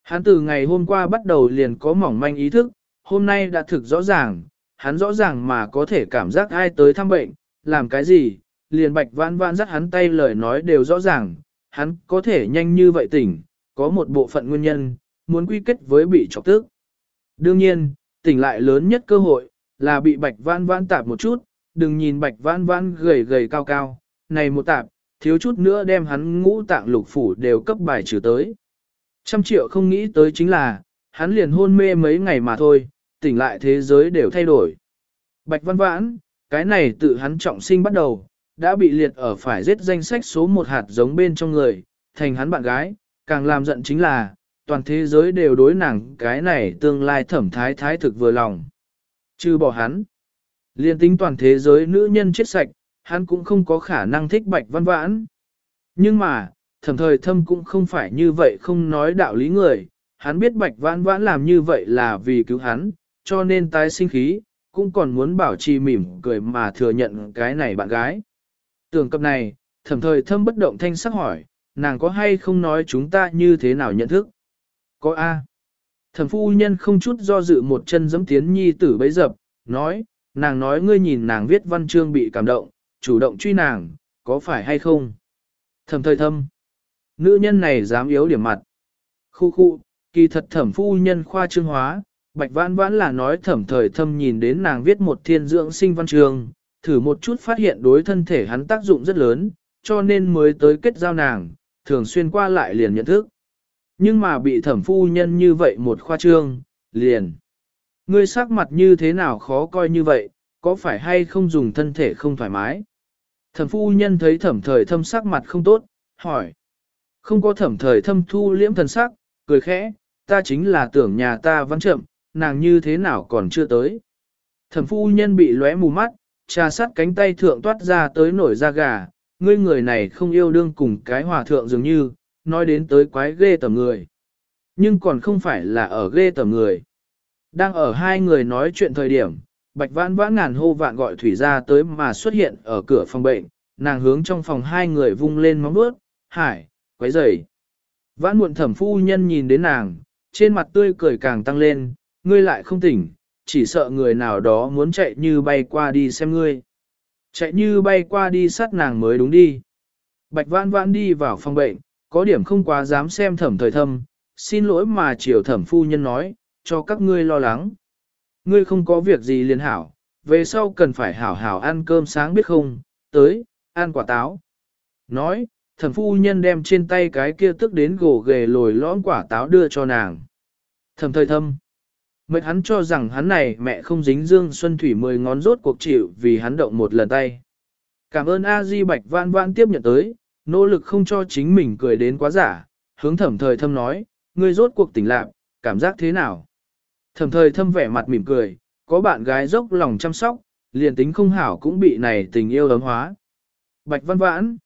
Hắn từ ngày hôm qua bắt đầu liền có mỏng manh ý thức, hôm nay đã thực rõ ràng, hắn rõ ràng mà có thể cảm giác ai tới thăm bệnh, làm cái gì, liền Bạch Vãn Vãn dắt hắn tay lời nói đều rõ ràng, hắn có thể nhanh như vậy tỉnh, có một bộ phận nguyên nhân, muốn quy kết với bị chọc tức. Đương nhiên, tỉnh lại lớn nhất cơ hội, là bị Bạch Vãn Vãn tạp một chút, đừng nhìn Bạch Vãn Vãn gầy gầy cao cao, này một tạp, thiếu chút nữa đem hắn ngũ tạng lục phủ đều cấp bài trừ tới. 100 triệu không nghĩ tới chính là, hắn liền hôn mê mấy ngày mà thôi, tỉnh lại thế giới đều thay đổi. Bạch Vãn Vãn, cái này tự hắn trọng sinh bắt đầu, đã bị liệt ở phải giết danh sách số 1 hạt giống bên trong người, thành hắn bạn gái, càng làm giận chính là, toàn thế giới đều đối nàng cái này tương lai thẩm thái thái thực vừa lòng. Trừ bỏ hắn, liên tính toàn thế giới nữ nhân chết sạch, hắn cũng không có khả năng thích Bạch Vãn Vãn. Nhưng mà, Thẩm Thời Thâm cũng không phải như vậy không nói đạo lý người, hắn biết Bạch Vãn Vãn làm như vậy là vì cứu hắn, cho nên tái sinh khí, cũng còn muốn bảo trì mỉm cười mà thừa nhận cái này bạn gái. Tưởng cập này, Thẩm Thời Thâm bất động thanh sắc hỏi, nàng có hay không nói chúng ta như thế nào nhận thức? Có A. Thẩm phu nhân không chút do dự một chân giẫm tiến nhi tử bấy dập, nói, nàng nói ngươi nhìn nàng viết văn chương bị cảm động, chủ động truy nàng, có phải hay không? Thẩm Thời Thâm. Nữ nhân này dám yếu điểm mặt. Khu khu, kỳ thật Thẩm phu nhân khoa trương hóa, Bạch Vãn Vãn là nói Thẩm Thời Thâm nhìn đến nàng viết một thiên dưỡng sinh văn chương, thử một chút phát hiện đối thân thể hắn tác dụng rất lớn, cho nên mới tới kết giao nàng, thường xuyên qua lại liền nhận thức. Nhưng mà bị Thẩm phu nhân như vậy một khoa trương, liền. Ngươi sắc mặt như thế nào khó coi như vậy, có phải hay không dùng thân thể không thoải mái? Thẩm phu nhân thấy Thẩm Thời Thâm sắc mặt không tốt, hỏi. Không có Thẩm Thời Thâm thu liễm thần sắc, cười khẽ, ta chính là tưởng nhà ta văn chậm, nàng như thế nào còn chưa tới. Thẩm phu nhân bị lóe mù mắt, trà sát cánh tay thượng toát ra tới nổi da gà, ngươi người này không yêu đương cùng cái hòa thượng dường như, nói đến tới quái ghê tởm người. Nhưng còn không phải là ở ghê tởm người. Đang ở hai người nói chuyện thời điểm, Bạch Vãn Vãn ngàn hô vạn gọi thủy ra tới mà xuất hiện ở cửa phòng bệnh, nàng hướng trong phòng hai người vung lên móng vuốt, hải, quấy rầy. Vãn muộn Thẩm phu nhân nhìn đến nàng, trên mặt tươi cười càng tăng lên, ngươi lại không tỉnh, chỉ sợ người nào đó muốn chạy như bay qua đi xem ngươi. Chạy như bay qua đi sát nàng mới đúng đi. Bạch Vãn Vãn đi vào phòng bệnh, có điểm không quá dám xem Thẩm Thời Thâm, xin lỗi mà chiều Thẩm phu nhân nói, cho các ngươi lo lắng. Ngươi không có việc gì liền hảo, về sau cần phải hảo hảo ăn cơm sáng biết không, tới, ăn quả táo. Nói, Thẩm phu nhân đem trên tay cái kia tức đến gồ ghề lồi lõm quả táo đưa cho nàng. Thẩm Thời Thâm. Mệt hắn cho rằng hắn này mẹ không dính dương xuân thủy 10 ngón rốt cuộc chịu vì hắn động một lần tay. Cảm ơn A Di. Bạch Vãn Vãn tiếp nhận tới, nỗ lực không cho chính mình cười đến quá giả, hướng Thẩm Thời Thâm nói, ngươi rốt cuộc tỉnh lạc, cảm giác thế nào? Thẩm Thời Thâm vẻ mặt mỉm cười, có bạn gái dốc lòng chăm sóc, liền tính không hảo cũng bị này tình yêu ấm hóa. Bạch Vãn Vãn.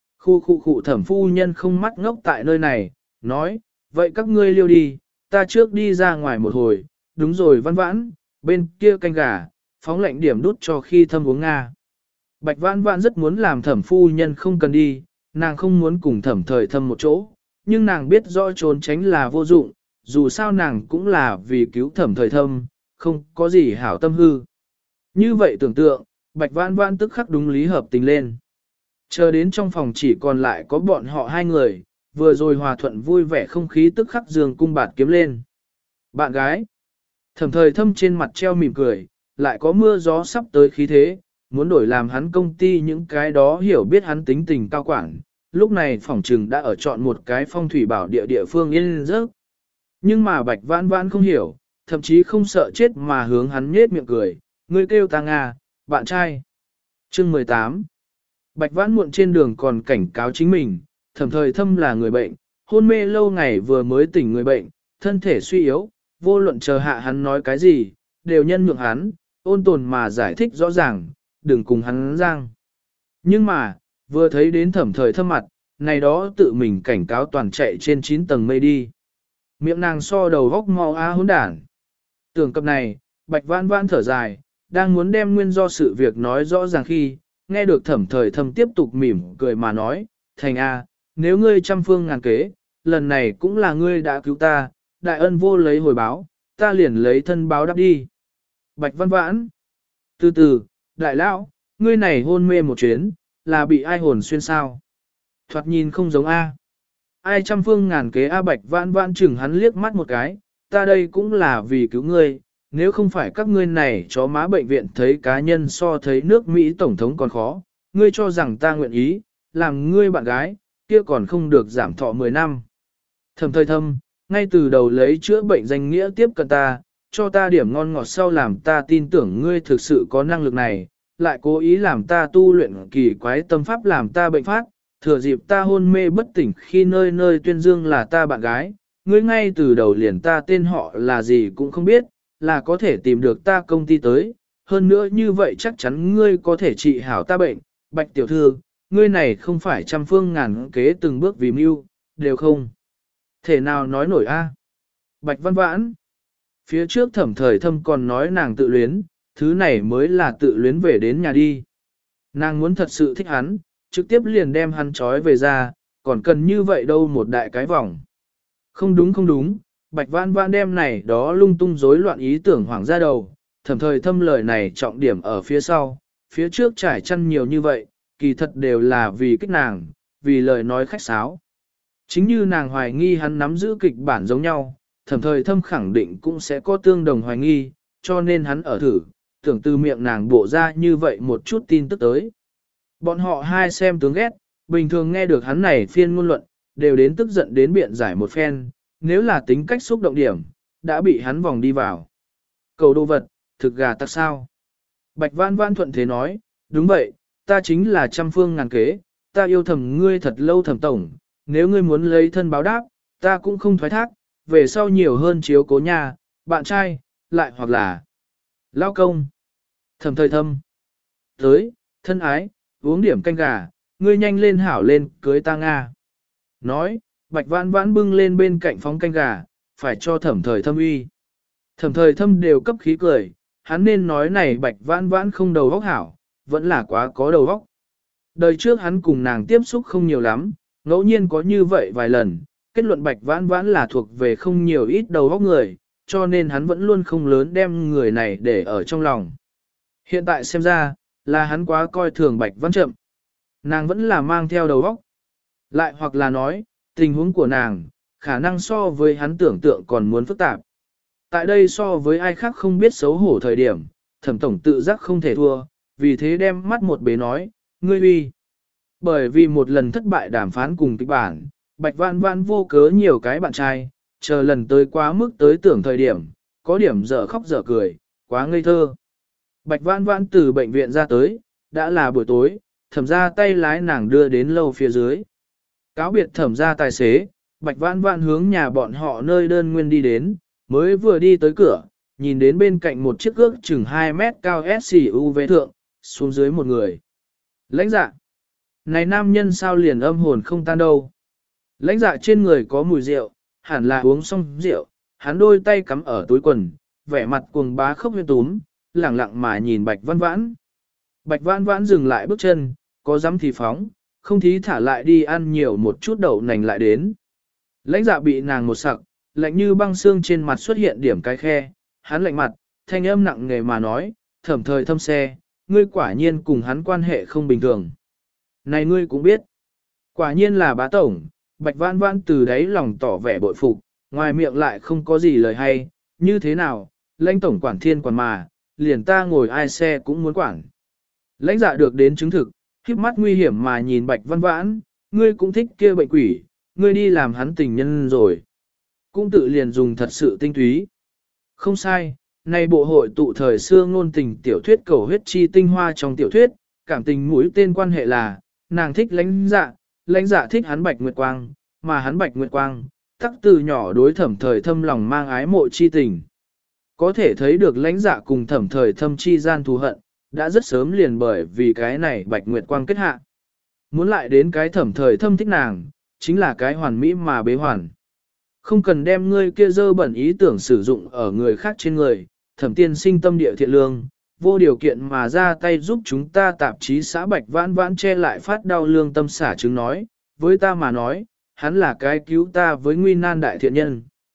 Khu Thẩm phu nhân không mắt ngốc tại nơi này, nói, vậy các ngươi liêu đi, ta trước đi ra ngoài một hồi, đúng rồi Vãn Vãn, bên kia canh gà, phóng lạnh điểm đút cho khi thâm uống Nga. Bạch Vãn Vãn rất muốn làm Thẩm phu nhân không cần đi, nàng không muốn cùng Thẩm Thời Thâm một chỗ, nhưng nàng biết rõ trốn tránh là vô dụng, dù sao nàng cũng là vì cứu Thẩm Thời Thâm, không có gì hảo tâm hư. Như vậy tưởng tượng, Bạch Vãn Vãn tức khắc đúng lý hợp tình lên. Chờ đến trong phòng chỉ còn lại có bọn họ hai người, vừa rồi hòa thuận vui vẻ không khí tức khắc giường cung bạt kiếm lên. Bạn gái, Thẩm Thời Thâm trên mặt treo mỉm cười, lại có mưa gió sắp tới khí thế, muốn đổi làm hắn công ty những cái đó hiểu biết hắn tính tình cao quản. Lúc này phòng trừng đã ở chọn một cái phong thủy bảo địa địa phương yên giấc. Nhưng mà Bạch Vãn Vãn không hiểu, thậm chí không sợ chết mà hướng hắn nhết miệng cười, ngươi kêu ta Nga, bạn trai. Chương 18. Bạch Vãn muộn trên đường còn cảnh cáo chính mình, Thẩm Thời Thâm là người bệnh, hôn mê lâu ngày vừa mới tỉnh người bệnh, thân thể suy yếu, vô luận chờ hạ hắn nói cái gì, đều nhân nhượng hắn, ôn tồn mà giải thích rõ ràng, đừng cùng hắn giang. Nhưng mà, vừa thấy đến Thẩm Thời Thâm mặt, này đó tự mình cảnh cáo toàn chạy trên 9 tầng mây đi. Miệng nàng so đầu góc mau á hỗn đản. Tưởng cập này, Bạch Vãn Vãn thở dài, đang muốn đem nguyên do sự việc nói rõ ràng khi, nghe được Thẩm Thời Thâm tiếp tục mỉm cười mà nói, Thành A, nếu ngươi trăm phương ngàn kế, lần này cũng là ngươi đã cứu ta, đại ân vô lấy hồi báo, ta liền lấy thân báo đáp đi. Bạch Văn Vãn. Từ từ, đại lão, ngươi này hôn mê một chuyến, là bị ai hồn xuyên sao? Thoạt nhìn không giống A. Ai trăm phương ngàn kế A Bạch Vãn Vãn chừng hắn liếc mắt một cái, ta đây cũng là vì cứu ngươi, nếu không phải các ngươi này chó má bệnh viện thấy cá nhân so thấy nước Mỹ Tổng thống còn khó, ngươi cho rằng ta nguyện ý, làm ngươi bạn gái, kia còn không được giảm thọ 10 năm. Thầm thời thâm, ngay từ đầu lấy chữa bệnh danh nghĩa tiếp cận ta, cho ta điểm ngon ngọt sau làm ta tin tưởng ngươi thực sự có năng lực này, lại cố ý làm ta tu luyện kỳ quái tâm pháp làm ta bệnh phát, thừa dịp ta hôn mê bất tỉnh khi nơi nơi tuyên dương là ta bạn gái, ngươi ngay từ đầu liền ta tên họ là gì cũng không biết, là có thể tìm được ta công ty tới, hơn nữa như vậy chắc chắn ngươi có thể trị hảo ta bệnh, Bạch tiểu thư, ngươi này không phải trăm phương ngàn kế từng bước vì mưu, đều không. Thể nào nói nổi a? Bạch Văn Vãn. Phía trước Thẩm Thời Thâm còn nói nàng tự luyến, thứ này mới là tự luyến về đến nhà đi. Nàng muốn thật sự thích hắn, trực tiếp liền đem hắn trói về ra, còn cần như vậy đâu một đại cái vòng. Không đúng không đúng, Bạch Văn Vãn đem này đó lung tung rối loạn ý tưởng hoảng ra đầu, Thẩm Thời Thâm lời này trọng điểm ở phía sau, phía trước trải chăn nhiều như vậy, kỳ thật đều là vì kích nàng, vì lời nói khách sáo. Chính như nàng hoài nghi hắn nắm giữ kịch bản giống nhau, Thẩm Thời Thâm khẳng định cũng sẽ có tương đồng hoài nghi, cho nên hắn ở thử, tưởng từ miệng nàng bộ ra như vậy một chút tin tức tới. Bọn họ hai xem tướng ghét, bình thường nghe được hắn này phiên ngôn luận, đều đến tức giận đến biện giải một phen, nếu là tính cách xúc động điểm, đã bị hắn vòng đi vào. Cầu đồ vật, thực gà tặc sao? Bạch Văn Văn thuận thế nói, đúng vậy, ta chính là trăm phương ngàn kế, ta yêu thầm ngươi thật lâu Thẩm tổng, nếu ngươi muốn lấy thân báo đáp, ta cũng không thoái thác, về sau nhiều hơn chiếu cố nhà, bạn trai, lại hoặc là lao công. Thẩm Thời Thâm. Tới, thân ái, uống điểm canh gà, ngươi nhanh lên hảo lên, cưới ta Nga. Nói, Bạch Vãn Vãn bưng lên bên cạnh phóng canh gà, phải cho Thẩm Thời Thâm uy. Thẩm Thời Thâm đều cấp khí cười, hắn nên nói này Bạch Vãn Vãn không đầu óc hảo, vẫn là quá có đầu óc. Đời trước hắn cùng nàng tiếp xúc không nhiều lắm, ngẫu nhiên có như vậy vài lần, kết luận Bạch Vãn Vãn là thuộc về không nhiều ít đầu óc người, cho nên hắn vẫn luôn không lớn đem người này để ở trong lòng. Hiện tại xem ra, là hắn quá coi thường Bạch Vãn Chậm. Nàng vẫn là mang theo đầu óc. Lại hoặc là nói, tình huống của nàng, khả năng so với hắn tưởng tượng còn muốn phức tạp. Tại đây so với ai khác không biết xấu hổ thời điểm, Thẩm tổng tự giác không thể thua, vì thế đem mắt một bế nói, ngươi uy. Bởi vì một lần thất bại đàm phán cùng kịch bản, Bạch Vãn Vãn vô cớ nhiều cái bạn trai, chờ lần tới quá mức tới tưởng thời điểm, có điểm dở khóc dở cười, quá ngây thơ. Bạch Vãn Vãn từ bệnh viện ra tới, đã là buổi tối, Thẩm ra tay lái nàng đưa đến lâu phía dưới. Cáo biệt Thẩm ra tài xế, Bạch Vãn Vãn hướng nhà bọn họ nơi đơn nguyên đi đến, mới vừa đi tới cửa, nhìn đến bên cạnh một chiếc ước chừng 2 mét cao SUV thượng, xuống dưới một người. Lãnh dạ. Này nam nhân sao liền âm hồn không tan đâu. Lãnh dạ trên người có mùi rượu, hẳn là uống xong rượu, hắn đôi tay cắm ở túi quần, vẻ mặt cuồng bá khốc huyên túm, lẳng lặng mà nhìn Bạch Văn Vãn. Bạch Văn Vãn dừng lại bước chân, có dám thì phóng, không thí thả lại đi ăn nhiều một chút đậu nành lại đến. Lãnh dạ bị nàng một sặc, lạnh như băng xương trên mặt xuất hiện điểm cái khe, hắn lạnh mặt, thanh âm nặng nề mà nói, Thẩm Thời Thâm xe, ngươi quả nhiên cùng hắn quan hệ không bình thường. Này ngươi cũng biết, quả nhiên là bá tổng, Bạch Vãn Vãn từ đấy lòng tỏ vẻ bội phục, ngoài miệng lại không có gì lời hay, như thế nào, lãnh tổng quản thiên quản mà, liền ta ngồi ai xe cũng muốn quản. Lãnh dạ được đến chứng thực, khiếp mắt nguy hiểm mà nhìn Bạch Vãn Vãn, ngươi cũng thích kia bệnh quỷ, ngươi đi làm hắn tình nhân rồi. Cũng tự liền dùng thật sự tinh túy. Không sai, này bộ hội tụ thời xưa ngôn tình tiểu thuyết cầu huyết chi tinh hoa trong tiểu thuyết, cảm tình mũi tên quan hệ là, nàng thích lãnh dạ thích hắn Bạch Nguyệt Quang, mà hắn Bạch Nguyệt Quang, tắc từ nhỏ đối Thẩm Thời Thâm lòng mang ái mộ chi tình. Có thể thấy được lãnh dạ cùng Thẩm Thời Thâm chi gian thù hận, đã rất sớm liền bởi vì cái này Bạch Nguyệt Quang kết hạ. Muốn lại đến cái Thẩm Thời Thâm thích nàng, chính là cái hoàn mỹ mà bế hoàn. Không cần đem ngươi kia dơ bẩn ý tưởng sử dụng ở người khác trên người, Thẩm tiên sinh tâm địa thiện lương, vô điều kiện mà ra tay giúp chúng ta tạp chí xã Bạch Vãn Vãn che lại phát đau lương tâm xả chứng nói, với ta mà nói, hắn là cái cứu ta với nguy nan đại thiện nhân.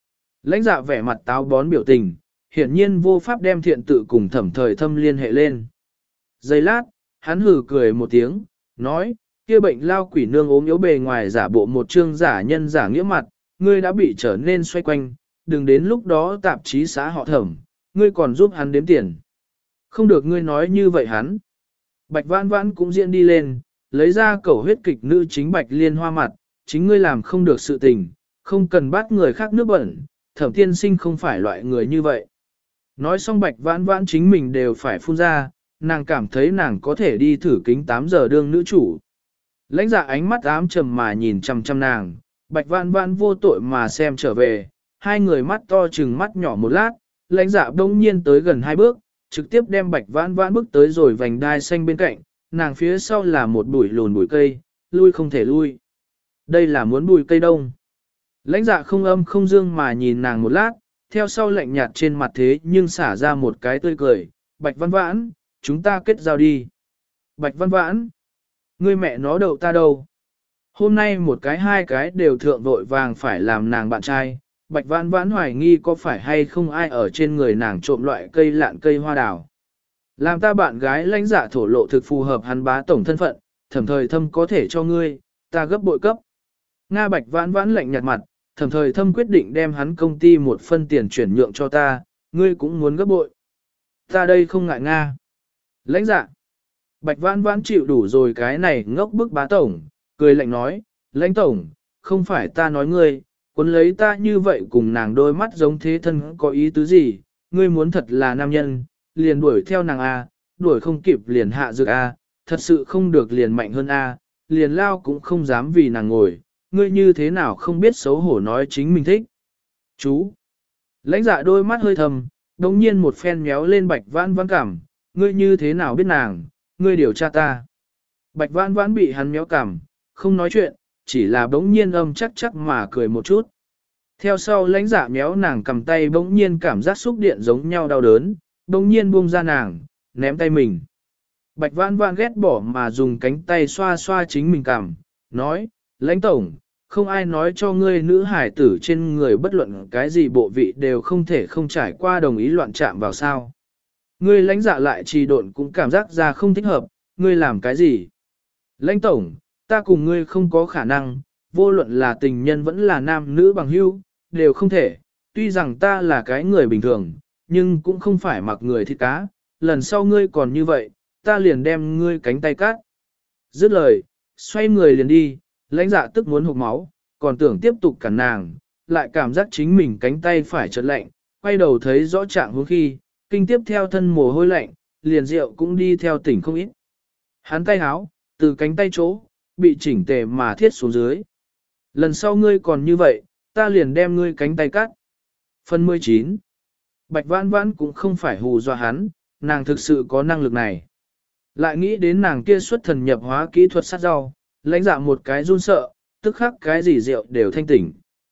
Lãnh dạ vẻ mặt táo bón biểu tình, hiển nhiên vô pháp đem thiện tự cùng Thẩm Thời Thâm liên hệ lên. Giây lát, hắn hừ cười một tiếng, nói, kia bệnh lao quỷ nương ốm yếu bề ngoài giả bộ một trương giả nhân giả nghĩa mặt, ngươi đã bị trở nên xoay quanh, đừng đến lúc đó tạp chí xã họ Thẩm, ngươi còn giúp hắn đếm tiền. Không được ngươi nói như vậy hắn. Bạch Vãn Vãn cũng diễn đi lên, lấy ra cẩu huyết kịch nữ chính Bạch Liên Hoa mặt, chính ngươi làm không được sự tình, không cần bắt người khác nước bẩn, Thẩm tiên sinh không phải loại người như vậy. Nói xong Bạch Vãn Vãn chính mình đều phải phun ra, nàng cảm thấy nàng có thể đi thử kính 8 giờ đương nữ chủ. Lãnh dạ ánh mắt ám trầm mà nhìn chăm chăm nàng, Bạch Vãn Vãn vô tội mà xem trở về, hai người mắt to chừng mắt nhỏ một lát, lãnh dạ đông nhiên tới gần hai bước, trực tiếp đem Bạch Vãn Vãn bước tới rồi vành đai xanh bên cạnh, nàng phía sau là một bụi lùn bụi cây, lui không thể lui. Đây là muốn bụi cây đông. Lãnh dạ không âm không dương mà nhìn nàng một lát, theo sau lạnh nhạt trên mặt thế nhưng xả ra một cái tươi cười, Bạch Vãn Vãn, chúng ta kết giao đi. Bạch Vãn Vãn, ngươi mẹ nó đậu ta đâu? Hôm nay một cái hai cái đều thượng vội vàng phải làm nàng bạn trai, Bạch Vãn Vãn hoài nghi có phải hay không ai ở trên người nàng trộm loại cây lạn cây hoa đào. Làm ta bạn gái lãnh dạ thổ lộ thực phù hợp hắn bá tổng thân phận, Thẩm Thời Thâm có thể cho ngươi, ta gấp bội cấp. Nga Bạch Vãn Vãn lạnh nhạt mặt, Thẩm Thời Thâm quyết định đem hắn công ty một phân tiền chuyển nhượng cho ta, ngươi cũng muốn gấp bội. Ta đây không ngại Nga. Lãnh dạ. Bạch Vãn Vãn chịu đủ rồi cái này ngốc bức bá tổng, cười lạnh nói, lãnh tổng, không phải ta nói ngươi, cuốn lấy ta như vậy cùng nàng đôi mắt giống thế thân có ý tứ gì, ngươi muốn thật là nam nhân, liền đuổi theo nàng A, đuổi không kịp liền hạ dược A, thật sự không được liền mạnh hơn A, liền lao cũng không dám vì nàng ngồi, ngươi như thế nào không biết xấu hổ nói chính mình thích. Chú! Lãnh dạ đôi mắt hơi thầm, đồng nhiên một phen méo lên Bạch Vãn Vãn cảm, ngươi như thế nào biết nàng, ngươi điều tra ta. Bạch Vãn Vãn bị hắn méo cảm, không nói chuyện, chỉ là bỗng nhiên âm chắc chắc mà cười một chút. Theo sau lãnh dạ méo nàng cầm tay bỗng nhiên cảm giác xúc điện giống nhau đau đớn, bỗng nhiên buông ra nàng, ném tay mình. Bạch Vãn Vãn ghét bỏ mà dùng cánh tay xoa xoa chính mình cằm, nói, lãnh tổng, không ai nói cho ngươi nữ hải tử trên người bất luận cái gì bộ vị đều không thể không trải qua đồng ý loạn chạm vào sao. Ngươi lãnh dạ lại trì độn cũng cảm giác ra không thích hợp, ngươi làm cái gì? Lãnh tổng, ta cùng ngươi không có khả năng, vô luận là tình nhân vẫn là nam nữ bằng hữu, đều không thể, tuy rằng ta là cái người bình thường, nhưng cũng không phải mặc người thịt cá, lần sau ngươi còn như vậy, ta liền đem ngươi cánh tay cắt. Dứt lời, xoay người liền đi, lãnh dạ tức muốn hụt máu, còn tưởng tiếp tục cản nàng, lại cảm giác chính mình cánh tay phải chợt lạnh, quay đầu thấy rõ trạng huống khi, kinh tiếp theo thân mồ hôi lạnh, liền rượu cũng đi theo tỉnh không ít. Hắn tay háo, từ cánh tay chỗ, bị chỉnh tề mà thiết xuống dưới. Lần sau ngươi còn như vậy, ta liền đem ngươi cánh tay cắt. Phần 19. Bạch Vãn Vãn cũng không phải hù dọa hắn, nàng thực sự có năng lực này. Lại nghĩ đến nàng kia xuất thần nhập hóa kỹ thuật sát rau, lãnh dạ một cái run sợ, tức khắc cái gì rượu đều thanh tỉnh.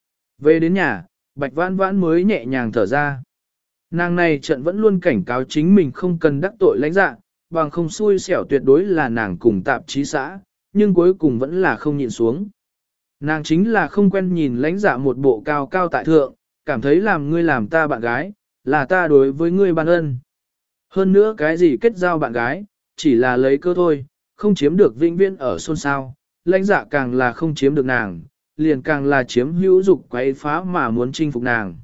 Về đến nhà, Bạch Vãn Vãn mới nhẹ nhàng thở ra. Nàng này trận vẫn luôn cảnh cáo chính mình không cần đắc tội lãnh dạ, bằng không xui xẻo tuyệt đối là nàng cùng tạp chí xã, nhưng cuối cùng vẫn là không nhịn xuống. Nàng chính là không quen nhìn lãnh dạ một bộ cao cao tại thượng, cảm thấy làm ngươi làm ta bạn gái, là ta đối với ngươi ban ân. Hơn nữa cái gì kết giao bạn gái, chỉ là lấy cơ thôi, không chiếm được vĩnh viễn ở xôn xao, lãnh dạ càng là không chiếm được nàng, liền càng là chiếm hữu dục quấy phá mà muốn chinh phục nàng.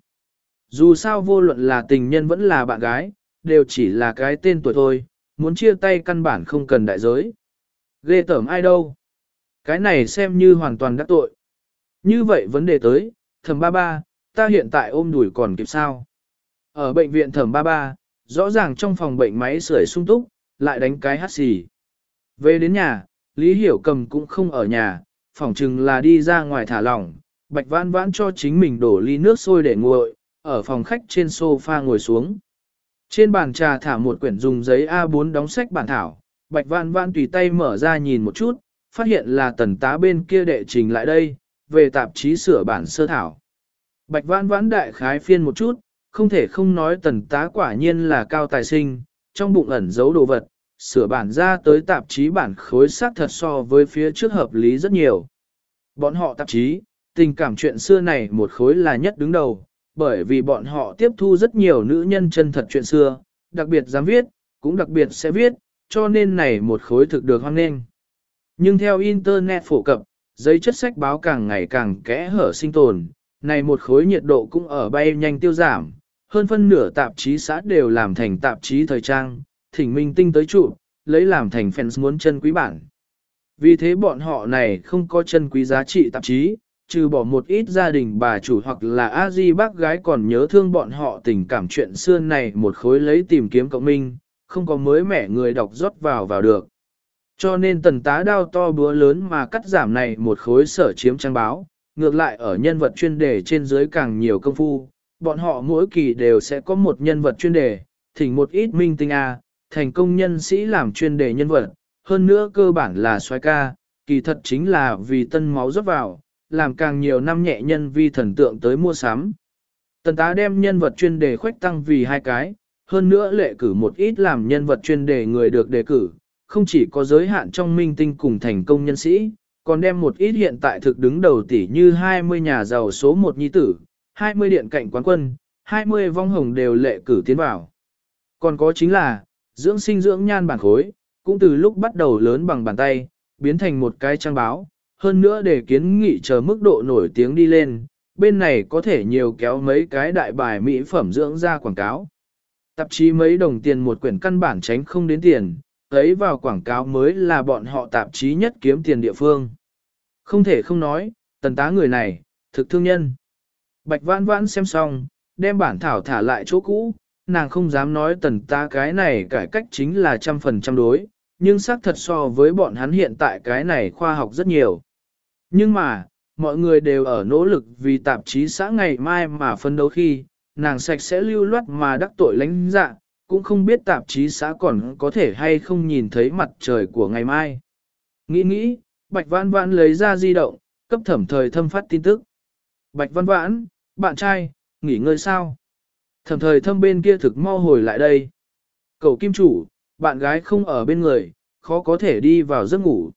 Dù sao vô luận là tình nhân vẫn là bạn gái, đều chỉ là cái tên tuổi thôi, muốn chia tay căn bản không cần đại giới. Ghê tởm ai đâu. Cái này xem như hoàn toàn đắc tội. Như vậy vấn đề tới, Thẩm ba ba, ta hiện tại ôm đùi còn kịp sao? Ở bệnh viện Thẩm ba ba, rõ ràng trong phòng bệnh máy sưởi sung túc, lại đánh cái hắt xì. Về đến nhà, Lý Hiểu Cầm cũng không ở nhà, phỏng chừng là đi ra ngoài thả lỏng. Bạch Vãn Vãn cho chính mình đổ ly nước sôi để nguội, ở phòng khách trên sofa ngồi xuống. Trên bàn trà thả một quyển dùng giấy A4 đóng sách bản thảo, Bạch Vãn Vãn tùy tay mở ra nhìn một chút, phát hiện là Tần tá bên kia đệ trình lại đây, về tạp chí sửa bản sơ thảo. Bạch Vãn Vãn đại khái phiên một chút, không thể không nói Tần tá quả nhiên là cao tài sinh, trong bụng ẩn giấu đồ vật, sửa bản ra tới tạp chí bản khối xác thật so với phía trước hợp lý rất nhiều. Bọn họ tạp chí, tình cảm chuyện xưa này một khối là nhất đứng đầu, bởi vì bọn họ tiếp thu rất nhiều nữ nhân chân thật chuyện xưa, đặc biệt dám viết, cũng đặc biệt sẽ viết, cho nên này một khối thực được hoan nghênh. Nhưng theo Internet phổ cập, giấy chất sách báo càng ngày càng kẽ hở sinh tồn, này một khối nhiệt độ cũng ở bay nhanh tiêu giảm, hơn phân nửa tạp chí xã đều làm thành tạp chí thời trang, thỉnh minh tinh tới trụ, lấy làm thành fans muốn chân quý bản. Vì thế bọn họ này không có chân quý giá trị tạp chí, trừ bỏ một ít gia đình bà chủ hoặc là a di bác gái còn nhớ thương bọn họ tình cảm chuyện xưa này một khối lấy tìm kiếm cộng minh, không có mới mẻ người đọc rót vào được. Cho nên tần tá đao to búa lớn mà cắt giảm này một khối sở chiếm trang báo, ngược lại ở nhân vật chuyên đề trên dưới càng nhiều công phu, bọn họ mỗi kỳ đều sẽ có một nhân vật chuyên đề, thỉnh một ít minh tinh thành công nhân sĩ làm chuyên đề nhân vật, hơn nữa cơ bản là soái ca, kỳ thật chính là vì tân máu rót vào, làm càng nhiều năm nhẹ nhân vi thần tượng tới mua sắm. Tần tá đem nhân vật chuyên đề khuếch tăng vì 2 cái, hơn nữa lệ cử một ít làm nhân vật chuyên đề người được đề cử, không chỉ có giới hạn trong minh tinh cùng thành công nhân sĩ, còn đem một ít hiện tại thực đứng đầu tỷ như 20 nhà giàu số 1 nhi tử, 20 điện cạnh quán quân, 20 vong hồng đều lệ cử tiến vào. Còn có chính là, dưỡng sinh dưỡng nhan bản khối, cũng từ lúc bắt đầu lớn bằng bàn tay, biến thành một cái trang báo, hơn nữa để kiến nghị chờ mức độ nổi tiếng đi lên, bên này có thể nhiều kéo mấy cái đại bài mỹ phẩm dưỡng da quảng cáo. Tạp chí mấy đồng tiền một quyển căn bản tránh không đến tiền, thấy vào quảng cáo mới là bọn họ tạp chí nhất kiếm tiền địa phương. Không thể không nói, tần tá người này, thực thương nhân. Bạch Vãn Vãn xem xong, đem bản thảo thả lại chỗ cũ, nàng không dám nói tần tá cái này cải cách chính là 100% đối, nhưng xác thật so với bọn hắn hiện tại cái này khoa học rất nhiều. Nhưng mà, mọi người đều ở nỗ lực vì tạp chí xã ngày mai mà phân đấu khi, nàng sạch sẽ lưu loát mà đắc tội lãnh dạ, cũng không biết tạp chí xã còn có thể hay không nhìn thấy mặt trời của ngày mai. Nghĩ, Bạch Vãn Vãn lấy ra di động, cấp Thẩm Thời Thâm phát tin tức. Bạch Vãn Vãn, bạn trai, nghỉ ngơi sao? Thẩm Thời Thâm bên kia thực mau hồi lại đây. Cậu kim chủ, bạn gái không ở bên người, khó có thể đi vào giấc ngủ.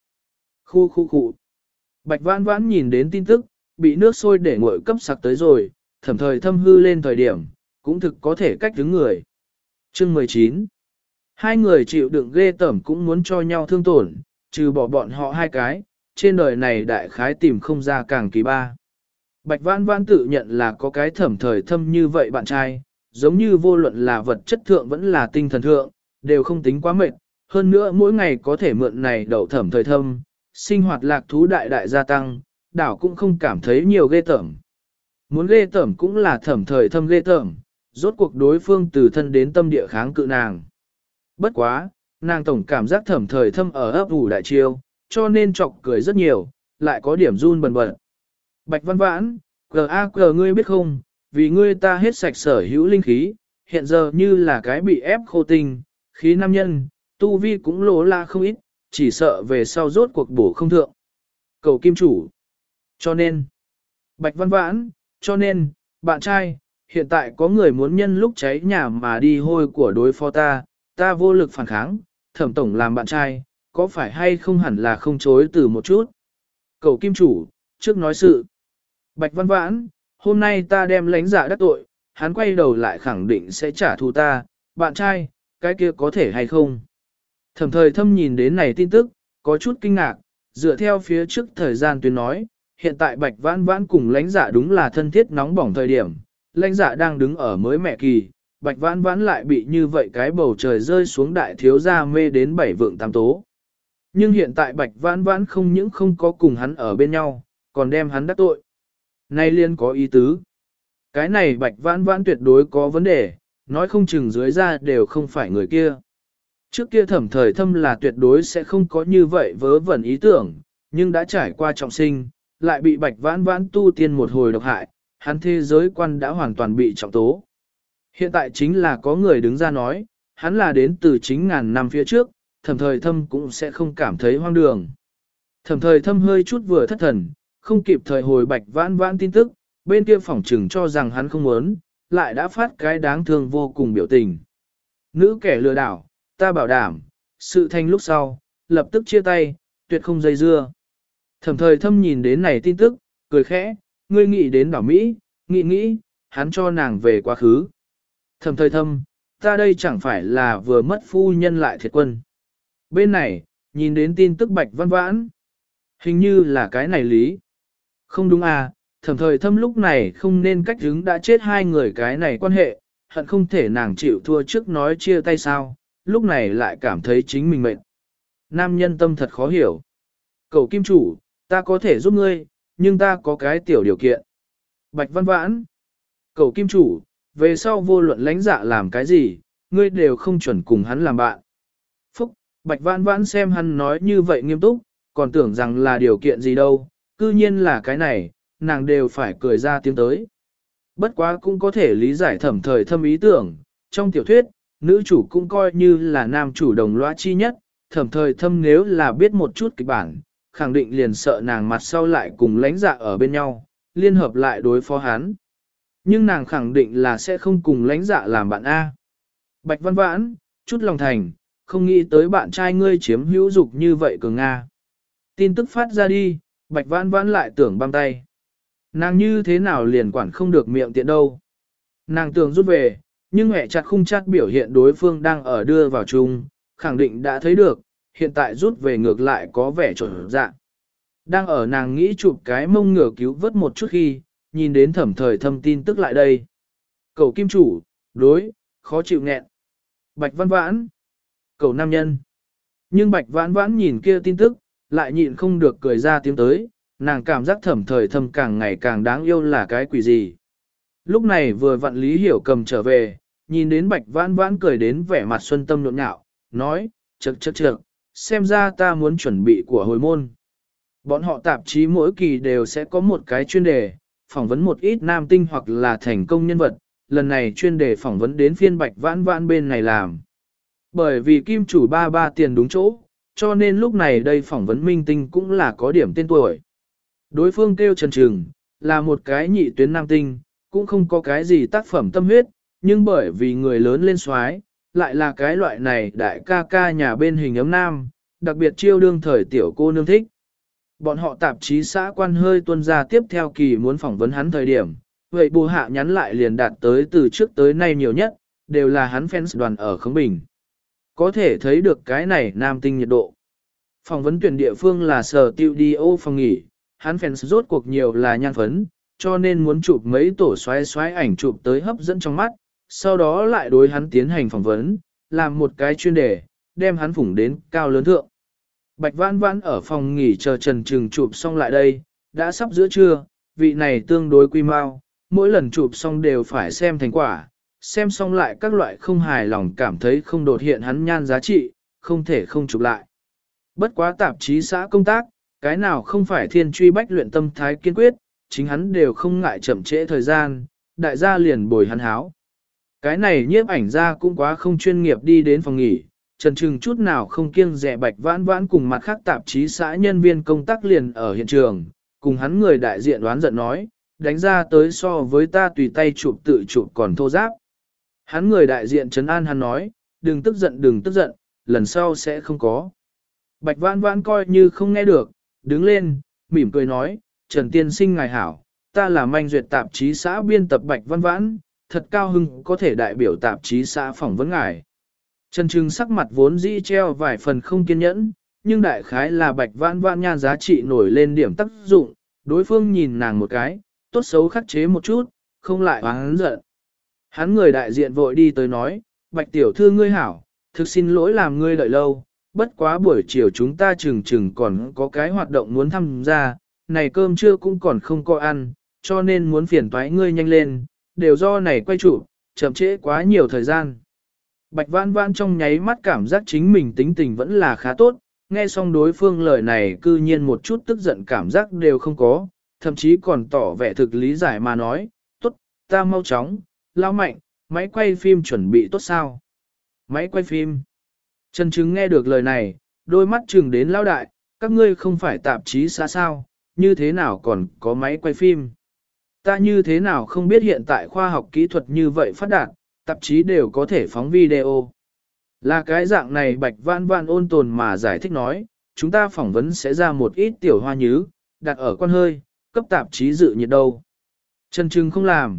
Khu. Bạch Vãn Vãn nhìn đến tin tức, bị nước sôi để nguội cấp sặc tới rồi, Thẩm Thời Thâm hư lên thời điểm, cũng thực có thể cách đứng người. Chương 19. Hai người chịu đựng ghê tởm cũng muốn cho nhau thương tổn, trừ bỏ bọn họ 2 cái, trên đời này đại khái tìm không ra càng kỳ ba. Bạch Vãn Vãn tự nhận là có cái Thẩm Thời Thâm như vậy bạn trai, giống như vô luận là vật chất thượng vẫn là tinh thần thượng, đều không tính quá mệt, hơn nữa mỗi ngày có thể mượn này đậu Thẩm Thời Thâm, sinh hoạt lạc thú đại gia tăng, đảo cũng không cảm thấy nhiều ghê tởm. Muốn ghê tởm cũng là Thẩm Thời Thâm ghê tởm, rốt cuộc đối phương từ thân đến tâm địa kháng cự nàng. Bất quá, nàng tổng cảm giác Thẩm Thời Thâm ở ấp ủ đại chiêu, cho nên chọc cười rất nhiều, lại có điểm run bần bật. Bạch Vãn Vãn, G.A.G. ngươi biết không, vì ngươi ta hết sạch sở hữu linh khí, hiện giờ như là cái bị ép khô tinh, khí nam nhân, tu vi cũng lỗ la không ít, chỉ sợ về sau rốt cuộc bổ không thượng. Cầu kim chủ. Cho nên, Bạch Vãn Vãn, cho nên, bạn trai, hiện tại có người muốn nhân lúc cháy nhà mà đi hôi của đối phó ta vô lực phản kháng, Thẩm tổng làm bạn trai, có phải hay không hẳn là không chối từ một chút. Cầu kim chủ, trước nói sự. Bạch Vãn Vãn, hôm nay ta đem lãnh dạ đắc tội, hắn quay đầu lại khẳng định sẽ trả thù ta, bạn trai, cái kia có thể hay không? Thẩm Thời Thâm nhìn đến này tin tức, có chút kinh ngạc, dựa theo phía trước thời gian tuyến nói, hiện tại Bạch Vãn Vãn cùng lãnh dạ đúng là thân thiết nóng bỏng thời điểm, lãnh dạ đang đứng ở mới mẹ kỳ, Bạch Vãn Vãn lại bị như vậy cái bầu trời rơi xuống đại thiếu gia mê đến 7 vượng 8 tố. Nhưng hiện tại Bạch Vãn Vãn không những không có cùng hắn ở bên nhau, còn đem hắn đắc tội. Nay liên có ý tứ. Cái này Bạch Vãn Vãn tuyệt đối có vấn đề, nói không chừng dưới ra đều không phải người kia. Trước kia Thẩm Thời Thâm là tuyệt đối sẽ không có như vậy vớ vẩn ý tưởng, nhưng đã trải qua trọng sinh, lại bị Bạch Vãn Vãn tu tiên một hồi độc hại, hắn thế giới quan đã hoàn toàn bị trọng tố. Hiện tại chính là có người đứng ra nói, hắn là đến từ chính ngàn năm phía trước, Thẩm Thời Thâm cũng sẽ không cảm thấy hoang đường. Thẩm Thời Thâm hơi chút vừa thất thần, không kịp thời hồi Bạch Vãn Vãn tin tức, bên kia phỏng trừng cho rằng hắn không muốn, lại đã phát cái đáng thương vô cùng biểu tình. Nữ kẻ lừa đảo, ta bảo đảm, sự thành lúc sau, lập tức chia tay, tuyệt không dây dưa. Thẩm Thời Thâm nhìn đến này tin tức, cười khẽ, ngươi nghĩ đến đảo Mỹ, nghĩ, hắn cho nàng về quá khứ. Thẩm thời thâm, ta đây chẳng phải là vừa mất phu nhân lại thiệt quân. Bên này, nhìn đến tin tức Bạch Văn Vãn. Hình như là cái này lý. Không đúng à, thẩm thời thâm lúc này không nên cách hứng đã chết hai người cái này quan hệ, hận không thể nàng chịu thua trước nói chia tay sao, lúc này lại cảm thấy chính mình mệt. Nam nhân tâm thật khó hiểu. Cậu kim chủ, ta có thể giúp ngươi, nhưng ta có cái tiểu điều kiện. Bạch Văn Vãn. Cậu kim chủ, về sau vô luận lãnh dạ làm cái gì, ngươi đều không chuẩn cùng hắn làm bạn. Phúc, Bạch Văn Vãn xem hắn nói như vậy nghiêm túc, còn tưởng rằng là điều kiện gì đâu, cư nhiên là cái này, nàng đều phải cười ra tiếng tới. Bất quá cũng có thể lý giải thẩm thời thâm ý tưởng, trong tiểu thuyết, nữ chủ cũng coi như là nam chủ đồng lõa chi nhất, thẩm thời thâm nếu là biết một chút kịch bản, khẳng định liền sợ nàng mặt sau lại cùng lãnh dạ ở bên nhau, liên hợp lại đối phó hắn. Nhưng nàng khẳng định là sẽ không cùng lãnh dạ làm bạn A. Bạch Văn Vãn, chút lòng thành, không nghĩ tới bạn trai ngươi chiếm hữu dục như vậy cường Nga. Tin tức phát ra đi, Bạch Văn Vãn lại tưởng băm tay. Nàng như thế nào liền quản không được miệng tiện đâu. Nàng tưởng rút về, nhưng mẹ chặt khung chặt biểu hiện đối phương đang ở đưa vào chung, khẳng định đã thấy được, hiện tại rút về ngược lại có vẻ trộn dạ. Đang ở nàng nghĩ chụp cái mông ngửa cứu vớt một chút khi, nhìn đến thẩm thời thâm tin tức lại đây. Cầu kim chủ, đối, khó chịu nghẹn. Bạch Văn Vãn, cầu nam nhân. Nhưng Bạch Vãn Vãn nhìn kia tin tức, lại nhịn không được cười ra tiếng tới, nàng cảm giác thẩm thời thâm càng ngày càng đáng yêu là cái quỷ gì. Lúc này vừa vặn Lý Hiểu cầm trở về, nhìn đến Bạch Vãn Vãn cười đến vẻ mặt xuân tâm nhộn nhạo, nói, chậc, xem ra ta muốn chuẩn bị của hồi môn. Bọn họ tạp chí mỗi kỳ đều sẽ có một cái chuyên đề, phỏng vấn một ít nam tinh hoặc là thành công nhân vật, lần này chuyên đề phỏng vấn đến phiên Bạch Vãn Vãn bên này làm. Bởi vì kim chủ ba tiền đúng chỗ, cho nên lúc này đây phỏng vấn minh tinh cũng là có điểm tên tuổi. Đối phương kêu Trần Trừng, là một cái nhị tuyến nam tinh, cũng không có cái gì tác phẩm tâm huyết, nhưng bởi vì người lớn lên xoái, lại là cái loại này đại ca ca nhà bên hình ấm nam, đặc biệt chiêu đương thời tiểu cô nương thích. Bọn họ tạp chí xã quan hơi tuân ra tiếp theo kỳ muốn phỏng vấn hắn thời điểm, vậy bù hạ nhắn lại liền đạt tới từ trước tới nay nhiều nhất, đều là hắn fans đoàn ở Khống Bình. Có thể thấy được cái này nam tinh nhiệt độ. Phỏng vấn tuyển địa phương là sở studio phòng nghỉ, hắn fans rốt cuộc nhiều là nhan phấn, cho nên muốn chụp mấy tổ xoáy ảnh chụp tới hấp dẫn trong mắt, sau đó lại đối hắn tiến hành phỏng vấn, làm một cái chuyên đề, đem hắn phủng đến cao lớn thượng. Bạch Vãn Vãn ở phòng nghỉ chờ Trần Trừng chụp xong lại đây, đã sắp giữa trưa, vị này tương đối quy mau, mỗi lần chụp xong đều phải xem thành quả, xem xong lại các loại không hài lòng cảm thấy không đột hiện hắn nhan giá trị, không thể không chụp lại. Bất quá tạp chí xã công tác, cái nào không phải thiên truy bách luyện tâm thái kiên quyết, chính hắn đều không ngại chậm trễ thời gian, đại gia liền bồi hắn háo. Cái này nhiếp ảnh ra cũng quá không chuyên nghiệp đi đến phòng nghỉ, Trần Trừng chút nào không kiêng dè Bạch Vãn Vãn cùng mặt khác tạp chí xã nhân viên công tác liền ở hiện trường, cùng hắn người đại diện đoán giận nói, đánh ra tới so với ta tùy tay chụp tự chụp còn thô giáp. Hắn người đại diện trấn an hắn nói, đừng tức giận, lần sau sẽ không có. Bạch Vãn Vãn coi như không nghe được, đứng lên, mỉm cười nói, Trần Tiên Sinh ngài hảo, ta là manh duyệt tạp chí xã biên tập Bạch Vãn Vãn, thật cao hưng có thể đại biểu tạp chí xã phỏng vấn ngài. Trần Trừng sắc mặt vốn dĩ treo vài phần không kiên nhẫn, nhưng đại khái là Bạch Vãn Vãn nhan giá trị nổi lên điểm tác dụng, đối phương nhìn nàng một cái, tốt xấu khắc chế một chút, không lại oán giận. Hắn người đại diện vội đi tới nói, Bạch tiểu thư ngươi hảo, thực xin lỗi làm ngươi đợi lâu, bất quá buổi chiều chúng ta chừng còn có cái hoạt động muốn tham gia, này cơm trưa cũng còn không có ăn, cho nên muốn phiền toái ngươi nhanh lên, đều do này quay trụ, chậm trễ quá nhiều thời gian. Bạch Vãn Vãn trong nháy mắt cảm giác chính mình tính tình vẫn là khá tốt, nghe xong đối phương lời này cư nhiên một chút tức giận cảm giác đều không có, thậm chí còn tỏ vẻ thực lý giải mà nói, tốt, ta mau chóng, lao mạnh, máy quay phim chuẩn bị tốt sao? Máy quay phim. Trần Trừng nghe được lời này, đôi mắt trừng đến lao đại, các ngươi không phải tạp chí xã sao, như thế nào còn có máy quay phim? Ta như thế nào không biết hiện tại khoa học kỹ thuật như vậy phát đạt, tạp chí đều có thể phóng video. Là cái dạng này Bạch Vãn Vãn ôn tồn mà giải thích nói, chúng ta phỏng vấn sẽ ra một ít tiểu hoa nhứ, đặt ở quan hơi, cấp tạp chí dự nhiệt đâu. Trần Trừng không làm,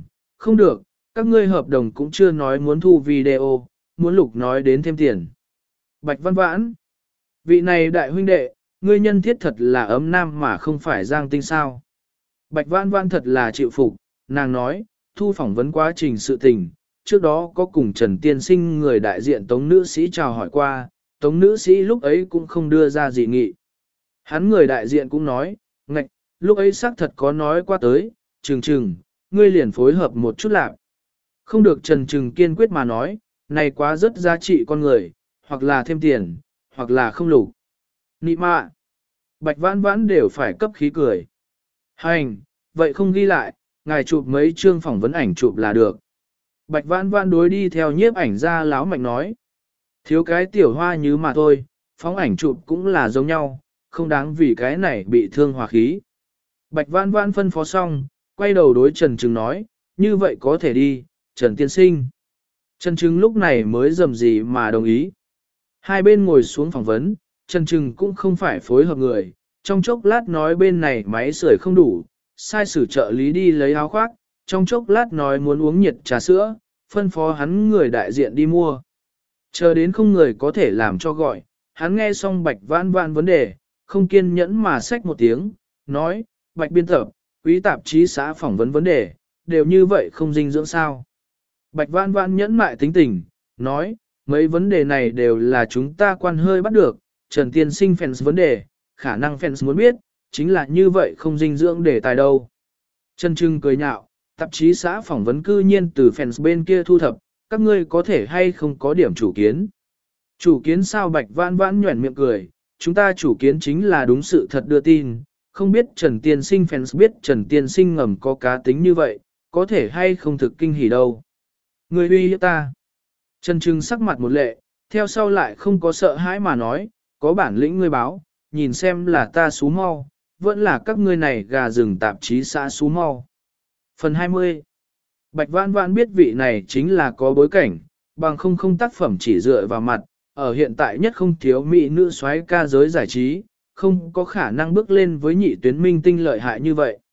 không được, các ngươi hợp đồng cũng chưa nói muốn thu video, muốn Lục nói đến thêm tiền. Bạch Văn Vãn, vị này đại huynh đệ, ngươi nhân thiết thật là ấm nam mà không phải giang tinh sao. Bạch Văn Vãn thật là chịu phục, nàng nói, thu phỏng vấn quá trình sự tình, trước đó có cùng Trần Tiên Sinh người đại diện Tống nữ sĩ chào hỏi qua, Tống nữ sĩ lúc ấy cũng không đưa ra dị nghị. Hắn người đại diện cũng nói, ngạch, lúc ấy xác thật có nói qua tới, chừng, ngươi liền phối hợp một chút lạc. Không được Trần Trừng kiên quyết mà nói, này quá rất giá trị con người, hoặc là thêm tiền, hoặc là không Lục. Nị mạ, Bạch Vãn Vãn đều phải cấp khí cười. Hành, vậy không ghi lại, ngài chụp mấy chương phỏng vấn ảnh chụp là được. Bạch Vãn Vãn đối đi theo nhiếp ảnh ra láo mạnh nói. Thiếu cái tiểu hoa như mà thôi, phóng ảnh chụp cũng là giống nhau, không đáng vì cái này bị thương hòa khí. Bạch Vãn Vãn phân phó xong, quay đầu đối Trần Trừng nói, như vậy có thể đi, Trần Tiên Sinh. Trần Trừng lúc này mới dầm gì mà đồng ý. Hai bên ngồi xuống phỏng vấn, Trần Trừng cũng không phải phối hợp người, trong chốc lát nói bên này máy sưởi không đủ, sai sử trợ lý đi lấy áo khoác, trong chốc lát nói muốn uống nhiệt trà sữa, phân phó hắn người đại diện đi mua. Chờ đến không người có thể làm cho gọi, hắn nghe xong Bạch Vãn Vãn vấn đề, không kiên nhẫn mà xách một tiếng, nói, Bạch biên tập, quý tạp chí xã phỏng vấn vấn đề, đều như vậy không dinh dưỡng sao. Bạch Vãn Vãn nhẫn mại tính tình, nói, mấy vấn đề này đều là chúng ta quan hơi bắt được, Trần Tiên Sinh fans vấn đề, khả năng fans muốn biết, chính là như vậy không dinh dưỡng đề tài đâu. Trần Trừng cười nhạo, tạp chí xã phỏng vấn cư nhiên từ fans bên kia thu thập, các ngươi có thể hay không có điểm chủ kiến. Chủ kiến sao? Bạch Vãn Vãn nhuẩn miệng cười, chúng ta chủ kiến chính là đúng sự thật đưa tin, không biết Trần Tiên Sinh fans biết Trần Tiên Sinh ngầm có cá tính như vậy, có thể hay không thực kinh hỉ đâu. Người uy hiếp ta. Trần Trừng sắc mặt một lệ, theo sau lại không có sợ hãi mà nói, có bản lĩnh ngươi báo, nhìn xem là ta xú mau, vẫn là các ngươi này gà rừng tạp chí xã xú mau. Phần 20. Bạch Vãn Vãn biết vị này chính là có bối cảnh, bằng không tác phẩm chỉ dựa vào mặt, ở hiện tại nhất không thiếu mỹ nữ soái ca giới giải trí, không có khả năng bước lên với nhị tuyến minh tinh lợi hại như vậy.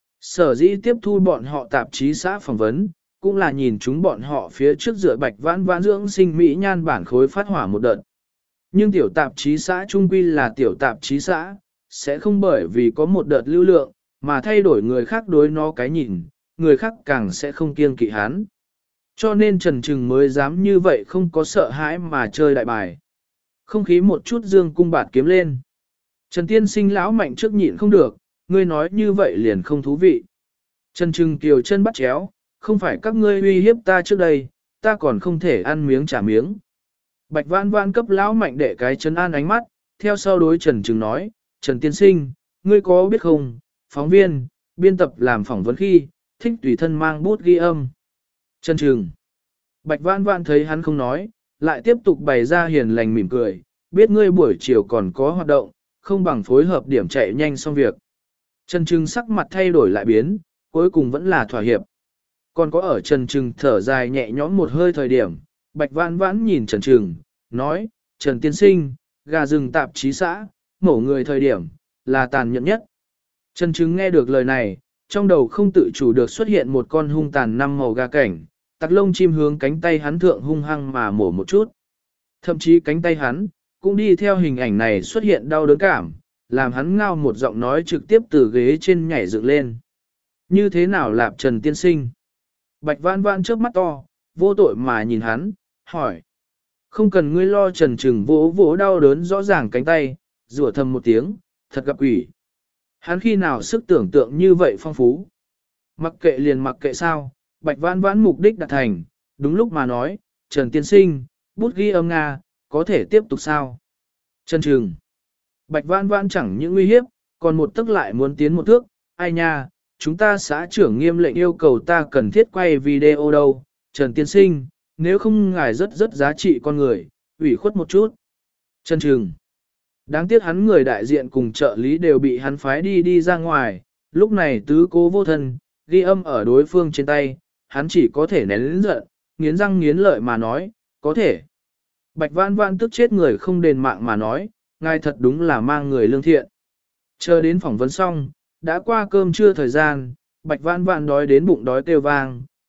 Sở dĩ tiếp thu bọn họ tạp chí xã phỏng vấn, cũng là nhìn chúng bọn họ phía trước dựa Bạch Vãn Vãn dưỡng sinh mỹ nhan bản khối phát hỏa một đợt. Nhưng tiểu tạp chí xã trung quy là tiểu tạp chí xã, sẽ không bởi vì có một đợt lưu lượng, mà thay đổi người khác đối nó cái nhìn, người khác càng sẽ không kiêng kỵ hắn. Cho nên Trần Trừng mới dám như vậy không có sợ hãi mà chơi đại bài. Không khí một chút dương cung bạt kiếm lên. Trần Tiên Sinh lão mạnh trước nhịn không được, ngươi nói như vậy liền không thú vị. Trần Trừng kiều chân bắt chéo, không phải các ngươi uy hiếp ta trước đây, ta còn không thể ăn miếng trả miếng. Bạch Vãn Vãn cấp lão mạnh đệ cái chân an ánh mắt, theo sau đối Trần Trừng nói, Trần Tiên Sinh, ngươi có biết không, phóng viên, biên tập làm phỏng vấn khi, thích tùy thân mang bút ghi âm. Trần Trừng. Bạch Vãn Vãn thấy hắn không nói, lại tiếp tục bày ra hiền lành mỉm cười, biết ngươi buổi chiều còn có hoạt động, không bằng phối hợp điểm chạy nhanh xong việc. Trần Trừng sắc mặt thay đổi lại biến, cuối cùng vẫn là thỏa hiệp. Còn có ở Trần Trừng thở dài nhẹ nhõm một hơi thời điểm, Bạch Vãn Vãn nhìn Trần Trừng, nói, Trần Tiên Sinh, gà rừng tạp chí xã, mổ người thời điểm, là tàn nhẫn nhất. Trần Trừng nghe được lời này, trong đầu không tự chủ được xuất hiện một con hung tàn năm màu gà cảnh, tặc lông chim hướng cánh tay hắn thượng hung hăng mà mổ một chút. Thậm chí cánh tay hắn, cũng đi theo hình ảnh này xuất hiện đau đớn cảm, làm hắn ngao một giọng nói trực tiếp từ ghế trên nhảy dựng lên. Như thế nào lạp Trần Tiên Sinh? Bạch Vãn Vãn trước mắt to, vô tội mà nhìn hắn, hỏi. Không cần ngươi lo. Trần Trừng vỗ vỗ đau đớn rõ ràng cánh tay, rủa thầm một tiếng, thật gặp quỷ. Hắn khi nào sức tưởng tượng như vậy phong phú? Mặc kệ liền mặc kệ sao, Bạch Vãn Vãn mục đích đạt thành, đúng lúc mà nói, Trần Tiên Sinh, bút ghi âm Nga, có thể tiếp tục sao? Trần Trừng. Bạch Vãn Vãn chẳng những uy hiếp, còn một tức lại muốn tiến một thước, ai nha, chúng ta xã trưởng nghiêm lệnh yêu cầu ta cần thiết quay video đâu, Trần Tiên Sinh, nếu không ngài rất giá trị con người, ủy khuất một chút. Trần Trừng. Đáng tiếc hắn người đại diện cùng trợ lý đều bị hắn phái đi ra ngoài, lúc này tứ cố vô thân, ghi âm ở đối phương trên tay, hắn chỉ có thể nén lĩnh giận, nghiến răng nghiến lợi mà nói, có thể. Bạch Vãn Vãn tức chết người không đền mạng mà nói, ngài thật đúng là mang người lương thiện. Chờ đến phỏng vấn xong, đã qua cơm trưa thời gian, Bạch Vãn Vãn đói đến bụng đói kêu vang,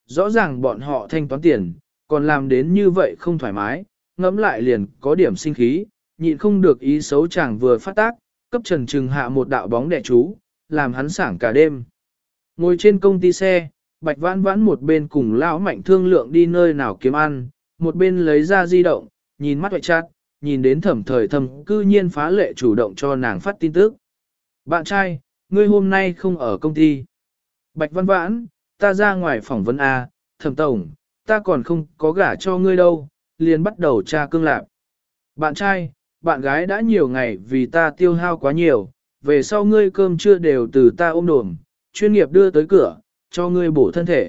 rõ ràng bọn họ thanh toán tiền, còn làm đến như vậy không thoải mái, ngẫm lại liền có điểm sinh khí, nhịn không được ý xấu chàng vừa phát tác, cấp Trần Trừng hạ một đạo bóng đẻ chú, làm hắn sảng cả đêm. Ngồi trên công ty xe, Bạch Vãn Vãn một bên cùng lão Mạnh thương lượng đi nơi nào kiếm ăn, một bên lấy ra di động, nhìn mắt ngoại chat, nhìn đến Thẩm Thời Thâm cư nhiên phá lệ chủ động cho nàng phát tin tức. Bạn trai, ngươi hôm nay không ở công ty. Bạch Vãn Vãn, ta ra ngoài phỏng vấn A, Thẩm Tổng, ta còn không có gả cho ngươi đâu, liền bắt đầu tra cương lạc. Bạn trai, bạn gái đã nhiều ngày vì ta tiêu hao quá nhiều, về sau ngươi cơm trưa đều từ ta ôm đồm, chuyên nghiệp đưa tới cửa, cho ngươi bổ thân thể.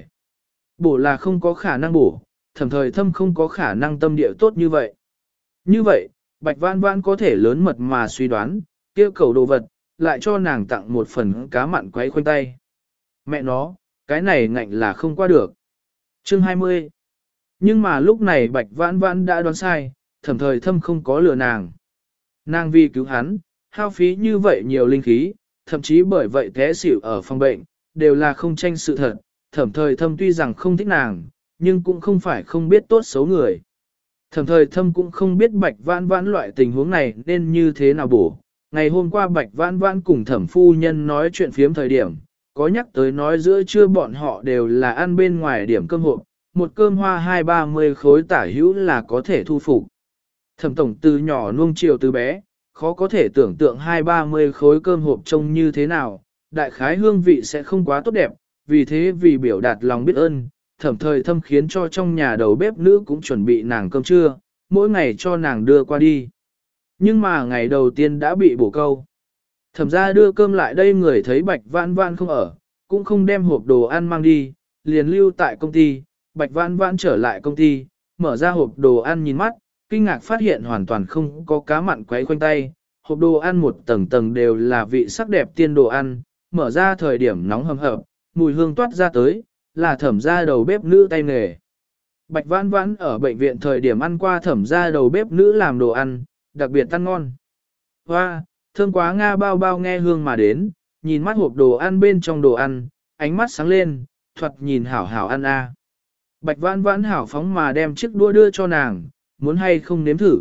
Bổ là không có khả năng bổ, Thẩm Thời Thâm không có khả năng tâm địa tốt như vậy. Như vậy, Bạch Vãn Vãn có thể lớn mật mà suy đoán, kêu cầu đồ vật, lại cho nàng tặng một phần cá mặn quấy khoanh tay. Mẹ nó, cái này ngạnh là không qua được. Chương 20. Nhưng mà lúc này Bạch Vãn Vãn đã đoán sai, Thẩm Thời Thâm không có lừa nàng. Nàng vì cứu hắn, hao phí như vậy nhiều linh khí, thậm chí bởi vậy té xỉu ở phòng bệnh, đều là không tranh sự thật. Thẩm Thời Thâm tuy rằng không thích nàng, nhưng cũng không phải không biết tốt xấu người. Thẩm Thời Thâm cũng không biết Bạch Vãn Vãn loại tình huống này nên như thế nào bổ. Ngày hôm qua Bạch Vãn Vãn cùng Thẩm phu nhân nói chuyện phiếm thời điểm, có nhắc tới nói giữa trưa bọn họ đều là ăn bên ngoài điểm cơm hộp, một cơm hoa 20-30 khối tả hữu là có thể thu phục. Thẩm tổng từ nhỏ nuông chiều từ bé, khó có thể tưởng tượng 20-30 khối cơm hộp trông như thế nào, đại khái hương vị sẽ không quá tốt đẹp, vì thế vì biểu đạt lòng biết ơn, Thẩm Thời Thâm khiến cho trong nhà đầu bếp nữ cũng chuẩn bị nàng cơm trưa, mỗi ngày cho nàng đưa qua đi. Nhưng mà ngày đầu tiên đã bị bổ câu. Thẩm ra đưa cơm lại đây người thấy Bạch Vãn Vãn không ở, cũng không đem hộp đồ ăn mang đi, liền lưu tại công ty. Bạch Vãn Vãn trở lại công ty, mở ra hộp đồ ăn nhìn mắt, kinh ngạc phát hiện hoàn toàn không có cá mặn quấy khoanh tay. Hộp đồ ăn một tầng tầng đều là vị sắc đẹp tiên đồ ăn, mở ra thời điểm nóng hầm hập, mùi hương toát ra tới, là Thẩm ra đầu bếp nữ tay nghề. Bạch Vãn Vãn ở bệnh viện thời điểm ăn qua Thẩm ra đầu bếp nữ làm đồ ăn, đặc biệt ăn ngon. Hoa, thơm quá Nga bao bao nghe hương mà đến, nhìn mắt hộp đồ ăn bên trong đồ ăn, ánh mắt sáng lên, thoạt nhìn hảo hảo ăn a. Bạch Vãn Vãn hảo phóng mà đem chiếc đũa đưa cho nàng, muốn hay không nếm thử.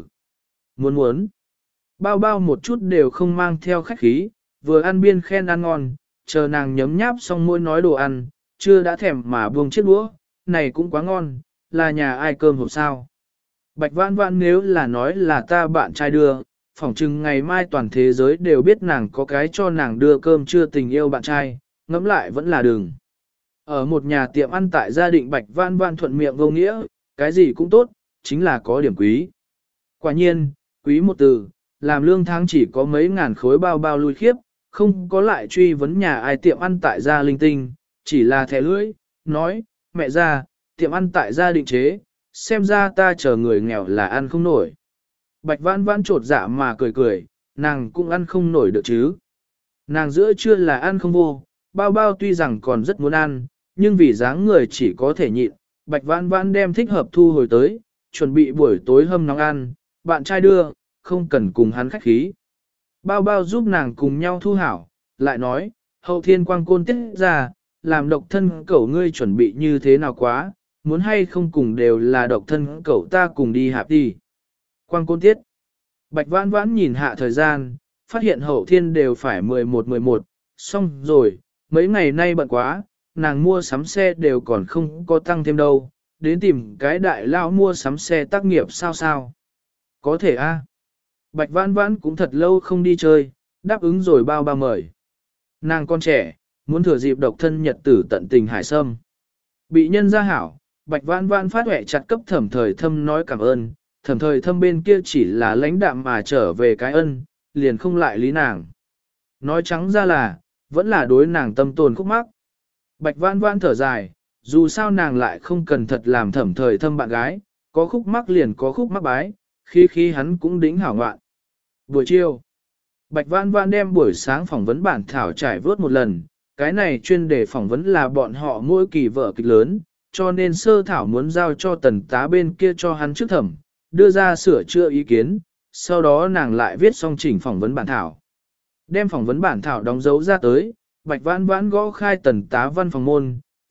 Muốn. Bao bao một chút đều không mang theo khách khí, vừa ăn biên khen ăn ngon, chờ nàng nhấm nháp xong môi nói đồ ăn, chưa đã thèm mà buông chiếc đũa, này cũng quá ngon, là nhà ai cơm hộp sao. Bạch Vãn Vãn nếu là nói là ta bạn trai đưa, phỏng chừng ngày mai toàn thế giới đều biết nàng có cái cho nàng đưa cơm chưa tình yêu bạn trai, ngẫm lại vẫn là đường. Ở một nhà tiệm ăn tại gia đình Bạch Vãn Vãn thuận miệng vô nghĩa, cái gì cũng tốt, chính là có điểm quý. Quả nhiên, quý một từ, làm lương tháng chỉ có mấy ngàn khối bao bao lui khiếp, không có lại truy vấn nhà ai tiệm ăn tại gia linh tinh, chỉ là thẻ lưỡi, nói, mẹ ra, tiệm ăn tại gia định chế, xem ra ta chờ người nghèo là ăn không nổi. Bạch Vãn Vãn trột dạ mà cười, nàng cũng ăn không nổi được chứ. Nàng giữa trưa là ăn không vô, bao bao tuy rằng còn rất muốn ăn, nhưng vì dáng người chỉ có thể nhịn, Bạch Vãn Vãn đem thích hợp thu hồi tới, chuẩn bị buổi tối hâm nóng ăn, bạn trai đưa, không cần cùng hắn khách khí. Bao bao giúp nàng cùng nhau thu hảo, lại nói, hậu thiên quang côn tiết ra, làm độc thân cẩu ngươi chuẩn bị như thế nào quá, muốn hay không cùng đều là độc thân cẩu ta cùng đi hạp đi. Quang côn tiết. Bạch Vãn Vãn nhìn hạ thời gian, phát hiện hậu thiên đều phải 11, xong rồi, mấy ngày nay bận quá, nàng mua sắm xe đều còn không có tăng thêm đâu, đến tìm cái đại lao mua sắm xe tác nghiệp sao. Có thể a. Bạch Vãn Vãn cũng thật lâu không đi chơi, đáp ứng rồi bao ba mời. Nàng con trẻ, muốn thừa dịp độc thân nhật tử tận tình hải sâm. Bị nhân gia hảo, Bạch Vãn Vãn phát huệ chặt cấp Thẩm Thời Thâm nói cảm ơn, Thẩm Thời Thâm bên kia chỉ là lãnh đạm mà trở về cái ân, liền không lại lý nàng. Nói trắng ra là, vẫn là đối nàng tâm tồn khúc mắc. Bạch Vãn Vãn thở dài, dù sao nàng lại không cần thật làm Thẩm Thời Thâm bạn gái, có khúc mắc liền có khúc mắc bái, khi hắn cũng đính hảo ngoạn. Buổi chiều, Bạch Vãn Vãn đem buổi sáng phỏng vấn bản thảo trải vớt một lần, cái này chuyên đề phỏng vấn là bọn họ mỗi kỳ vở kịch lớn, cho nên sơ thảo muốn giao cho tần tá bên kia cho hắn trước thẩm, đưa ra sửa chữa ý kiến, sau đó nàng lại viết xong chỉnh phỏng vấn bản thảo. Đem phỏng vấn bản thảo đóng dấu ra tới, Bạch Vãn Vãn gõ khai tần tá văn phòng môn,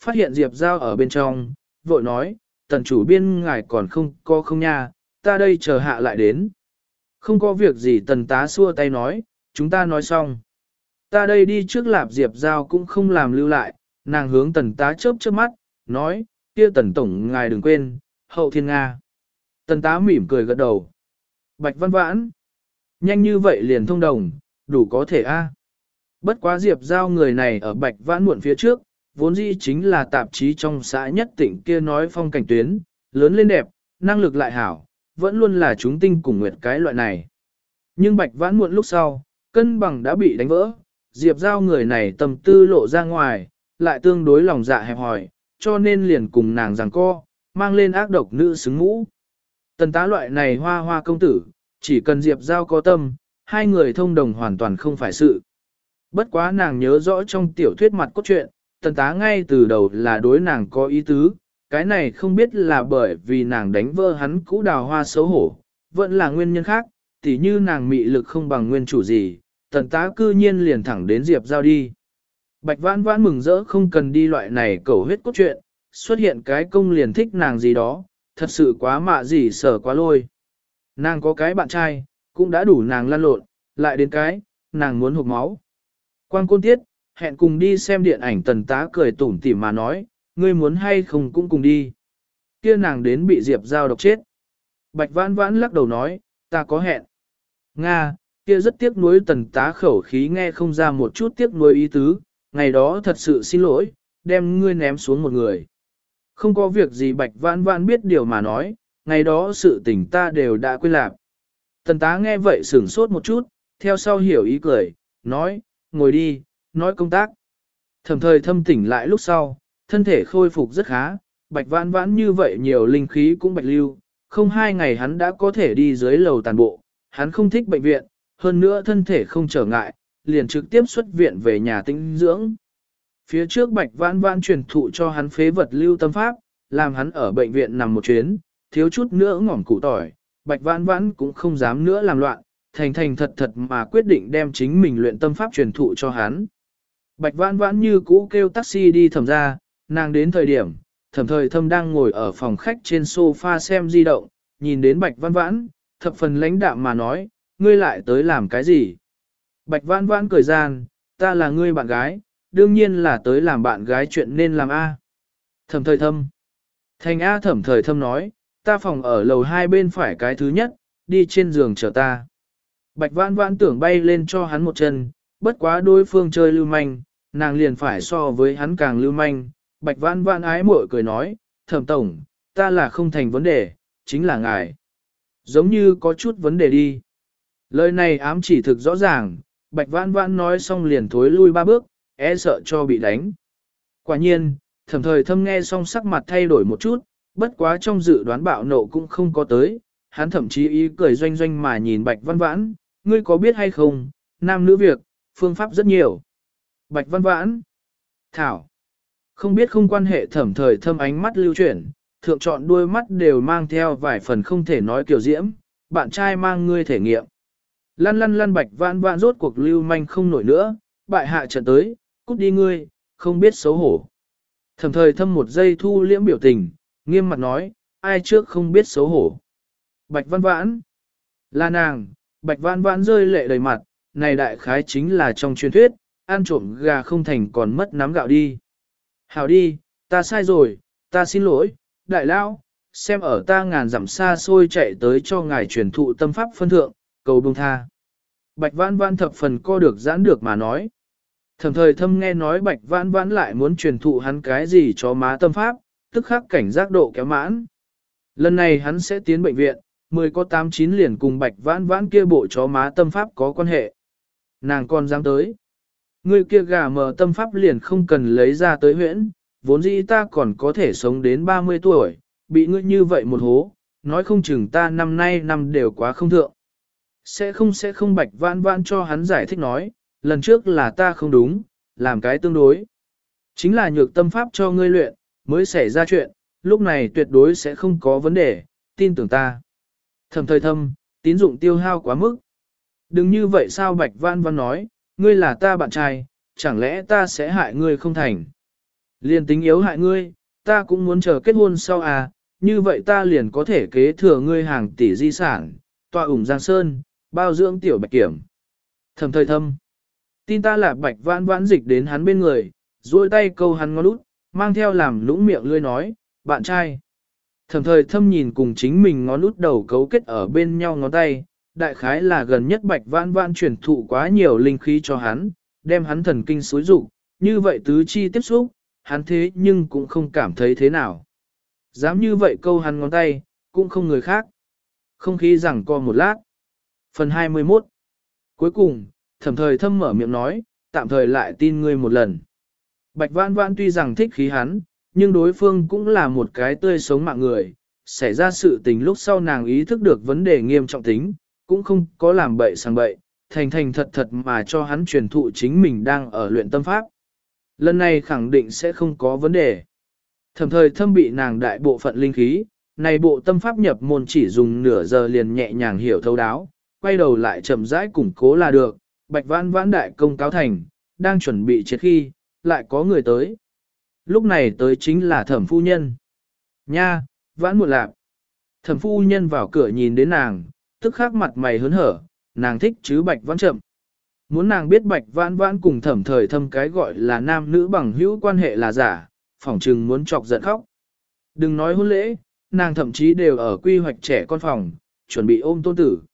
phát hiện Diệp Giao ở bên trong, vội nói, tần chủ biên ngài còn không có không nha, ta đây chờ hạ lại đến. Không có việc gì tần tá xua tay nói, chúng ta nói xong. Ta đây đi trước Lạp Diệp Giao cũng không làm lưu lại, nàng hướng tần tá chớp chớp mắt, nói, kia tần tổng ngài đừng quên, hậu thiên Nga. Tần tá mỉm cười gật đầu. Bạch Văn Vãn, nhanh như vậy liền thông đồng, đủ có thể a. Bất quá Diệp Giao người này ở Bạch Vãn muộn phía trước, vốn dĩ chính là tạp chí trong xã nhất tỉnh kia nói phong cảnh tuyến, lớn lên đẹp, năng lực lại hảo, vẫn luôn là chúng tinh cùng nguyệt cái loại này. Nhưng Bạch Vãn muộn lúc sau, cân bằng đã bị đánh vỡ, Diệp Giao người này tâm tư lộ ra ngoài, lại tương đối lòng dạ hẹp hòi, cho nên liền cùng nàng giằng co, mang lên ác độc nữ xứng mũ. Tần tá loại này hoa hoa công tử, chỉ cần Diệp Giao có tâm, hai người thông đồng hoàn toàn không phải sự. Bất quá nàng nhớ rõ trong tiểu thuyết mặt cốt truyện, tần tá ngay từ đầu là đối nàng có ý tứ, cái này không biết là bởi vì nàng đánh vỡ hắn cũ đào hoa xấu hổ, vẫn là nguyên nhân khác, tỉ như nàng mị lực không bằng nguyên chủ gì, tần tá cư nhiên liền thẳng đến Diệp Giao đi. Bạch Vãn Vãn mừng rỡ không cần đi loại này cầu huyết cốt truyện, xuất hiện cái công liền thích nàng gì đó, thật sự quá mạ gì sở quá lôi. Nàng có cái bạn trai, cũng đã đủ nàng lăn lộn, lại đến cái, nàng muốn hụt máu. Quan Côn Tiết, hẹn cùng đi xem điện ảnh tần tá cười tủm tỉm mà nói, ngươi muốn hay không cũng cùng đi. Kia nàng đến bị Diệp Giao độc chết. Bạch Vãn Vãn lắc đầu nói, ta có hẹn. Nga, kia rất tiếc nuối tần tá khẩu khí nghe không ra một chút tiếc nuối ý tứ, ngày đó thật sự xin lỗi, đem ngươi ném xuống một người. Không có việc gì Bạch Vãn Vãn biết điều mà nói, ngày đó sự tình ta đều đã quên lạc. Tần tá nghe vậy sửng sốt một chút, theo sau hiểu ý cười, nói, ngồi đi, nói công tác. Thẩm thời thâm tỉnh lại lúc sau, thân thể khôi phục rất khá, Bạch Vãn Vãn như vậy nhiều linh khí cũng bạch lưu, không 2 ngày hắn đã có thể đi dưới lầu tàn bộ, hắn không thích bệnh viện, hơn nữa thân thể không trở ngại, liền trực tiếp xuất viện về nhà tĩnh dưỡng. Phía trước Bạch Vãn Vãn truyền thụ cho hắn phế vật lưu tâm pháp, làm hắn ở bệnh viện nằm một chuyến, thiếu chút nữa ngỏm củ tỏi, Bạch Vãn Vãn cũng không dám nữa làm loạn, thành thành thật thật mà quyết định đem chính mình luyện tâm pháp truyền thụ cho hắn. Bạch Vãn Vãn như cũ kêu taxi đi thẩm ra, nàng đến thời điểm, thẩm thời thâm đang ngồi ở phòng khách trên sofa xem di động, nhìn đến Bạch Vãn Vãn, thập phần lãnh đạm mà nói, ngươi lại tới làm cái gì? Bạch Vãn Vãn cười gian, ta là ngươi bạn gái, đương nhiên là tới làm bạn gái chuyện nên làm A. Thẩm thời thâm. Thành A thẩm thời thâm nói, ta phòng ở lầu 2 bên phải cái thứ nhất, đi trên giường chờ ta. Bạch Vãn Vãn tưởng bay lên cho hắn một chân, bất quá đối phương chơi lưu manh, nàng liền phải so với hắn càng lưu manh. Bạch Vãn Vãn ái muội cười nói, thẩm tổng, ta là không thành vấn đề, chính là ngài. Giống như có chút vấn đề đi. Lời này ám chỉ thực rõ ràng, Bạch Vãn Vãn nói xong liền thối lui 3 bước, e sợ cho bị đánh. Quả nhiên, thẩm thời thâm nghe xong sắc mặt thay đổi một chút, bất quá trong dự đoán bạo nộ cũng không có tới, hắn thậm chí ý cười doanh doanh mà nhìn Bạch Vãn Vãn, ngươi có biết hay không, nam nữ việc, phương pháp rất nhiều. Bạch Vãn Vãn, Thảo, không biết không quan hệ thẩm thời thâm ánh mắt lưu chuyển, thượng chọn đuôi mắt đều mang theo vài phần không thể nói kiểu diễm, bạn trai mang ngươi thể nghiệm. Lăn lăn lăn Bạch Vãn Vãn rốt cuộc lưu manh không nổi nữa, bại hạ trận tới, cút đi ngươi, không biết xấu hổ. Thẩm thời thâm một giây thu liễm biểu tình, nghiêm mặt nói, ai trước không biết xấu hổ. Bạch Vãn Vãn, là nàng, Bạch Vãn Vãn rơi lệ đầy mặt, này đại khái chính là trong truyền thuyết, ăn trộm gà không thành còn mất nắm gạo đi. Hảo đi, ta sai rồi, ta xin lỗi, đại lão, xem ở ta ngàn dặm xa xôi chạy tới cho ngài truyền thụ tâm pháp phân thượng, cầu buông tha. Bạch Vãn Vãn thập phần co được giãn được mà nói. Thẩm thời thâm nghe nói Bạch Vãn Vãn lại muốn truyền thụ hắn cái gì cho má tâm pháp, tức khắc cảnh giác độ kéo mãn. Lần này hắn sẽ tiến bệnh viện, 10 có 8-9 liền cùng Bạch Vãn Vãn kia bộ chó má tâm pháp có quan hệ. Nàng còn dám tới. Người kia gà mờ tâm pháp liền không cần lấy ra tới huyễn, vốn dĩ ta còn có thể sống đến 30 tuổi, bị ngươi như vậy một hố, nói không chừng ta năm nay năm đều quá không thượng. Sẽ không Bạch Vãn Vãn cho hắn giải thích nói, lần trước là ta không đúng, làm cái tương đối. Chính là nhược tâm pháp cho ngươi luyện, mới xảy ra chuyện, lúc này tuyệt đối sẽ không có vấn đề, tin tưởng ta. Thẩm thời thâm, tín dụng tiêu hao quá mức. Đừng như vậy sao Bạch Vãn Vãn nói, ngươi là ta bạn trai, chẳng lẽ ta sẽ hại ngươi không thành. Liền tính yếu hại ngươi, ta cũng muốn chờ kết hôn sau à, như vậy ta liền có thể kế thừa ngươi hàng tỷ di sản, tọa ủng Giang Sơn, bao dưỡng tiểu Bạch Kiểm. Thầm thời thâm. Tin ta là Bạch Vãn Vãn dịch đến hắn bên người, duỗi tay câu hắn ngón út, mang theo làm lũng miệng lươi nói, bạn trai. Thầm thời thâm nhìn cùng chính mình ngón út đầu cấu kết ở bên nhau ngón tay, đại khái là gần nhất Bạch Vãn Vãn truyền thụ quá nhiều linh khí cho hắn, đem hắn thần kinh xối rụng, như vậy tứ chi tiếp xúc, hắn thế nhưng cũng không cảm thấy thế nào. Dám như vậy câu hắn ngón tay, cũng không người khác. Không khí rằng co một lát. Phần 21. Cuối cùng, thẩm thời thâm mở miệng nói, tạm thời lại tin ngươi một lần. Bạch Vãn Vãn tuy rằng thích khí hắn, nhưng đối phương cũng là một cái tươi sống mạng người. Xảy ra sự tình lúc sau nàng ý thức được vấn đề nghiêm trọng tính, cũng không có làm bậy sang bậy, thành thành thật thật mà cho hắn truyền thụ chính mình đang ở luyện tâm pháp. Lần này khẳng định sẽ không có vấn đề. Thẩm thời thâm bị nàng đại bộ phận linh khí, này bộ tâm pháp nhập môn chỉ dùng nửa giờ liền nhẹ nhàng hiểu thấu đáo, quay đầu lại chậm rãi củng cố là được. Bạch Vãn Vãn đại công cáo thành, đang chuẩn bị chết khi, lại có người tới. Lúc này tới chính là thẩm phu nhân. Nha, Vãn muộn lạc. Thẩm phu nhân vào cửa nhìn đến nàng, tức khắc mặt mày hớn hở, nàng thích chứ Bạch Vãn chậm. Muốn nàng biết Bạch Vãn Vãn cùng thẩm thời thâm cái gọi là nam nữ bằng hữu quan hệ là giả, phỏng trừng muốn chọc giận khóc. Đừng nói hôn lễ, nàng thậm chí đều ở quy hoạch trẻ con phòng, chuẩn bị ôm tôn tử.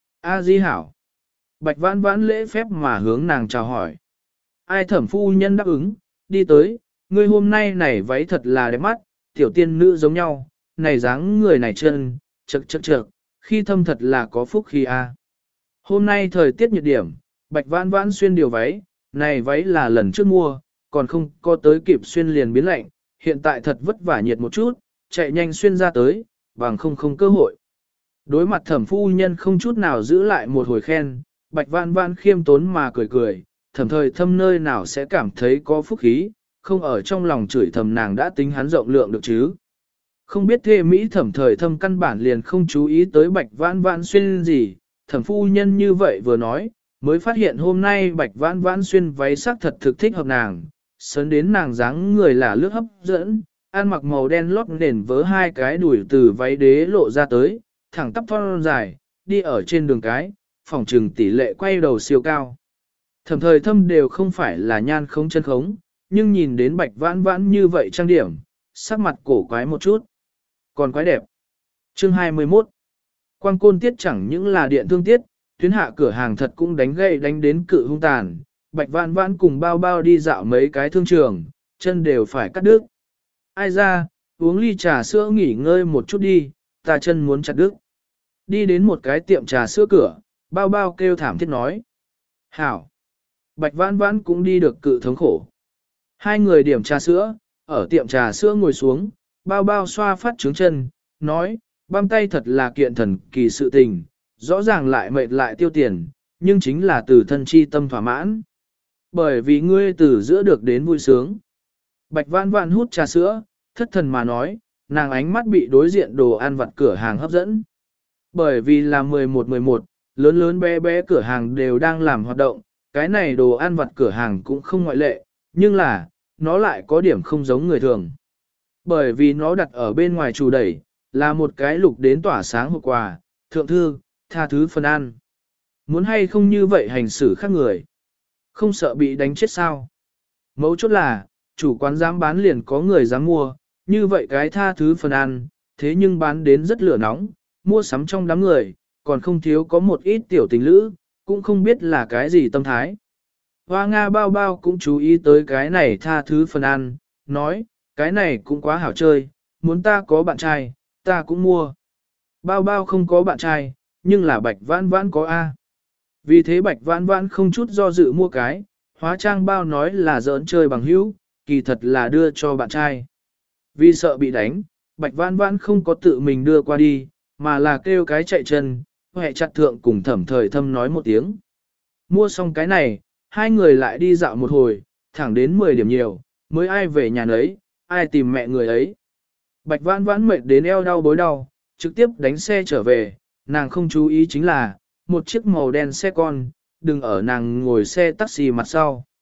A Di hảo. Bạch Vãn Vãn lễ phép mà hướng nàng chào hỏi. Ai thẩm phu nhân đáp ứng, đi tới, ngươi hôm nay này váy thật là đẹp mắt, tiểu tiên nữ giống nhau, này dáng người này chân, chật chật chật, khi thâm thật là có phúc khi a. Hôm nay thời tiết nhiệt điểm, Bạch Vãn Vãn xuyên điều váy, này váy là lần trước mua, còn không có tới kịp xuyên liền biến lạnh, hiện tại thật vất vả nhiệt một chút, chạy nhanh xuyên ra tới, bằng không cơ hội. Đối mặt thẩm phu nhân không chút nào giữ lại một hồi khen, Bạch Vãn Vãn khiêm tốn mà cười cười, thẩm thời thâm nơi nào sẽ cảm thấy có phúc khí, không ở trong lòng chửi thầm nàng đã tính hắn rộng lượng được chứ. Không biết thê Mỹ thẩm thời thâm căn bản liền không chú ý tới Bạch Vãn Vãn xuyên gì, thẩm phu nhân như vậy vừa nói, mới phát hiện hôm nay Bạch Vãn Vãn xuyên váy sắc thật thực thích hợp nàng, sớn đến nàng dáng người là lướt hấp dẫn, ăn mặc màu đen lót nền vớ hai cái đùi từ váy đế lộ ra tới, thẳng tắp thon dài, đi ở trên đường cái, phòng trừng tỷ lệ quay đầu siêu cao. Thẩm thời thâm đều không phải là nhan không chân khống, nhưng nhìn đến Bạch Vãn Vãn như vậy trang điểm, sắc mặt cổ quái một chút. Còn quái đẹp. Chương 21. Quang côn tiết chẳng những là điện thương tiết, tuyến hạ cửa hàng thật cũng đánh gậy đánh đến cự hung tàn. Bạch Vãn Vãn cùng bao bao đi dạo mấy cái thương trường, chân đều phải cắt đứt. Ai ra, uống ly trà sữa nghỉ ngơi một chút đi, ta chân muốn chặt đứt. Đi đến một cái tiệm trà sữa cửa, bao bao kêu thảm thiết nói. Hảo. Bạch Vãn Vãn cũng đi được cự thống khổ. Hai người điểm trà sữa, ở tiệm trà sữa ngồi xuống, bao bao xoa phát trướng chân, nói, băm tay thật là kiện thần kỳ sự tình, rõ ràng lại mệt lại tiêu tiền, nhưng chính là từ thân chi tâm thỏa mãn. Bởi vì ngươi từ giữa được đến vui sướng. Bạch Vãn Vãn hút trà sữa, thất thần mà nói, nàng ánh mắt bị đối diện đồ ăn vặt cửa hàng hấp dẫn. Bởi vì là 11-11, lớn lớn bé bé cửa hàng đều đang làm hoạt động, cái này đồ ăn vặt cửa hàng cũng không ngoại lệ, nhưng là, nó lại có điểm không giống người thường. Bởi vì nó đặt ở bên ngoài chủ đẩy, là một cái lục đến tỏa sáng hộp quà, thượng thư, tha thứ phần ăn. Muốn hay không như vậy hành xử khác người. Không sợ bị đánh chết sao. Mấu chốt là, chủ quán dám bán liền có người dám mua, như vậy cái tha thứ phần ăn, thế nhưng bán đến rất lửa nóng, mua sắm trong đám người, còn không thiếu có một ít tiểu tình lữ, cũng không biết là cái gì tâm thái. Hoa Nga bao bao cũng chú ý tới cái này tha thứ phần ăn, nói, cái này cũng quá hảo chơi, muốn ta có bạn trai, ta cũng mua. Bao bao không có bạn trai, nhưng là Bạch Vãn Vãn có A. Vì thế Bạch Vãn Vãn không chút do dự mua cái, hóa trang bao nói là giỡn chơi bằng hữu, kỳ thật là đưa cho bạn trai. Vì sợ bị đánh, Bạch Vãn Vãn không có tự mình đưa qua đi, mà là kêu cái chạy chân, hẹ chặt thượng cùng thẩm thời thâm nói một tiếng. Mua xong cái này, hai người lại đi dạo một hồi, thẳng đến 10 điểm nhiều, mới ai về nhà nấy, ai tìm mẹ người ấy. Bạch Vãn Vãn mệt đến eo đau bối đau, trực tiếp đánh xe trở về, nàng không chú ý chính là, một chiếc màu đen xe con, đừng ở nàng ngồi xe taxi mặt sau.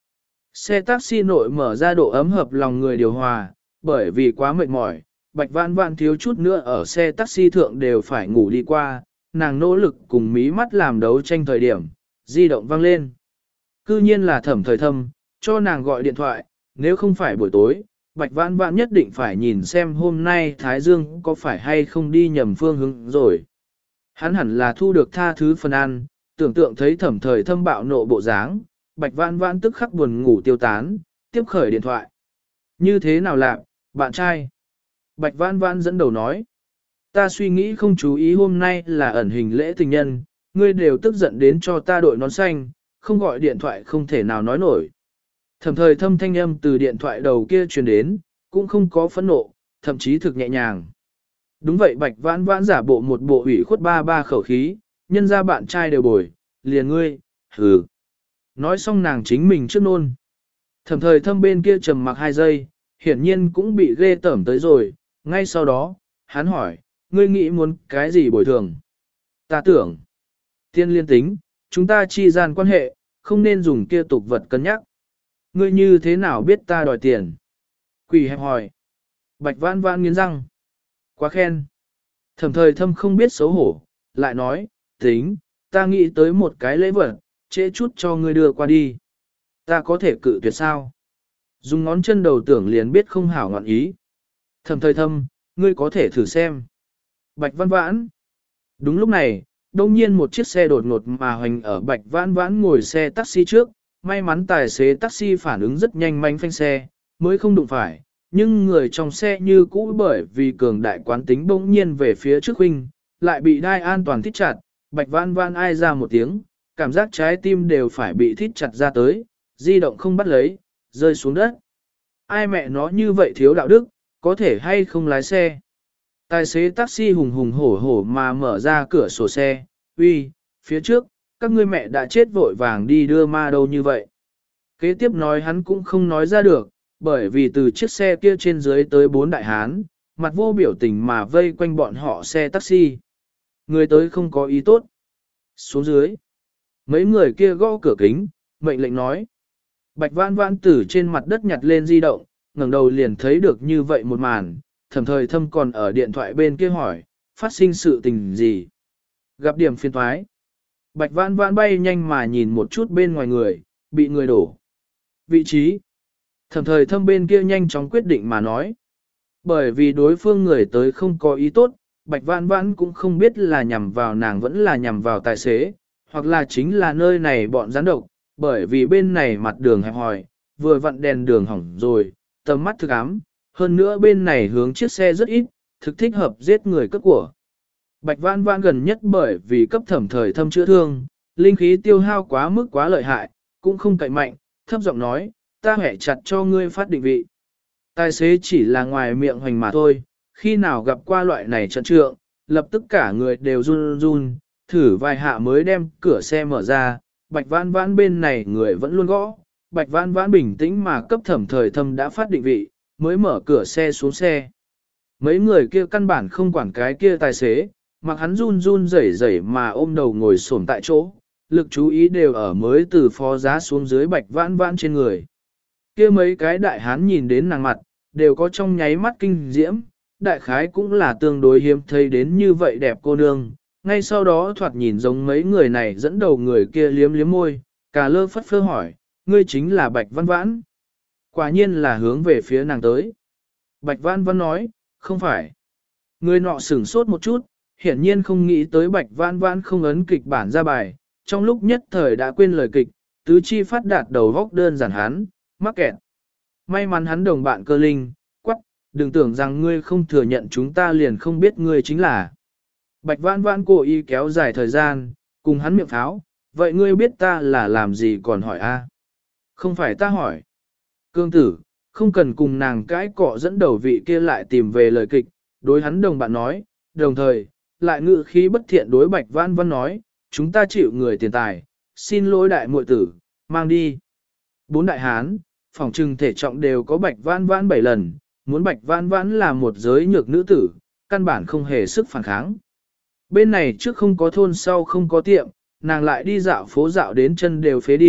Xe taxi nội mở ra độ ấm hợp lòng người điều hòa, bởi vì quá mệt mỏi, Bạch Vãn Vãn thiếu chút nữa ở xe taxi thượng đều phải ngủ đi qua, nàng nỗ lực cùng mí mắt làm đấu tranh thời điểm, di động vang lên. Cư nhiên là Thẩm Thời Thâm, cho nàng gọi điện thoại, nếu không phải buổi tối, Bạch Vãn Vãn nhất định phải nhìn xem hôm nay Thái Dương có phải hay không đi nhầm phương hướng rồi. Hắn hẳn là thu được tha thứ phần ăn, tưởng tượng thấy Thẩm Thời Thâm bạo nộ bộ dáng, Bạch Vãn Vãn tức khắc buồn ngủ tiêu tán, tiếp khởi điện thoại. Như thế nào lạc, bạn trai? Bạch Vãn Vãn dẫn đầu nói. Ta suy nghĩ không chú ý hôm nay là ẩn hình lễ tình nhân, ngươi đều tức giận đến cho ta đội nón xanh, không gọi điện thoại không thể nào nói nổi. Thẩm Thời Thâm thanh âm từ điện thoại đầu kia truyền đến, cũng không có phẫn nộ, thậm chí thực nhẹ nhàng. Đúng vậy Bạch Vãn Vãn giả bộ một bộ ủy khuất ba khẩu khí, nhân ra bạn trai đều bồi, liền ngươi, hừ. Nói xong nàng chính mình trước nôn. Thẩm Thời Thâm bên kia trầm mặc 2 giây, hiển nhiên cũng bị ghê tởm tới rồi, ngay sau đó, hắn hỏi, ngươi nghĩ muốn cái gì bồi thường? Ta tưởng, tiên liên tính, chúng ta chi gian quan hệ, không nên dùng kia tục vật cân nhắc. Ngươi như thế nào biết ta đòi tiền? Quỷ hẹp hỏi. Bạch Vãn Vãn nghiến răng. Quá khen. Thẩm Thời Thâm không biết xấu hổ, lại nói, tính, ta nghĩ tới một cái lễ vật, trễ chút cho ngươi đưa qua đi. Ta có thể cự tuyệt sao? Dùng ngón chân đầu tưởng liền biết không hảo ngọn ý. Thẩm Thời Thâm, ngươi có thể thử xem. Bạch Vãn Vãn. Đúng lúc này, đông nhiên một chiếc xe đột ngột mà hoành ở Bạch Vãn Vãn ngồi xe taxi trước. May mắn tài xế taxi phản ứng rất nhanh manh phanh xe, mới không đụng phải. Nhưng người trong xe như cũ bởi vì cường đại quán tính bỗng nhiên về phía trước huynh, lại bị đai an toàn thít chặt. Bạch Vãn Vãn ai ra một tiếng, cảm giác trái tim đều phải bị thít chặt ra tới, di động không bắt lấy, rơi xuống đất. Ai mẹ nó như vậy thiếu đạo đức, có thể hay không lái xe. Tài xế taxi hùng hùng hổ hổ mà mở ra cửa sổ xe, uy, phía trước, các ngươi mẹ đã chết vội vàng đi đưa ma đâu như vậy. Kế tiếp nói hắn cũng không nói ra được, bởi vì từ chiếc xe kia trên dưới tới 4 đại hán, mặt vô biểu tình mà vây quanh bọn họ xe taxi. Người tới không có ý tốt. Xuống dưới. Mấy người kia gõ cửa kính, mệnh lệnh nói. Bạch Vãn Vãn từ trên mặt đất nhặt lên di động, ngẩng đầu liền thấy được như vậy một màn, Thẩm Thời Thâm còn ở điện thoại bên kia hỏi, phát sinh sự tình gì? Gặp điểm phiền toái. Bạch Vãn Vãn bay nhanh mà nhìn một chút bên ngoài người, bị người đổ. Vị trí. Thẩm Thời Thâm bên kia nhanh chóng quyết định mà nói. Bởi vì đối phương người tới không có ý tốt, Bạch Vãn Vãn cũng không biết là nhằm vào nàng vẫn là nhằm vào tài xế, hoặc là chính là nơi này bọn gián độc, bởi vì bên này mặt đường hẹp hòi, vừa vặn đèn đường hỏng rồi, tầm mắt thực ám, hơn nữa bên này hướng chiếc xe rất ít, thực thích hợp giết người cất của. Bạch Vãn Vãn gần nhất bởi vì cấp Thẩm Thời Thâm chữa thương, linh khí tiêu hao quá mức quá lợi hại, cũng không cậy mạnh, thấp giọng nói, ta hẻ chặt cho ngươi phát định vị. Tài xế chỉ là ngoài miệng hoành mà thôi, khi nào gặp qua loại này trận trượng, lập tức cả người đều run run, thử vài hạ mới đem cửa xe mở ra, Bạch Vãn Vãn bên này người vẫn luôn gõ, Bạch Vãn Vãn bình tĩnh mà cấp Thẩm Thời Thâm đã phát định vị, mới mở cửa xe xuống xe. Mấy người kia căn bản không quản cái kia tài xế, mặc hắn run run rẩy rẩy mà ôm đầu ngồi xổm tại chỗ, lực chú ý đều ở mới từ phó giá xuống dưới Bạch Vãn Vãn trên người. Kia mấy cái đại hán nhìn đến nàng mặt, đều có trong nháy mắt kinh diễm, đại khái cũng là tương đối hiếm thấy đến như vậy đẹp cô nương. Ngay sau đó thoạt nhìn giống mấy người này dẫn đầu người kia liếm liếm môi, cà lơ phất phơ hỏi, ngươi chính là Bạch Vãn Vãn. Quả nhiên là hướng về phía nàng tới. Bạch Vãn Vãn nói, không phải. Người nọ sửng sốt một chút, hiển nhiên không nghĩ tới Bạch Vãn Vãn không ấn kịch bản ra bài, trong lúc nhất thời đã quên lời kịch, tứ chi phát đạt đầu góc đơn giản hắn, mắc kẹt. May mắn hắn đồng bạn Cơ Linh, quắc, đừng tưởng rằng ngươi không thừa nhận chúng ta liền không biết ngươi chính là. Bạch Vãn Vãn cố ý kéo dài thời gian, cùng hắn miệng pháo, vậy ngươi biết ta là làm gì còn hỏi a? Không phải ta hỏi. Cương tử, không cần cùng nàng cãi cọ dẫn đầu vị kia lại tìm về lời kịch, đối hắn đồng bạn nói, đồng thời, lại ngự khí bất thiện đối Bạch Vãn Vãn nói, chúng ta chịu người tiền tài, xin lỗi đại muội tử, mang đi. 4 đại hán, phòng trừng thể trọng đều có Bạch Vãn Vãn 7 lần, muốn Bạch Vãn Vãn là một giới nhược nữ tử, căn bản không hề sức phản kháng. Bên này trước không có thôn sau không có tiệm, nàng lại đi dạo phố dạo đến chân đều phế đi,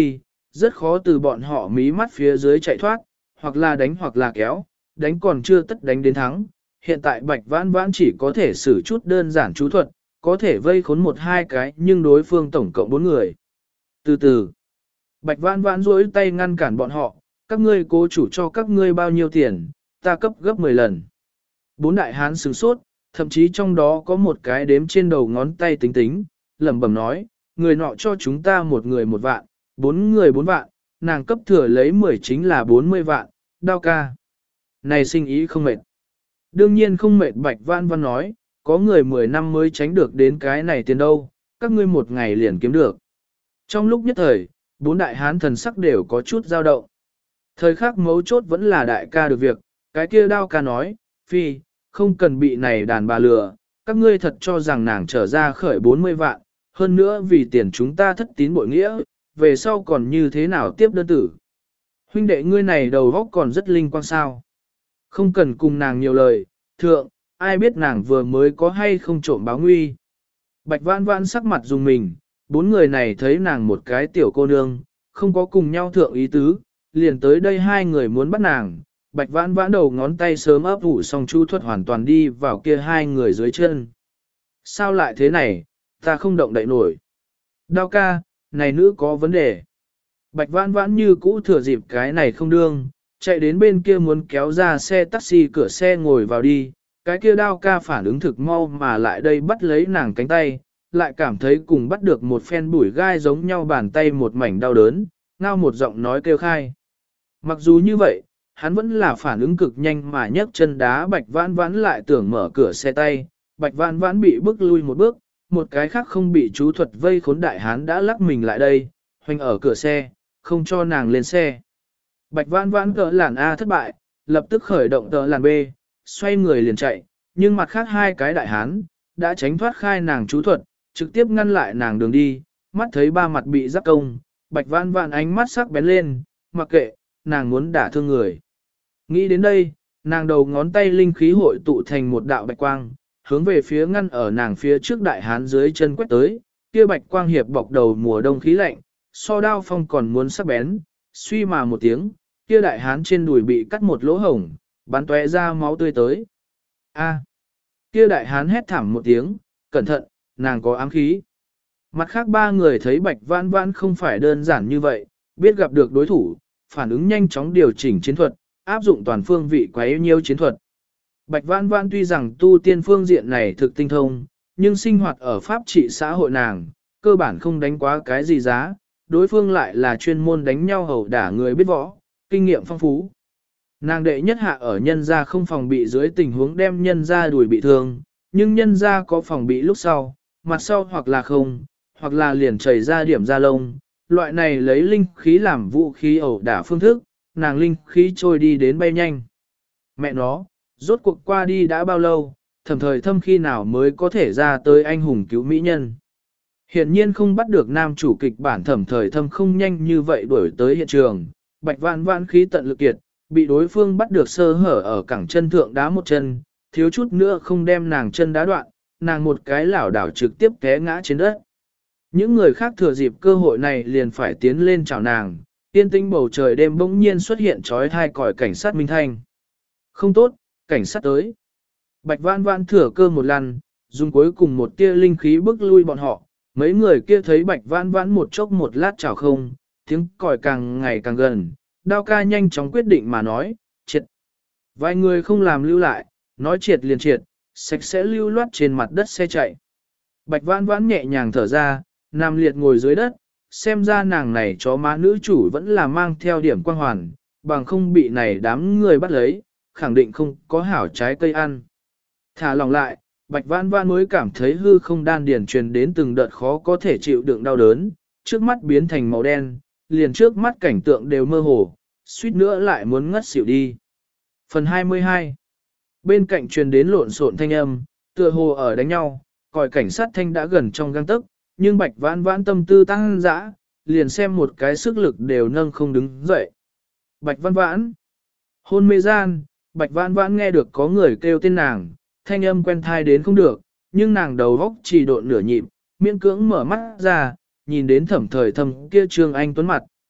rất khó từ bọn họ mí mắt phía dưới chạy thoát, hoặc là đánh hoặc là kéo, đánh còn chưa tất đánh đến thắng. Hiện tại Bạch Vãn Vãn chỉ có thể sử chút đơn giản chú thuật, có thể vây khốn một hai cái nhưng đối phương tổng cộng 4 người. Từ từ, Bạch Vãn Vãn duỗi tay ngăn cản bọn họ, các ngươi cố chủ cho các ngươi bao nhiêu tiền, ta cấp gấp 10 lần. 4 đại hán sửng sốt, thậm chí trong đó có một cái đếm trên đầu ngón tay tính tính, lẩm bẩm nói, người nọ cho chúng ta một người 1 vạn, 4 người 4 vạn, nàng cấp thừa lấy 10 chính là 40 vạn, đao ca. Này sinh ý không mệt. Đương nhiên không mệt. Bạch Vãn Vãn nói, có người 10 năm mới tránh được đến cái này tiền đâu, các ngươi một ngày liền kiếm được. Trong lúc nhất thời, 4 đại hán thần sắc đều có chút dao động. Thời khắc mấu chốt vẫn là đại ca được việc, cái kia đao ca nói, phi, không cần bị này đàn bà lừa, các ngươi thật cho rằng nàng trở ra khởi 40 vạn, hơn nữa vì tiền chúng ta thất tín bội nghĩa, về sau còn như thế nào tiếp đơn tử. Huynh đệ ngươi này đầu góc còn rất linh quang sao. Không cần cùng nàng nhiều lời, thượng, ai biết nàng vừa mới có hay không trộm báo nguy. Bạch Vãn Vãn sắc mặt dùng mình, 4 người này thấy nàng một cái tiểu cô nương, không có cùng nhau thượng ý tứ, liền tới đây 2 người muốn bắt nàng. Bạch Vãn Vãn đầu ngón tay sớm ấp ủ xong chu thuật hoàn toàn đi vào kia 2 người dưới chân. Sao lại thế này, ta không động đậy nổi. Đao ca, này nữ có vấn đề. Bạch Vãn Vãn như cũ thừa dịp cái này không đương, chạy đến bên kia muốn kéo ra xe taxi cửa xe ngồi vào đi, cái kia đao ca phản ứng thực mau mà lại đây bắt lấy nàng cánh tay, lại cảm thấy cùng bắt được một phen bủi gai giống nhau bàn tay một mảnh đau đớn, ngao một giọng nói kêu khai. Mặc dù như vậy, hắn vẫn là phản ứng cực nhanh mà nhấc chân đá Bạch Vãn Vãn lại tưởng mở cửa xe tay, Bạch Vãn Vãn bị bước lui một bước, một cái khác không bị chú thuật vây khốn đại hán đã lắc mình lại đây, hoành ở cửa xe, không cho nàng lên xe. Bạch Vãn Vãn cỡ làn A thất bại, lập tức khởi động tờ làn B, xoay người liền chạy, nhưng mặt khác 2 cái đại hán, đã tránh thoát khai nàng chú thuật, trực tiếp ngăn lại nàng đường đi, mắt thấy 3 mặt bị giáp công, Bạch Vãn Vãn ánh mắt sắc bén lên, mặc kệ, nàng muốn đả thương người. Nghĩ đến đây, nàng đầu ngón tay linh khí hội tụ thành một đạo bạch quang, hướng về phía ngăn ở nàng phía trước đại hán dưới chân quét tới, kia bạch quang hiệp bọc đầu mùa đông khí lạnh, so đao phong còn muốn sắc bén, suy mà một tiếng, kia đại hán trên đùi bị cắt một lỗ hổng, bắn tóe ra máu tươi tới. A, kia đại hán hét thảm một tiếng, cẩn thận, nàng có ám khí. Mặt khác 3 người thấy Bạch Vãn Vãn không phải đơn giản như vậy, biết gặp được đối thủ, phản ứng nhanh chóng điều chỉnh chiến thuật, áp dụng toàn phương vị quấy nhiêu chiến thuật. Bạch Vãn Vãn tuy rằng tu tiên phương diện này thực tinh thông, nhưng sinh hoạt ở pháp trị xã hội nàng, cơ bản không đánh quá cái gì giá, đối phương lại là chuyên môn đánh nhau hầu đả người biết võ, kinh nghiệm phong phú. Nàng đệ nhất hạ ở nhân gia không phòng bị dưới tình huống đem nhân gia đuổi bị thương, nhưng nhân gia có phòng bị lúc sau, mặt sau hoặc là không, hoặc là liền chảy ra điểm da lông, loại này lấy linh khí làm vũ khí ẩu đả phương thức, nàng linh khí trôi đi đến bay nhanh. Mẹ nó, rốt cuộc qua đi đã bao lâu, thầm thời thâm khi nào mới có thể ra tới anh hùng cứu mỹ nhân. Hiện nhiên không bắt được nam chủ kịch bản thẩm thời thâm không nhanh như vậy đuổi tới hiện trường, Bạch Vãn Vãn khí tận lực kiệt, bị đối phương bắt được sơ hở ở cẳng chân thượng đá một chân, thiếu chút nữa không đem nàng chân đá đoạn, nàng một cái lảo đảo trực tiếp té ngã trên đất. Những người khác thừa dịp cơ hội này liền phải tiến lên chào nàng, tiên tinh bầu trời đêm bỗng nhiên xuất hiện trói thai còi cảnh sát minh thanh. Không tốt, cảnh sát tới. Bạch Vãn Vãn thừa cơ một lần, dùng cuối cùng một tia linh khí bức lui bọn họ, mấy người kia thấy Bạch Vãn Vãn một chốc một lát chào không, tiếng còi càng ngày càng gần, đao ca nhanh chóng quyết định mà nói, triệt. Vài người không làm lưu lại, nói triệt liền triệt, sạch sẽ lưu loát trên mặt đất xe chạy. Bạch Vãn Vãn nhẹ nhàng thở ra, nằm liệt ngồi dưới đất, xem ra nàng này chó má nữ chủ vẫn là mang theo điểm quang hoàn, bằng không bị này đám người bắt lấy, khẳng định không có hảo trái cây ăn. Thả lòng lại, Bạch Vãn Vãn mới cảm thấy hư không đan điền truyền đến từng đợt khó có thể chịu đựng đau đớn, trước mắt biến thành màu đen, liền trước mắt cảnh tượng đều mơ hồ, suýt nữa lại muốn ngất xỉu đi. Phần 22. Bên cạnh truyền đến lộn xộn thanh âm, tựa hồ ở đánh nhau, còi cảnh sát thanh đã gần trong gang tấc, nhưng Bạch Vãn Vãn tâm tư tăng dã, liền xem một cái sức lực đều nâng không đứng dậy. Bạch Vãn Vãn. Hôn mê gian, Bạch Vãn Vãn nghe được có người kêu tên nàng, thanh âm quen thai đến không được, nhưng nàng đầu góc chỉ độn nửa nhịp, miễn cưỡng mở mắt ra, nhìn đến thẩm thời thâm kia trương anh tuấn mặt,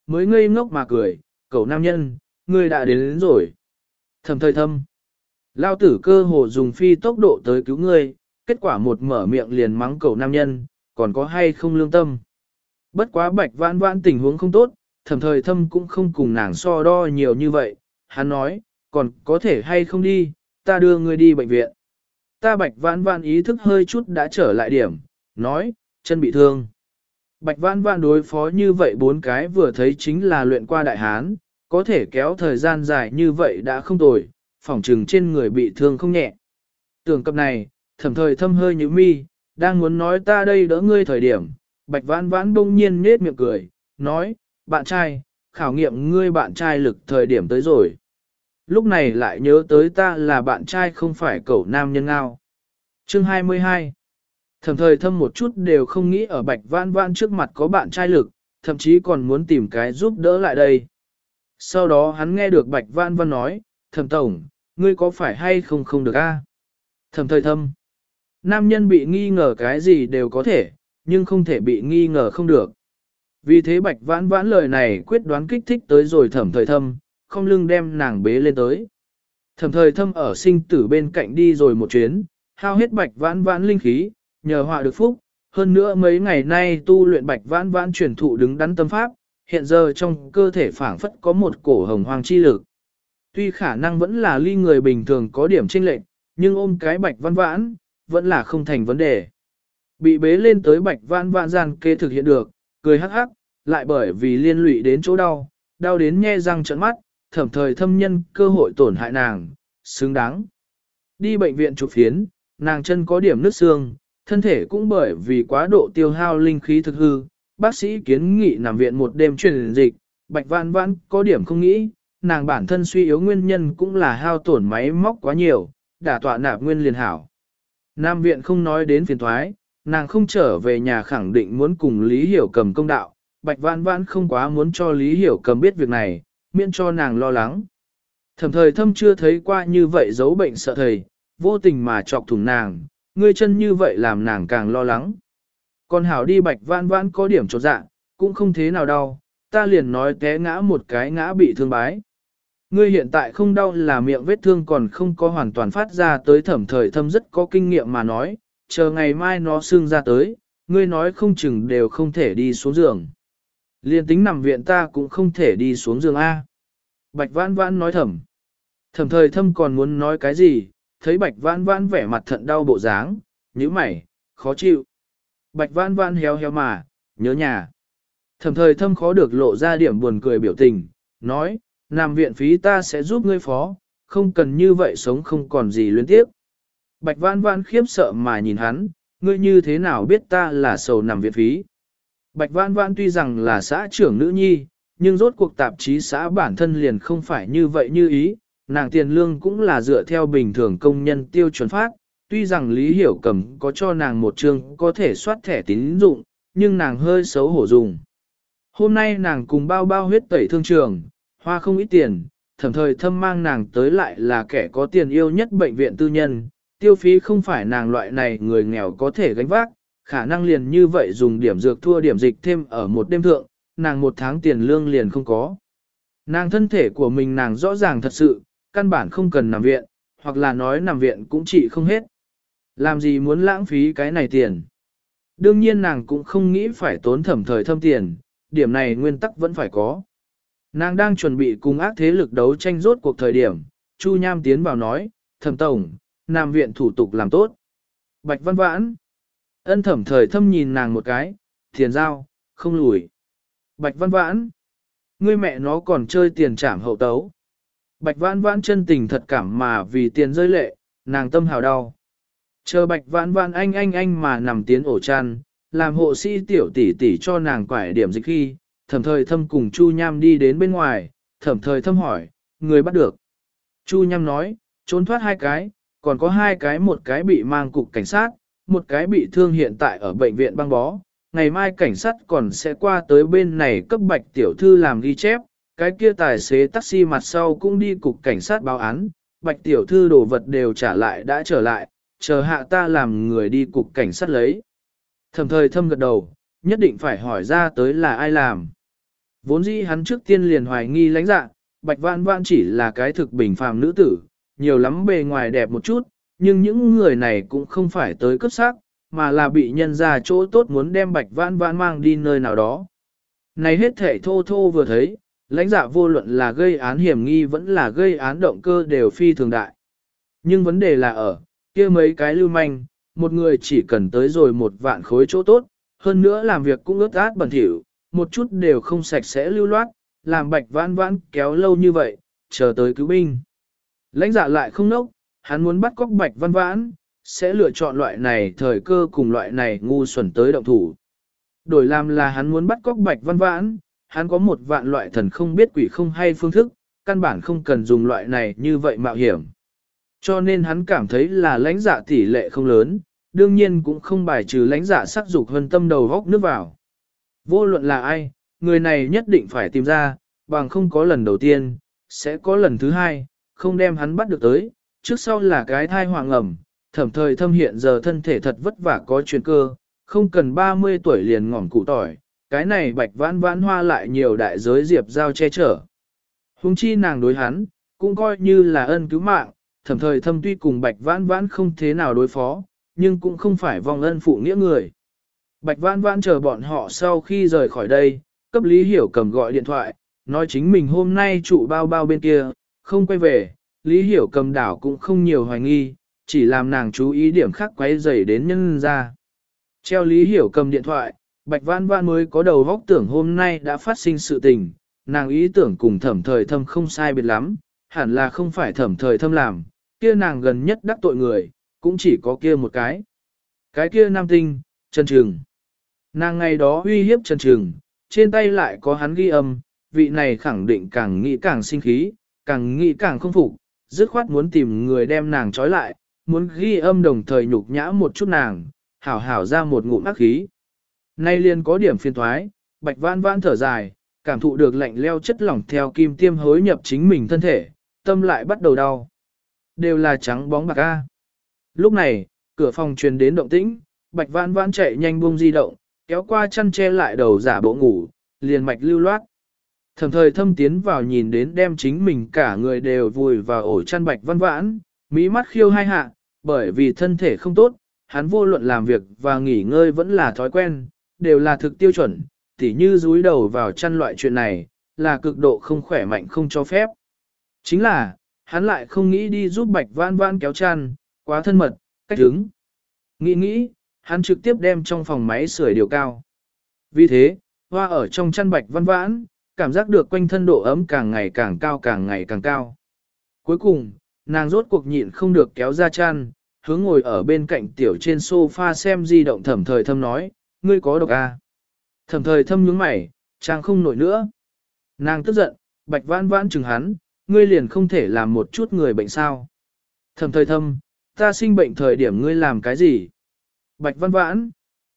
mới ngây ngốc mà cười, cậu nam nhân, ngươi đã đến rồi. Thầm thời thâm. Lao tử cơ hồ dùng phi tốc độ tới cứu ngươi, kết quả một mở miệng liền mắng cậu nam nhân, còn có hay không lương tâm. Bất quá Bạch Vãn Vãn tình huống không tốt, thầm thời thâm cũng không cùng nàng so đo nhiều như vậy. Hắn nói, còn có thể hay không đi, ta đưa ngươi đi bệnh viện. Ta Bạch Vãn Vãn ý thức hơi chút đã trở lại điểm, nói, chân bị thương. Bạch Vãn Vãn đối phó như vậy 4 cái vừa thấy chính là luyện qua đại hán, có thể kéo thời gian dài như vậy đã không tồi, phỏng trừng trên người bị thương không nhẹ. Tưởng cập này, thẩm thời thâm hơi nhíu mi, đang muốn nói ta đây đỡ ngươi thời điểm, Bạch Vãn Vãn bỗng nhiên nhếch miệng cười, nói, bạn trai, khảo nghiệm ngươi bạn trai lực thời điểm tới rồi. Lúc này lại nhớ tới ta là bạn trai không phải cậu nam nhân ngao. Chương 22. Thẩm thời thâm một chút đều không nghĩ ở Bạch Vãn Vãn trước mặt có bạn trai lực, thậm chí còn muốn tìm cái giúp đỡ lại đây. Sau đó hắn nghe được Bạch Vãn Vãn nói, thẩm tổng, ngươi có phải hay không không được a? Thẩm thời thâm. Nam nhân bị nghi ngờ cái gì đều có thể, nhưng không thể bị nghi ngờ không được. Vì thế Bạch Vãn Vãn lời này quyết đoán kích thích tới rồi thẩm thời thâm, không lưng đem nàng bế lên tới. Thẩm thời thâm ở sinh tử bên cạnh đi rồi một chuyến, hao hết Bạch Vãn Vãn linh khí, nhờ họa được phúc, hơn nữa mấy ngày nay tu luyện Bạch Vãn Vãn truyền thụ đứng đắn tâm pháp, hiện giờ trong cơ thể phảng phất có một cổ hồng hoàng chi lực. Tuy khả năng vẫn là ly người bình thường có điểm chênh lệch, nhưng ôm cái Bạch Vãn Vãn, vẫn là không thành vấn đề. Bị bế lên tới Bạch Vãn Vãn gian kê thực hiện được, cười hắc hắc, lại bởi vì liên lụy đến chỗ đau, đau đến nhe răng trợn mắt, thẩm thời thâm nhân cơ hội tổn hại nàng, xứng đáng. Đi bệnh viện chụp phiến, nàng chân có điểm nứt xương, thân thể cũng bởi vì quá độ tiêu hao linh khí thực hư, bác sĩ kiến nghị nằm viện một đêm truyền dịch, Bạch Vãn Vãn có điểm không nghĩ, nàng bản thân suy yếu nguyên nhân cũng là hao tổn máy móc quá nhiều, đả tọa nạp nguyên liền hảo. Nam viện không nói đến phiền thoái, nàng không trở về nhà khẳng định muốn cùng Lý Hiểu Cầm công đạo, Bạch Vãn Vãn không quá muốn cho Lý Hiểu Cầm biết việc này, miễn cho nàng lo lắng. Thẩm thời thâm chưa thấy qua như vậy giấu bệnh sợ thầy, vô tình mà chọc thủng nàng, ngươi chân như vậy làm nàng càng lo lắng. Còn hảo đi Bạch Vãn Vãn có điểm chột dạ, cũng không thế nào đau, ta liền nói té ngã một cái ngã bị thương bái. Ngươi hiện tại không đau là miệng vết thương còn không có hoàn toàn phát ra tới thẩm thời thâm rất có kinh nghiệm mà nói, chờ ngày mai nó sưng ra tới, ngươi nói không chừng đều không thể đi xuống giường. Liên tính nằm viện ta cũng không thể đi xuống giường A. Bạch Vãn Vãn nói thầm. Thẩm thời thâm còn muốn nói cái gì, thấy Bạch Vãn Vãn vẻ mặt thận đau bộ dáng, nhíu mày, khó chịu. Bạch Vãn Vãn héo héo mà, nhớ nhà. Thẩm thời thâm khó được lộ ra điểm buồn cười biểu tình, nói, nằm viện phí ta sẽ giúp ngươi phó, không cần như vậy sống không còn gì luyến tiếp. Bạch Vãn Vãn khiếp sợ mà nhìn hắn, ngươi như thế nào biết ta là sầu nằm viện phí. Bạch Vãn Vãn tuy rằng là xã trưởng nữ nhi, nhưng rốt cuộc tạp chí xã bản thân liền không phải như vậy như ý, nàng tiền lương cũng là dựa theo bình thường công nhân tiêu chuẩn phát, tuy rằng Lý Hiểu Cầm có cho nàng một chương có thể soát thẻ tín dụng, nhưng nàng hơi xấu hổ dùng. Hôm nay nàng cùng bao bao huyết tẩy thương trường, hoa không ít tiền, thẩm thời thâm mang nàng tới lại là kẻ có tiền yêu nhất bệnh viện tư nhân, tiêu phí không phải nàng loại này người nghèo có thể gánh vác, khả năng liền như vậy dùng điểm dược thua điểm dịch thêm ở một đêm thượng, nàng một tháng tiền lương liền không có. Nàng thân thể của mình nàng rõ ràng thật sự, căn bản không cần nằm viện, hoặc là nói nằm viện cũng trị không hết. Làm gì muốn lãng phí cái này tiền? Đương nhiên nàng cũng không nghĩ phải tốn thẩm thời thâm tiền, điểm này nguyên tắc vẫn phải có. Nàng đang chuẩn bị cùng ác thế lực đấu tranh rốt cuộc thời điểm, Chu Nham tiến vào nói, thẩm tổng, nằm viện thủ tục làm tốt. Bạch Vãn Vãn, ân thẩm thời thâm nhìn nàng một cái, tiền giao, không lùi. Bạch Vãn Vãn, ngươi mẹ nó còn chơi tiền trảm hậu tấu. Bạch Vãn Vãn chân tình thật cảm mà vì tiền rơi lệ, nàng tâm hào đau. Chờ Bạch Vãn Vãn anh mà nằm tiến ổ chăn, làm hộ sĩ tiểu tỷ tỷ cho nàng quải điểm dịch khi, thẩm thời thâm cùng Chu Nham đi đến bên ngoài, thẩm thời thâm hỏi, người bắt được. Chu Nham nói, trốn thoát 2 cái, còn có 2 cái, một cái bị mang cục cảnh sát, một cái bị thương hiện tại ở bệnh viện băng bó. Ngày mai cảnh sát còn sẽ qua tới bên này cấp Bạch tiểu thư làm ghi chép, cái kia tài xế taxi mặt sau cũng đi cục cảnh sát báo án, Bạch tiểu thư đồ vật đều trả lại đã trở lại, chờ hạ ta làm người đi cục cảnh sát lấy. Thẩm thời thâm gật đầu, nhất định phải hỏi ra tới là ai làm. Vốn dĩ hắn trước tiên liền hoài nghi lãnh dạ, Bạch Vãn Vãn chỉ là cái thực bình phàm nữ tử, nhiều lắm bề ngoài đẹp một chút, nhưng những người này cũng không phải tới cấp sắc, mà là bị nhân ra chỗ tốt muốn đem Bạch Vãn Vãn mang đi nơi nào đó. Này hết thể thô thô vừa thấy, lãnh dạ vô luận là gây án hiểm nghi vẫn là gây án động cơ đều phi thường đại. Nhưng vấn đề là ở, kia mấy cái lưu manh, một người chỉ cần tới rồi 1 vạn khối chỗ tốt, hơn nữa làm việc cũng ướt át bẩn thỉu, một chút đều không sạch sẽ lưu loát, làm Bạch Vãn Vãn kéo lâu như vậy, chờ tới cứu binh. Lãnh dạ lại không nốc, hắn muốn bắt cóc Bạch Vãn Vãn, sẽ lựa chọn loại này thời cơ cùng loại này ngu xuẩn tới động thủ. Đổi làm là hắn muốn bắt cóc Bạch Vãn Vãn, hắn có 1 vạn loại thần không biết quỷ không hay phương thức, căn bản không cần dùng loại này như vậy mạo hiểm. Cho nên hắn cảm thấy là lãnh dạ tỷ lệ không lớn, đương nhiên cũng không bài trừ lãnh dạ sắc dục hơn tâm đầu góc nước vào. Vô luận là ai, người này nhất định phải tìm ra, bằng không có lần đầu tiên, sẽ có lần thứ hai, không đem hắn bắt được tới, trước sau là cái thai hoàng ngầm, Thẩm Thời Thâm hiện giờ thân thể thật vất vả có chuyên cơ, không cần 30 tuổi liền ngỏm củ tỏi, cái này Bạch Vãn Vãn hoa lại nhiều đại giới diệp giao che chở. Hùng chi nàng đối hắn, cũng coi như là ân cứu mạng, Thẩm Thời Thâm tuy cùng Bạch Vãn Vãn không thế nào đối phó, nhưng cũng không phải vong ân phụ nghĩa người. Bạch Vãn Vãn chờ bọn họ sau khi rời khỏi đây, cấp Lý Hiểu Cầm gọi điện thoại, nói chính mình hôm nay trụ bao bao bên kia, không quay về, Lý Hiểu Cầm đảo cũng không nhiều hoài nghi, chỉ làm nàng chú ý điểm khác quấy rầy đến nhân ra. Treo Lý Hiểu Cầm điện thoại, Bạch Vãn Vãn mới có đầu óc tưởng hôm nay đã phát sinh sự tình, nàng ý tưởng cùng Thẩm Thời Thâm không sai biệt lắm, hẳn là không phải Thẩm Thời Thâm làm, kia nàng gần nhất đắc tội người, cũng chỉ có kia một cái. Cái kia nam tinh, Trần Trừng. Nàng ngày đó uy hiếp Trần Trừng, trên tay lại có hắn ghi âm, vị này khẳng định càng nghĩ càng sinh khí, càng nghĩ càng không phục, dứt khoát muốn tìm người đem nàng trói lại, muốn ghi âm đồng thời nhục nhã một chút nàng, hảo hảo ra một ngụm ác khí. Nay liền có điểm phiền thoái, Bạch Vãn Vãn thở dài, cảm thụ được lạnh leo chất lỏng theo kim tiêm hối nhập chính mình thân thể, tâm lại bắt đầu đau. Đều là trắng bóng bạc a. Lúc này, cửa phòng truyền đến động tĩnh, Bạch Vãn Vãn chạy nhanh buông di động, kéo qua chăn che lại đầu giả bộ ngủ, liền mạch lưu loát. Thẩm Thời Thâm tiến vào nhìn đến đem chính mình cả người đều vùi vào ổ chăn Bạch Vãn Vãn, mí mắt khiêu hai hạ, bởi vì thân thể không tốt, hắn vô luận làm việc và nghỉ ngơi vẫn là thói quen, đều là thực tiêu chuẩn, tỉ như dúi đầu vào chăn loại chuyện này, là cực độ không khỏe mạnh không cho phép. Chính là, hắn lại không nghĩ đi giúp Bạch Vãn Vãn kéo chăn, quá thân mật, cách đứng. Nghĩ, hắn trực tiếp đem trong phòng máy sưởi điều cao. Vì thế, hoa ở trong chăn Bạch Vãn Vãn, cảm giác được quanh thân độ ấm càng ngày càng cao càng ngày càng cao. Cuối cùng, nàng rốt cuộc nhịn không được kéo ra chăn, hướng ngồi ở bên cạnh tiểu trên sofa xem di động. Thẩm Thời Thâm nói, ngươi có độc à? Thẩm Thời Thâm nhướng mày, trang không nổi nữa. Nàng tức giận, Bạch Vãn Vãn chừng hắn, ngươi liền không thể làm một chút người bệnh sao? Thẩm Thời Thâm, ta sinh bệnh thời điểm ngươi làm cái gì? Bạch Vãn Vãn,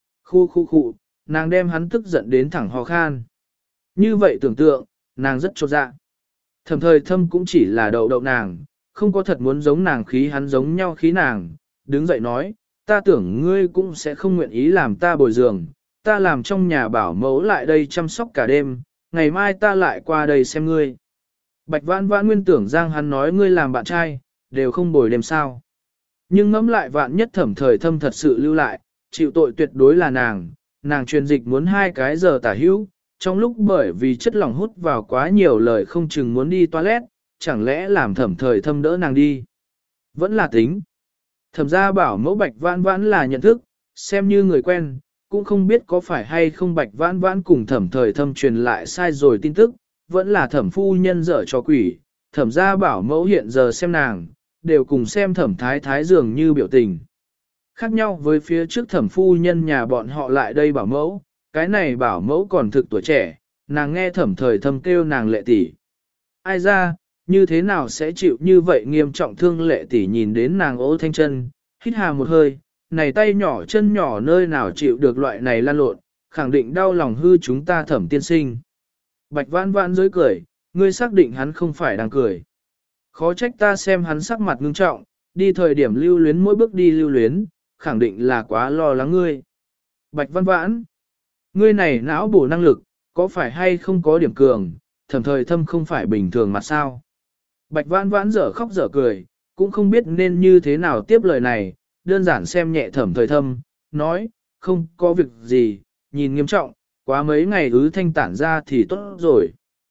khu, nàng đem hắn tức giận đến thẳng ho khan. Như vậy tưởng tượng, nàng rất chột dạ. Thẩm Thời Thâm cũng chỉ là đậu nàng, không có thật muốn giống nàng khí hắn giống nhau khí nàng, đứng dậy nói, ta tưởng ngươi cũng sẽ không nguyện ý làm ta bồi giường, ta làm trong nhà bảo mẫu lại đây chăm sóc cả đêm, ngày mai ta lại qua đây xem ngươi. Bạch Vãn Vãn nguyên tưởng rằng hắn nói ngươi làm bạn trai, đều không bồi đêm sao. Nhưng ngẫm lại vạn nhất Thẩm Thời Thâm thật sự lưu lại, chịu tội tuyệt đối là nàng truyền dịch muốn 2 cái giờ tả hữu, trong lúc bởi vì chất lỏng hút vào quá nhiều lời không chừng muốn đi toilet, chẳng lẽ làm Thẩm Thời Thâm đỡ nàng đi. Vẫn là tính. Thẩm gia bảo mẫu Bạch Vãn Vãn là nhận thức, xem như người quen, cũng không biết có phải hay không Bạch Vãn Vãn cùng Thẩm Thời Thâm truyền lại sai rồi tin tức, vẫn là Thẩm phu nhân dở cho quỷ. Thẩm gia bảo mẫu hiện giờ xem nàng, đều cùng xem Thẩm thái thái dường như biểu tình. Khác nhau với phía trước Thẩm phu nhân nhà bọn họ lại đây bảo mẫu, cái này bảo mẫu còn thực tuổi trẻ, nàng nghe Thẩm Thời Thâm kêu nàng Lệ tỷ. Ai ra, như thế nào sẽ chịu như vậy nghiêm trọng thương Lệ tỷ nhìn đến nàng ố thanh chân, hít hà một hơi, này tay nhỏ chân nhỏ nơi nào chịu được loại này lan lộn, khẳng định đau lòng hư chúng ta Thẩm tiên sinh. Bạch Vãn Vãn dưới cười, ngươi xác định hắn không phải đang cười. Khó trách ta xem hắn sắc mặt ngưng trọng, đi thời điểm lưu luyến mỗi bước đi lưu luyến, khẳng định là quá lo lắng ngươi. Bạch Vãn Vãn, ngươi này não bổ năng lực, có phải hay không có điểm cường, Thẩm Thời Thâm không phải bình thường mà sao. Bạch Vãn Vãn dở khóc dở cười, cũng không biết nên như thế nào tiếp lời này, đơn giản xem nhẹ Thẩm Thời Thâm, nói, không có việc gì, nhìn nghiêm trọng, quá mấy ngày thanh tản ra thì tốt rồi.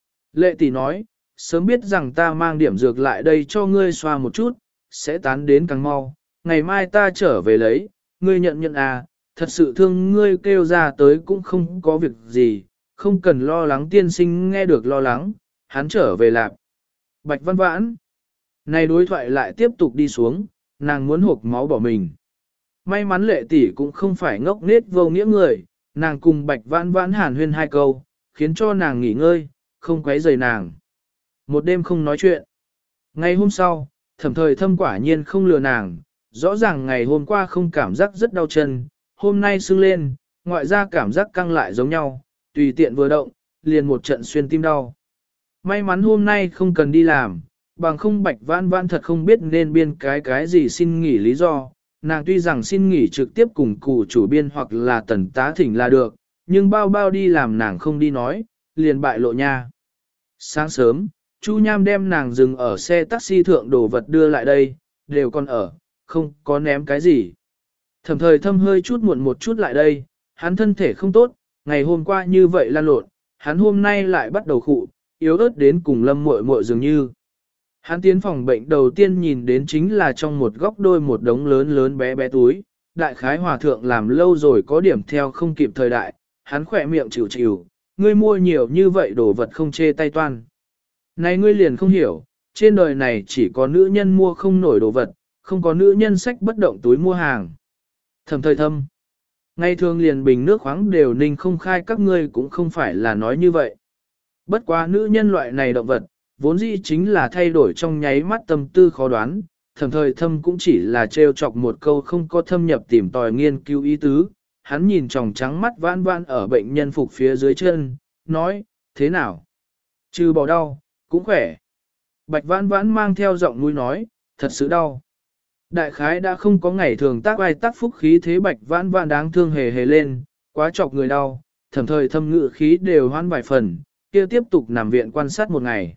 Lệ tỷ nói, sớm biết rằng ta mang điểm dược lại đây cho ngươi xoa một chút, sẽ tán đến càng mau, ngày mai ta trở về lấy, ngươi nhận à, thật sự thương ngươi kêu ra tới cũng không có việc gì, không cần lo lắng tiên sinh nghe được lo lắng, hắn trở về lạp. Bạch Văn Vãn, này đối thoại lại tiếp tục đi xuống, nàng muốn hộp máu bỏ mình. May mắn Lệ tỷ cũng không phải ngốc nết vô nghĩa người, nàng cùng Bạch Vãn Vãn hàn huyên hai câu, khiến cho nàng nghỉ ngơi, không quấy rầy nàng. Một đêm không nói chuyện. Ngày hôm sau, Thẩm Thời Thâm quả nhiên không lừa nàng, rõ ràng ngày hôm qua không cảm giác rất đau chân, hôm nay sưng lên, ngoại ra cảm giác căng lại giống nhau, tùy tiện vừa động, liền một trận xuyên tim đau. May mắn hôm nay không cần đi làm, bằng không Bạch Vãn Vãn thật không biết nên biên cái gì xin nghỉ lý do. Nàng tuy rằng xin nghỉ trực tiếp cùng cụ chủ biên hoặc là tần tá thỉnh là được, nhưng bao bao đi làm nàng không đi nói, liền bại lộ nha. Sáng sớm, Chu Nham đem nàng dừng ở xe taxi thượng đồ vật đưa lại đây, đều còn ở, không có ném cái gì. Thẩm Thời Thâm hơi chút muộn một chút lại đây, hắn thân thể không tốt, ngày hôm qua như vậy lan lộn, hắn hôm nay lại bắt đầu khụ, yếu ớt đến cùng Lâm muội muội dường như. Hắn tiến phòng bệnh đầu tiên nhìn đến chính là trong một góc đôi một đống lớn lớn bé bé túi, đại khái hòa thượng làm lâu rồi có điểm theo không kịp thời đại, hắn khỏe miệng chịu chịu, ngươi mua nhiều như vậy đồ vật không chê tay toan. Này ngươi liền không hiểu, trên đời này chỉ có nữ nhân mua không nổi đồ vật, không có nữ nhân sách bất động túi mua hàng. Thẩm Thời Thâm, ngày thường liền bình nước khoáng đều ninh không khai các ngươi cũng không phải là nói như vậy. Bất quá nữ nhân loại này động vật, vốn dĩ chính là thay đổi trong nháy mắt tâm tư khó đoán, Thẩm Thời Thâm cũng chỉ là trêu chọc một câu không có thâm nhập tìm tòi nghiên cứu ý tứ, hắn nhìn tròng trắng mắt vãn vãn ở bệnh nhân phục phía dưới chân, nói, thế nào? Trừ bỏ đau, cũng khỏe. Bạch Vãn Vãn mang theo giọng nuôi nói, thật sự đau. Đại khái đã không có ngày thường tác ai tác phúc khí thế Bạch Vãn Vãn đáng thương hề hề lên, quá chọc người đau, Thẩm Thời Thâm ngự khí đều hoan vài phần, kia tiếp tục nằm viện quan sát một ngày.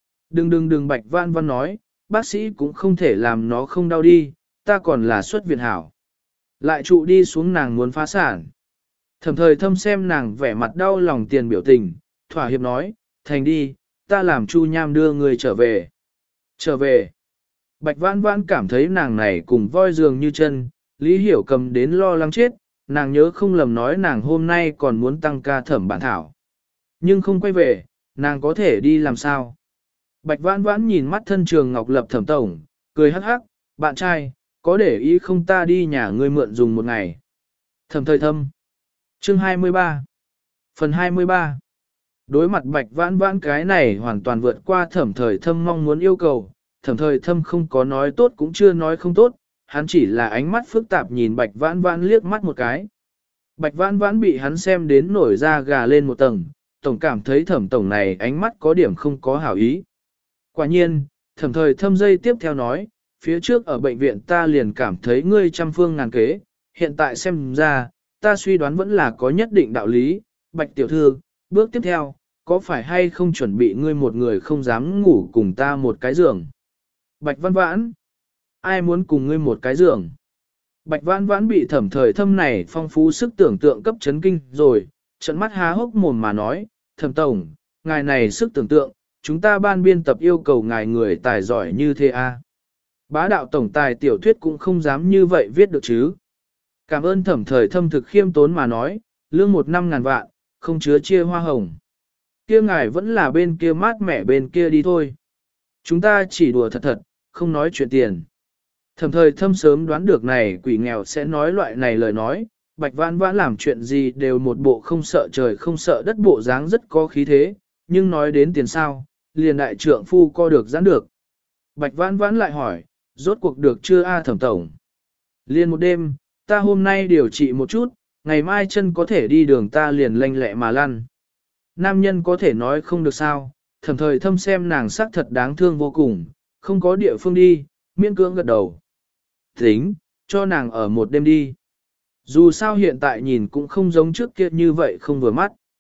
Đừng Bạch Vãn Vãn nói, bác sĩ cũng không thể làm nó không đau đi, ta còn là xuất viện hảo. Lại trụ đi xuống nàng muốn phá sản. Thẩm Thời Thâm xem nàng vẻ mặt đau lòng tiền biểu tình, thỏa hiệp nói, thành đi, ta làm Chu Nham đưa người trở về. Trở về. Bạch Vãn Vãn cảm thấy nàng này cùng voi dường như chân, Lý Hiểu cầm đến lo lắng chết, nàng nhớ không lầm nói nàng hôm nay còn muốn tăng ca thẩm bản thảo. Nhưng không quay về, nàng có thể đi làm sao? Bạch Vãn Vãn nhìn mắt thân Trường Ngọc Lập thẩm tổng, cười hắc hắc, bạn trai, có để ý không ta đi nhà ngươi mượn dùng một ngày. Thẩm Thời Thâm. Chương 23. Phần 23. Đối mặt Bạch Vãn Vãn cái này hoàn toàn vượt qua Thẩm Thời Thâm mong muốn yêu cầu, Thẩm Thời Thâm không có nói tốt cũng chưa nói không tốt, hắn chỉ là ánh mắt phức tạp nhìn Bạch Vãn Vãn liếc mắt một cái. Bạch Vãn Vãn bị hắn xem đến nổi da gà lên một tầng, tổng cảm thấy Thẩm tổng này ánh mắt có điểm không có hảo ý. Quả nhiên, Thẩm Thời Thâm giây tiếp theo nói, phía trước ở bệnh viện ta liền cảm thấy ngươi trăm phương ngàn kế, hiện tại xem ra, ta suy đoán vẫn là có nhất định đạo lý, Bạch tiểu thư, bước tiếp theo, có phải hay không chuẩn bị ngươi một người không dám ngủ cùng ta một cái giường? Bạch Vãn Vãn, ai muốn cùng ngươi một cái giường? Bạch Vãn Vãn bị Thẩm Thời Thâm này phong phú sức tưởng tượng cấp chấn kinh rồi, trận mắt há hốc mồm mà nói, Thẩm tổng, ngài này sức tưởng tượng, chúng ta ban biên tập yêu cầu ngài người tài giỏi như thế a. Bá đạo tổng tài tiểu thuyết cũng không dám như vậy viết được chứ. Cảm ơn Thẩm Thời Thâm thực khiêm tốn mà nói, lương 1 năm ngàn vạn, không chứa chia hoa hồng. Kia ngài vẫn là bên kia mát mẻ bên kia đi thôi. Chúng ta chỉ đùa thật thật, không nói chuyện tiền. Thẩm Thời Thâm sớm đoán được này quỷ nghèo sẽ nói loại này lời nói, Bạch Vãn Vãn làm chuyện gì đều một bộ không sợ trời không sợ đất bộ dáng rất có khí thế, nhưng nói đến tiền sao, liền đại trượng phu co được giãn được. Bạch Vãn Vãn lại hỏi, rốt cuộc được chưa a Thẩm tổng? Liền một đêm, ta hôm nay điều trị một chút, ngày mai chân có thể đi đường ta liền lanh lẹ mà lăn. Nam nhân có thể nói không được sao, Thẩm Thời Thâm xem nàng sắc thật đáng thương vô cùng, không có địa phương đi, miễn cưỡng gật đầu. Tính, cho nàng ở một đêm đi. Dù sao hiện tại nhìn cũng không giống trước kia như vậy không vừa mắt.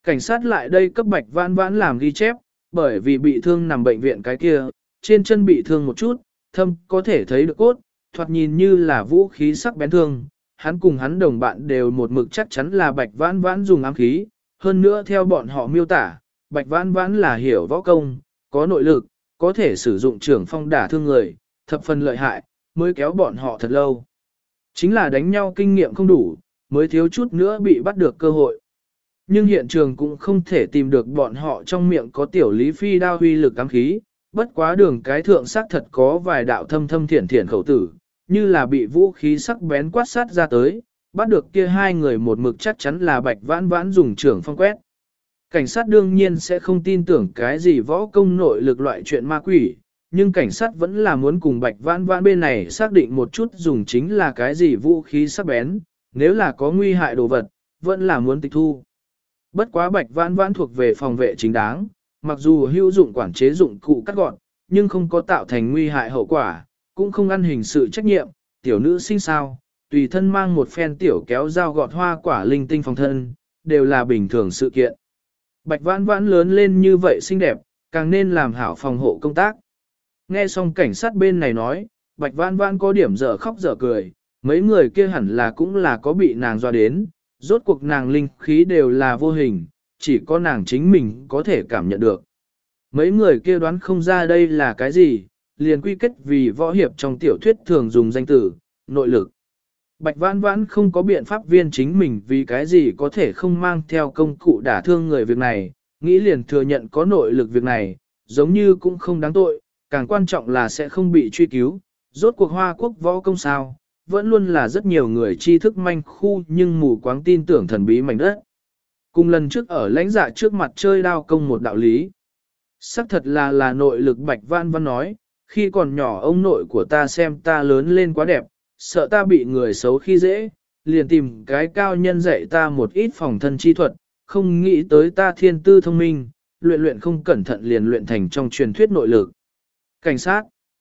Cảnh sát lại đây cấp Bạch Vãn Vãn làm ghi chép, bởi vì bị thương nằm bệnh viện cái kia, trên chân bị thương một chút, thâm có thể thấy được cốt, thoạt nhìn như là vũ khí sắc bén thương. Hắn cùng hắn đồng bạn đều một mực chắc chắn là Bạch Vãn Vãn dùng ám khí, hơn nữa theo bọn họ miêu tả, Bạch Vãn Vãn là hiểu võ công, có nội lực, có thể sử dụng trưởng phong đả thương người, thập phần lợi hại, mới kéo bọn họ thật lâu. Chính là đánh nhau kinh nghiệm không đủ, mới thiếu chút nữa bị bắt được cơ hội. Nhưng hiện trường cũng không thể tìm được bọn họ trong miệng có tiểu lý phi đao huy lực ám khí, bất quá đường cái thượng sắc thật có vài đạo thâm thâm thiển thiển khẩu tử, như là bị vũ khí sắc bén quát sát ra tới, bắt được kia hai người một mực chắc chắn là Bạch Vãn Vãn dùng trưởng phong quét. Cảnh sát đương nhiên sẽ không tin tưởng cái gì võ công nội lực loại chuyện ma quỷ, nhưng cảnh sát vẫn là muốn cùng Bạch Vãn Vãn bên này xác định một chút dùng chính là cái gì vũ khí sắc bén, nếu là có nguy hại đồ vật, vẫn là muốn tịch thu. Bất quá Bạch Vãn Vãn thuộc về phòng vệ chính đáng, mặc dù hữu dụng quản chế dụng cụ cắt gọn, nhưng không có tạo thành nguy hại hậu quả, cũng không ăn hình sự trách nhiệm, tiểu nữ sinh sao, tùy thân mang một phen tiểu kéo dao gọt hoa quả linh tinh phòng thân, đều là bình thường sự kiện. Bạch Vãn Vãn lớn lên như vậy xinh đẹp, càng nên làm hảo phòng hộ công tác. Nghe xong cảnh sát bên này nói, Bạch Vãn Vãn có điểm dở khóc dở cười, mấy người kia hẳn là cũng là có bị nàng doa đến, rốt cuộc nàng linh khí đều là vô hình, chỉ có nàng chính mình có thể cảm nhận được. Mấy người kia đoán không ra đây là cái gì, liền quy kết vì võ hiệp trong tiểu thuyết thường dùng danh từ, nội lực. Bạch Vãn Vãn không có biện pháp viên chính mình vì cái gì có thể không mang theo công cụ đả thương người việc này, nghĩ liền thừa nhận có nội lực việc này, giống như cũng không đáng tội, càng quan trọng là sẽ không bị truy cứu, rốt cuộc Hoa Quốc võ công sao, vẫn luôn là rất nhiều người tri thức manh khu nhưng mù quáng tin tưởng thần bí mảnh đất. Cùng lần trước ở lãnh dạ trước mặt chơi đao công một đạo lý. Sắc thật là nội lực Bạch Vãn Vãn nói, khi còn nhỏ ông nội của ta xem ta lớn lên quá đẹp, sợ ta bị người xấu khi dễ, liền tìm cái cao nhân dạy ta một ít phòng thân chi thuật, không nghĩ tới ta thiên tư thông minh, luyện không cẩn thận liền luyện thành trong truyền thuyết nội lực. Cảnh sát,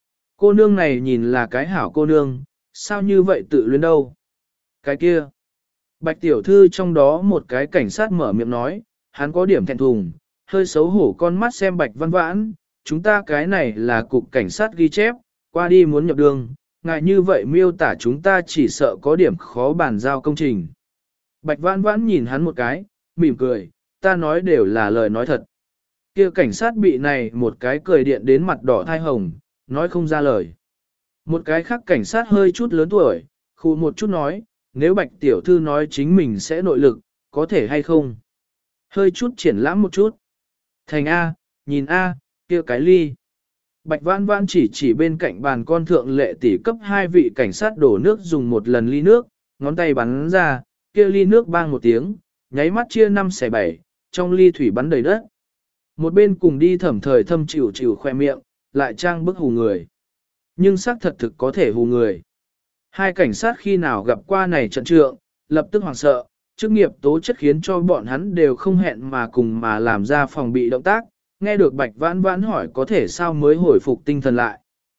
cô nương này nhìn là cái hảo cô nương, sao như vậy tự luyến đâu? Cái kia, Bạch tiểu thư trong đó một cái cảnh sát mở miệng nói, hắn có điểm thẹn thùng, hơi xấu hổ con mắt xem Bạch Vãn Vãn, chúng ta cái này là cục cảnh sát ghi chép, qua đi muốn nhập đường, ngại như vậy miêu tả chúng ta chỉ sợ có điểm khó bàn giao công trình. Bạch Vãn Vãn nhìn hắn một cái, mỉm cười, ta nói đều là lời nói thật. Kia cảnh sát bị này một cái cười điện đến mặt đỏ thai hồng, nói không ra lời. Một cái khác cảnh sát hơi chút lớn tuổi, khu một chút nói, nếu Bạch tiểu thư nói chính mình sẽ nội lực, có thể hay không? Hơi chút triển lãm một chút. Thành A, nhìn A, kia cái ly. Bạch Vãn Vãn chỉ bên cạnh bàn con thượng lệ tỷ cấp hai vị cảnh sát đổ nước dùng một lần ly nước, ngón tay bắn ra, kia ly nước bang một tiếng, nháy mắt chia 5/7, trong ly thủy bắn đầy đất. Một bên cùng đi thẩm thời thâm chịu khoe miệng, lại trang bức hù người. Nhưng xác thật thực có thể hù người. Hai cảnh sát khi nào gặp qua này trận trượng, lập tức hoảng sợ, chức nghiệp tố chất khiến cho bọn hắn đều không hẹn mà cùng mà làm ra phòng bị động tác, nghe được Bạch Vãn Vãn hỏi có thể sao mới hồi phục tinh thần lại.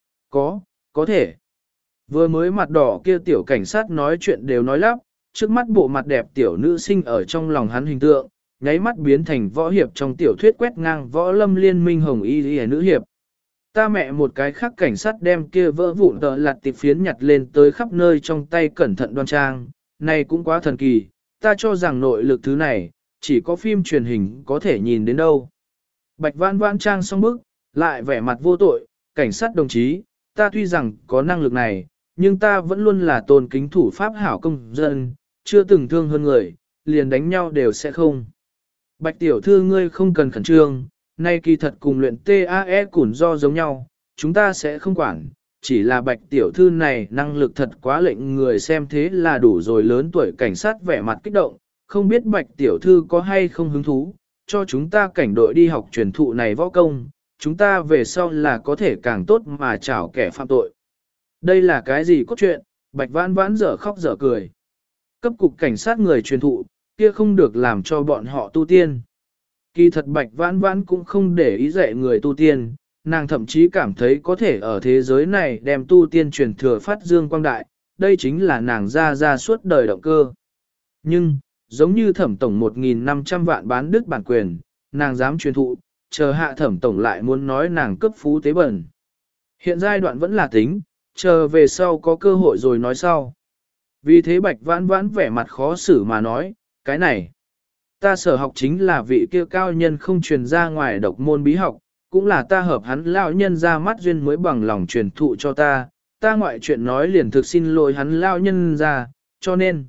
Có thể. Vừa mới mặt đỏ kia tiểu cảnh sát nói chuyện đều nói lắp, trước mắt bộ mặt đẹp tiểu nữ sinh ở trong lòng hắn hình tượng, nháy mắt biến thành võ hiệp trong tiểu thuyết quét ngang võ lâm liên minh hồng y nữ hiệp. Ta mẹ một cái khác cảnh sát đem kia vỡ vụn tờ lặt tịp phiến nhặt lên tới khắp nơi trong tay cẩn thận đoan trang, này cũng quá thần kỳ, ta cho rằng nội lực thứ này, chỉ có phim truyền hình có thể nhìn đến đâu. Bạch Vãn Vãn trang xong bức, lại vẻ mặt vô tội, cảnh sát đồng chí, ta tuy rằng có năng lực này, nhưng ta vẫn luôn là tôn kính thủ pháp hảo công dân, chưa từng thương hơn người, liền đánh nhau đều sẽ không. Bạch tiểu thư ngươi không cần khẩn trương, nay kỳ thật cùng luyện TAE củn do giống nhau, chúng ta sẽ không quản, chỉ là bạch tiểu thư này năng lực thật quá lệnh người xem thế là đủ rồi. Lớn tuổi cảnh sát vẻ mặt kích động, không biết bạch tiểu thư có hay không hứng thú, cho chúng ta cảnh đội đi học truyền thụ này võ công, chúng ta về sau là có thể càng tốt mà chảo kẻ phạm tội. Đây là cái gì cốt truyện? Bạch Vãn Vãn dở khóc dở cười. Cấp cục cảnh sát người truyền thụ, kia không được làm cho bọn họ tu tiên. Kỳ thật Bạch Vãn Vãn cũng không để ý dạy người tu tiên, nàng thậm chí cảm thấy có thể ở thế giới này đem tu tiên truyền thừa phát dương quang đại, đây chính là nàng ra suốt đời động cơ. Nhưng, giống như thẩm tổng 1.500 vạn bán đứt bản quyền, nàng dám truyền thụ, chờ hạ thẩm tổng lại muốn nói nàng cấp phú tế bẩn. Hiện giai đoạn vẫn là tính, chờ về sau có cơ hội rồi nói sau. Vì thế Bạch Vãn Vãn vẻ mặt khó xử mà nói, cái này, ta sở học chính là vị kia cao nhân không truyền ra ngoài độc môn bí học, cũng là ta hợp hắn lão nhân ra mắt duyên mới bằng lòng truyền thụ cho ta ngoại chuyện nói liền thực xin lỗi hắn lão nhân ra, cho nên,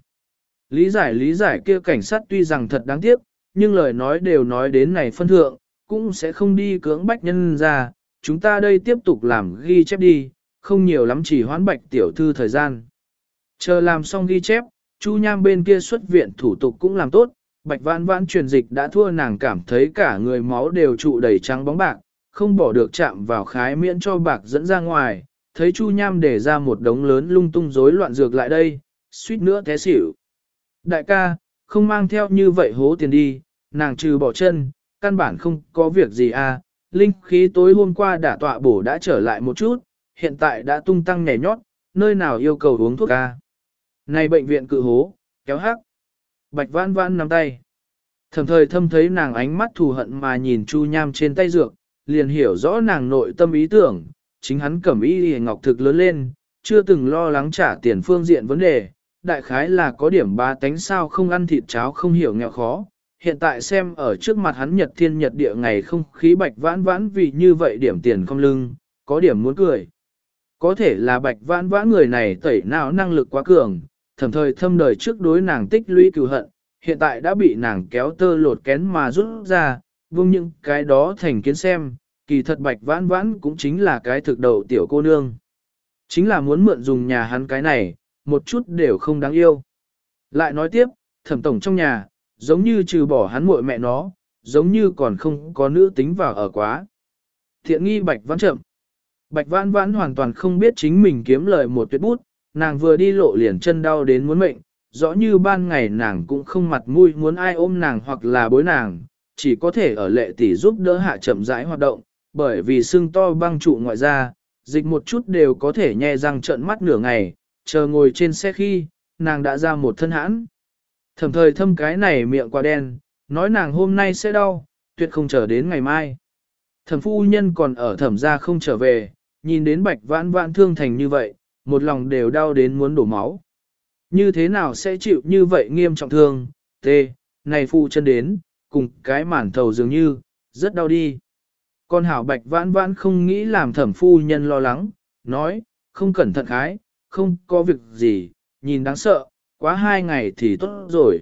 lý giải kia cảnh sát tuy rằng thật đáng tiếc, nhưng lời nói đều nói đến này phân thượng, cũng sẽ không đi cưỡng bách nhân ra, chúng ta đây tiếp tục làm ghi chép đi, không nhiều lắm chỉ hoãn Bạch tiểu thư thời gian. Chờ làm xong ghi chép, Chu Nham bên kia xuất viện thủ tục cũng làm tốt, Bạch Vãn Vãn truyền dịch đã thua, nàng cảm thấy cả người máu đều trụ đầy trắng bóng bạc, không bỏ được chạm vào khái miễn cho bạc dẫn ra ngoài, thấy Chu Nham để ra một đống lớn lung tung rối loạn dược lại đây, suýt nữa té xỉu. Đại ca, không mang theo như vậy hố tiền đi, nàng trừ bỏ chân, căn bản không có việc gì à, linh khí tối hôm qua đả tọa bổ đã trở lại một chút, hiện tại đã tung tăng nhảy nhót, nơi nào yêu cầu uống thuốc ca. Này bệnh viện cự hố, kéo hắc. Bạch Vãn Vãn nắm tay. Thẩm Thời Thâm thấy nàng ánh mắt thù hận mà nhìn Chu Nham trên tay dược, liền hiểu rõ nàng nội tâm ý tưởng, chính hắn cẩm y hề ngọc thực lớn lên, chưa từng lo lắng trả tiền phương diện vấn đề, đại khái là có điểm ba tánh sao không ăn thịt cháo không hiểu nghèo khó. Hiện tại xem ở trước mặt hắn nhật thiên nhật địa ngày không khí Bạch Vãn Vãn vì như vậy điểm tiền không lưng, có điểm muốn cười. Có thể là Bạch Vãn Vãn người này tẩy não năng lực quá cường, Thẩm Thời Thâm đời trước đối nàng tích lũy cừu hận, hiện tại đã bị nàng kéo tơ lột kén mà rút ra, vương những cái đó thành kiến xem, kỳ thật Bạch Vãn Vãn cũng chính là cái thực đầu tiểu cô nương. Chính là muốn mượn dùng nhà hắn cái này, một chút đều không đáng yêu. Lại nói tiếp, Thẩm tổng trong nhà, giống như trừ bỏ hắn muội mẹ nó, giống như còn không có nữ tính vào ở quá. Thiện nghi Bạch Vãn chậm. Bạch Vãn Vãn hoàn toàn không biết chính mình kiếm lời một tuyệt bút, nàng vừa đi lộ liền chân đau đến muốn mệnh, rõ như ban ngày nàng cũng không mặt mũi muốn ai ôm nàng hoặc là bối nàng, chỉ có thể ở Lệ tỷ giúp đỡ hạ chậm rãi hoạt động, bởi vì xương to băng trụ ngoại ra, dịch một chút đều có thể nhe răng trợn mắt nửa ngày, chờ ngồi trên xe khi, nàng đã ra một thân hãn. Thẩm Thời Thâm cái này miệng quá đen, nói nàng hôm nay sẽ đau, tuyệt không chờ đến ngày mai. Thẩm phu nhân còn ở thẩm gia không trở về, nhìn đến Bạch Vãn Vãn thương thành như vậy, một lòng đều đau đến muốn đổ máu. Như thế nào sẽ chịu như vậy nghiêm trọng thương, này phu chân đến, cùng cái màn thầu dường như, rất đau đi. Con hảo Bạch Vãn Vãn không nghĩ làm thẩm phu nhân lo lắng, nói, không cẩn thận khái, không có việc gì, nhìn đáng sợ, quá 2 ngày thì tốt rồi.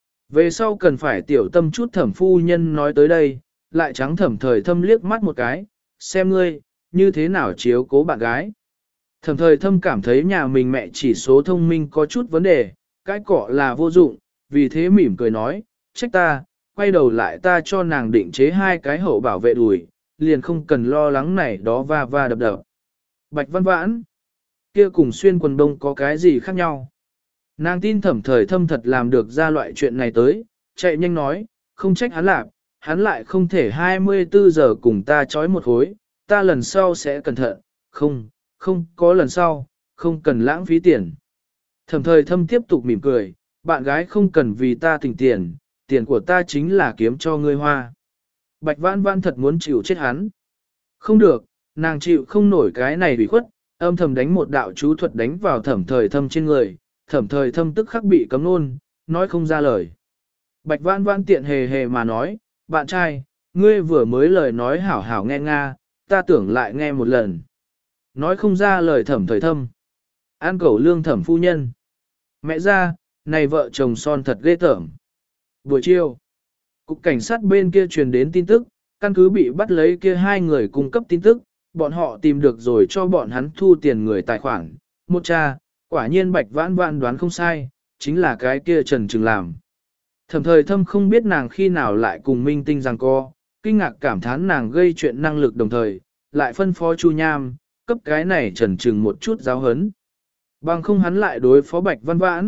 Về sau cần phải tiểu tâm chút thẩm phu nhân nói tới đây, lại trắng Thẩm Thời Thâm liếc mắt một cái, xem ngươi, như thế nào chiếu cố bạn gái. Thẩm Thời Thâm cảm thấy nhà mình mẹ chỉ số thông minh có chút vấn đề, cái cọ là vô dụng, vì thế mỉm cười nói, trách ta, quay đầu lại ta cho nàng định chế 2 cái hậu bảo vệ đùi, liền không cần lo lắng này đó va đập đập. Bạch Vãn Vãn, kia cùng xuyên quần đông có cái gì khác nhau? Nàng tin Thẩm Thời Thâm thật làm được ra loại chuyện này tới, chạy nhanh nói, không trách hắn làm, hắn lại không thể 24 giờ cùng ta trói một hối, ta lần sau sẽ cẩn thận, không có lần sau, không cần lãng phí tiền. Thẩm Thời Thâm tiếp tục mỉm cười, bạn gái không cần vì ta tỉnh tiền, tiền của ta chính là kiếm cho ngươi hoa. Bạch Vãn Vãn thật muốn chịu chết hắn. Không được, nàng chịu không nổi cái này bị khuất, âm thầm đánh một đạo chú thuật đánh vào Thẩm Thời Thâm trên người, Thẩm Thời Thâm tức khắc bị cấm luôn, nói không ra lời. Bạch Vãn Vãn tiện hề mà nói, bạn trai, ngươi vừa mới lời nói hảo hảo nghe nga, ta tưởng lại nghe một lần. Nói không ra lời Thẩm Thời Thâm. An cẩu lương Thẩm phu nhân. Mẹ ra, này vợ chồng son thật ghê tởm. Buổi chiều, cục cảnh sát bên kia truyền đến tin tức, căn cứ bị bắt lấy kia 2 người cung cấp tin tức, bọn họ tìm được rồi cho bọn hắn thu tiền người tài khoản. Một cha, quả nhiên Bạch Vãn Vãn đoán không sai, chính là cái kia Trần Trừng làm. Thẩm Thời Thâm không biết nàng khi nào lại cùng Minh Tinh giằng co, kinh ngạc cảm thán nàng gây chuyện năng lực đồng thời, lại phân phó Chu Nham, cấp cái này Trần Trừng một chút giáo hấn. Bằng không hắn lại đối phó Bạch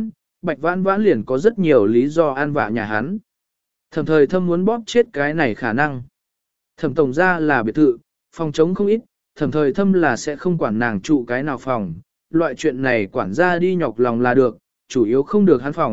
Vãn Vãn liền có rất nhiều lý do an vạ nhà hắn. Thẩm Thời Thâm muốn bóp chết cái này khả năng. Thẩm tổng ra là biệt thự, phòng trống không ít, Thẩm Thời Thâm là sẽ không quản nàng trụ cái nào phòng, loại chuyện này quản gia đi nhọc lòng là được, chủ yếu không được hắn phòng,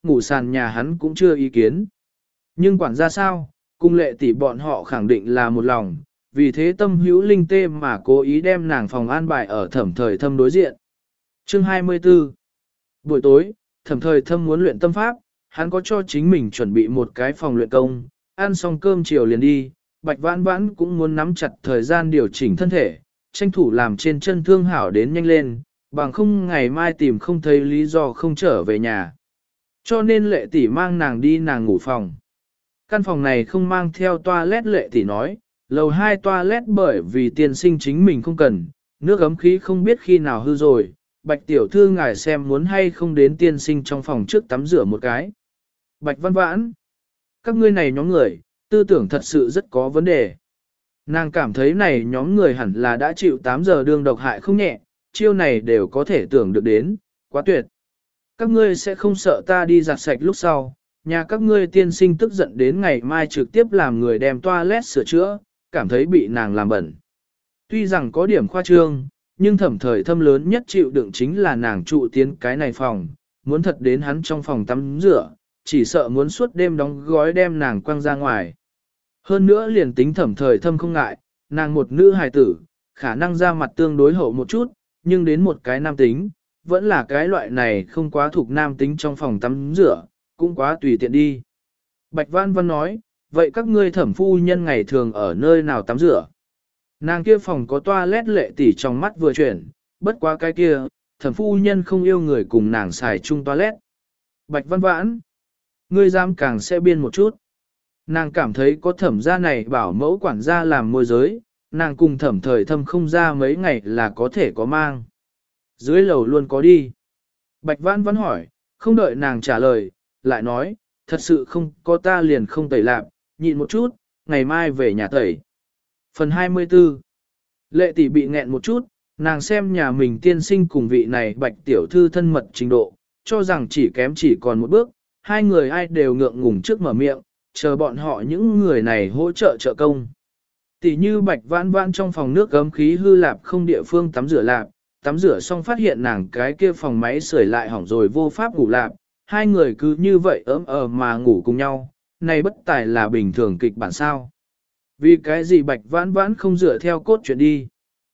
ngủ sàn nhà hắn cũng chưa ý kiến. Nhưng quản gia sao, cung lệ tỷ bọn họ khẳng định là một lòng, vì thế tâm hữu linh tê mà cố ý đem nàng phòng an bài ở Thẩm Thời Thâm đối diện. Chương 24 Buổi tối, Thẩm Thời Thâm muốn luyện tâm pháp, hắn có cho chính mình chuẩn bị một cái phòng luyện công, ăn xong cơm chiều liền đi, Bạch Vãn Vãn cũng muốn nắm chặt thời gian điều chỉnh thân thể, tranh thủ làm trên chân thương hảo đến nhanh lên, bằng không ngày mai tìm không thấy lý do không trở về nhà. Cho nên lệ tỷ mang nàng đi nàng ngủ phòng. Căn phòng này không mang theo toilet lệ tỷ nói, lầu 2 toilet bởi vì tiên sinh chính mình không cần, nước ấm khí không biết khi nào hư rồi, Bạch tiểu thư ngài xem muốn hay không đến tiên sinh trong phòng trước tắm rửa một cái. Bạch Văn Vãn, các ngươi này nhóm người, tư tưởng thật sự rất có vấn đề. Nàng cảm thấy này nhóm người hẳn là đã chịu 8 giờ đương độc hại không nhẹ, chiêu này đều có thể tưởng được đến, quá tuyệt. Các ngươi sẽ không sợ ta đi giặt sạch lúc sau, nhà các ngươi tiên sinh tức giận đến ngày mai trực tiếp làm người đem toilet sửa chữa, cảm thấy bị nàng làm bẩn. Tuy rằng có điểm khoa trương, nhưng Thẩm Thời Thâm lớn nhất chịu đựng chính là nàng trụ tiến cái này phòng, muốn thật đến hắn trong phòng tắm rửa, chỉ sợ muốn suốt đêm đóng gói đem nàng quăng ra ngoài. Hơn nữa liền tính Thẩm Thời Thâm không ngại, nàng một nữ hài tử, khả năng ra mặt tương đối hậu một chút, nhưng đến một cái nam tính, vẫn là cái loại này không quá thuộc nam tính trong phòng tắm rửa, cũng quá tùy tiện đi. Bạch Văn Văn nói, vậy các ngươi Thẩm phu nhân ngày thường ở nơi nào tắm rửa? Nàng kia phòng có toilet lệ tỷ trong mắt vừa chuyển, bất quá cái kia, Thẩm phu nhân không yêu người cùng nàng xài chung toilet. Bạch Văn Vãn, ngươi dám càng sẽ biên một chút. Nàng cảm thấy có Thẩm gia này bảo mẫu quản gia làm môi giới, nàng cùng Thẩm Thời Thâm không ra mấy ngày là có thể có mang. Dưới lầu luôn có đi. Bạch Văn Văn hỏi, không đợi nàng trả lời, lại nói, thật sự không có ta liền không tẩy lạp, nhịn một chút, ngày mai về nhà tẩy. Phần 24 Lệ tỷ bị nghẹn một chút, nàng xem nhà mình tiên sinh cùng vị này Bạch tiểu thư thân mật trình độ, cho rằng chỉ kém chỉ còn một bước, hai người ai đều ngượng ngùng trước mở miệng, chờ bọn họ những người này hỗ trợ trợ công. Tỷ như Bạch Vãn Vãn trong phòng nước gấm khí hư lạp không địa phương tắm rửa lạp, tắm rửa xong phát hiện nàng cái kia phòng máy sưởi lại hỏng rồi vô pháp ngủ lạp, hai người cứ như vậy mà ngủ cùng nhau, này bất tài là bình thường kịch bản sao. Vì cái gì Bạch Vãn Vãn không dựa theo cốt truyện đi.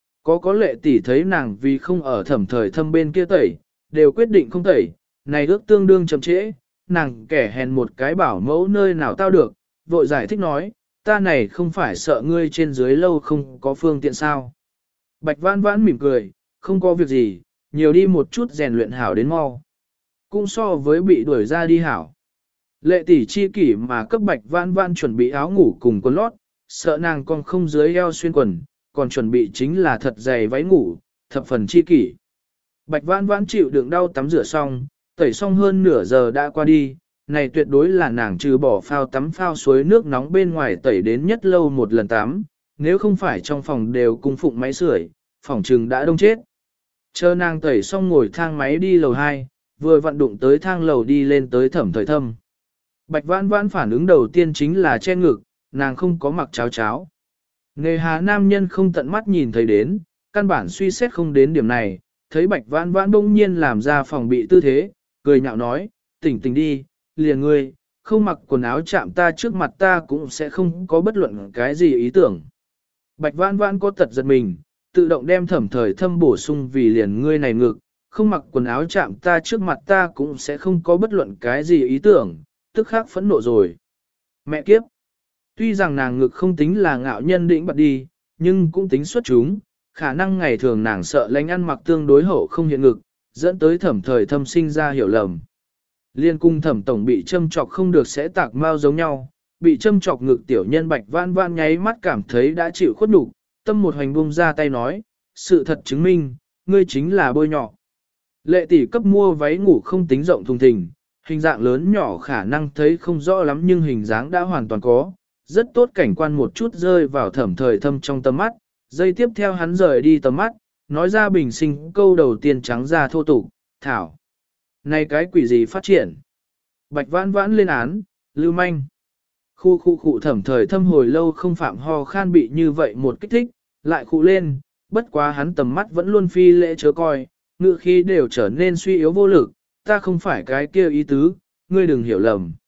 Có lệ tỷ thấy nàng vì không ở Thẩm Thời Thâm bên kia tẩy, đều quyết định không tẩy, này ước tương đương chậm trễ, nàng kẻ hèn một cái bảo mẫu nơi nào tao được, vội giải thích nói, ta này không phải sợ ngươi trên dưới lâu không có phương tiện sao. Bạch Vãn Vãn mỉm cười, không có việc gì, nhiều đi một chút rèn luyện hảo đến mau. Cũng so với bị đuổi ra đi hảo. Lệ tỷ chi kỷ mà cấp Bạch Vãn Vãn chuẩn bị áo ngủ cùng quần lót, sợ nàng còn không dưới eo xuyên quần, còn chuẩn bị chính là thật dày váy ngủ, thập phần chi kỷ. Bạch Vãn Vãn chịu đựng đau tắm rửa xong, tẩy xong hơn nửa giờ đã qua đi, này tuyệt đối là nàng trừ bỏ phao tắm phao suối nước nóng bên ngoài tẩy đến nhất lâu một lần tắm, nếu không phải trong phòng đều cung phụng máy sưởi, phòng trừng đã đông chết. Chờ nàng tẩy xong ngồi thang máy đi lầu 2, vừa vận đụng tới thang lầu đi lên tới Thẩm Thời Thâm. Bạch Vãn Vãn phản ứng đầu tiên chính là che ngực, nàng không có mặc cháo cháo. Nghề hà nam nhân không tận mắt nhìn thấy đến, căn bản suy xét không đến điểm này, thấy Bạch Vãn Vãn bỗng nhiên làm ra phòng bị tư thế, cười nhạo nói, tỉnh tỉnh đi, liền ngươi, không mặc quần áo chạm ta trước mặt ta cũng sẽ không có bất luận cái gì ý tưởng. Bạch Vãn Vãn có tật giật mình, tự động đem Thẩm Thời Thâm bổ sung vì liền ngươi này ngực, không mặc quần áo chạm ta trước mặt ta cũng sẽ không có bất luận cái gì ý tưởng, tức khắc phẫn nộ rồi. Mẹ kiếp! Tuy rằng nàng ngực không tính là ngạo nhân đĩnh bật đi, nhưng cũng tính xuất chúng, khả năng ngày thường nàng sợ lánh ăn mặc tương đối hậu không hiện ngực, dẫn tới Thẩm Thời Thâm sinh ra hiểu lầm. Liên cung Thẩm tổng bị châm chọc không được sẽ tạc mau giống nhau, bị châm chọc ngực tiểu nhân Bạch Vãn Vãn nháy mắt cảm thấy đã chịu khuất nhục, tâm một hoành bung ra tay nói, sự thật chứng minh, ngươi chính là bôi nhọ. Lệ tỷ cấp mua váy ngủ không tính rộng thùng thình, hình dạng lớn nhỏ khả năng thấy không rõ lắm nhưng hình dáng đã hoàn toàn có, rất tốt cảnh quan một chút rơi vào Thẩm Thời Thâm trong tầm mắt, giây tiếp theo hắn rời đi tầm mắt, nói ra bình sinh câu đầu tiên trắng ra thô tục, thảo. Này cái quỷ gì phát triển? Bạch Vãn Vãn lên án, lưu manh. Khu Thẩm Thời Thâm hồi lâu không phạm ho khan bị như vậy một kích thích, lại khụ lên, bất quá hắn tầm mắt vẫn luôn phi lễ chớ coi, ngựa khí đều trở nên suy yếu vô lực, ta không phải cái kia ý tứ, ngươi đừng hiểu lầm.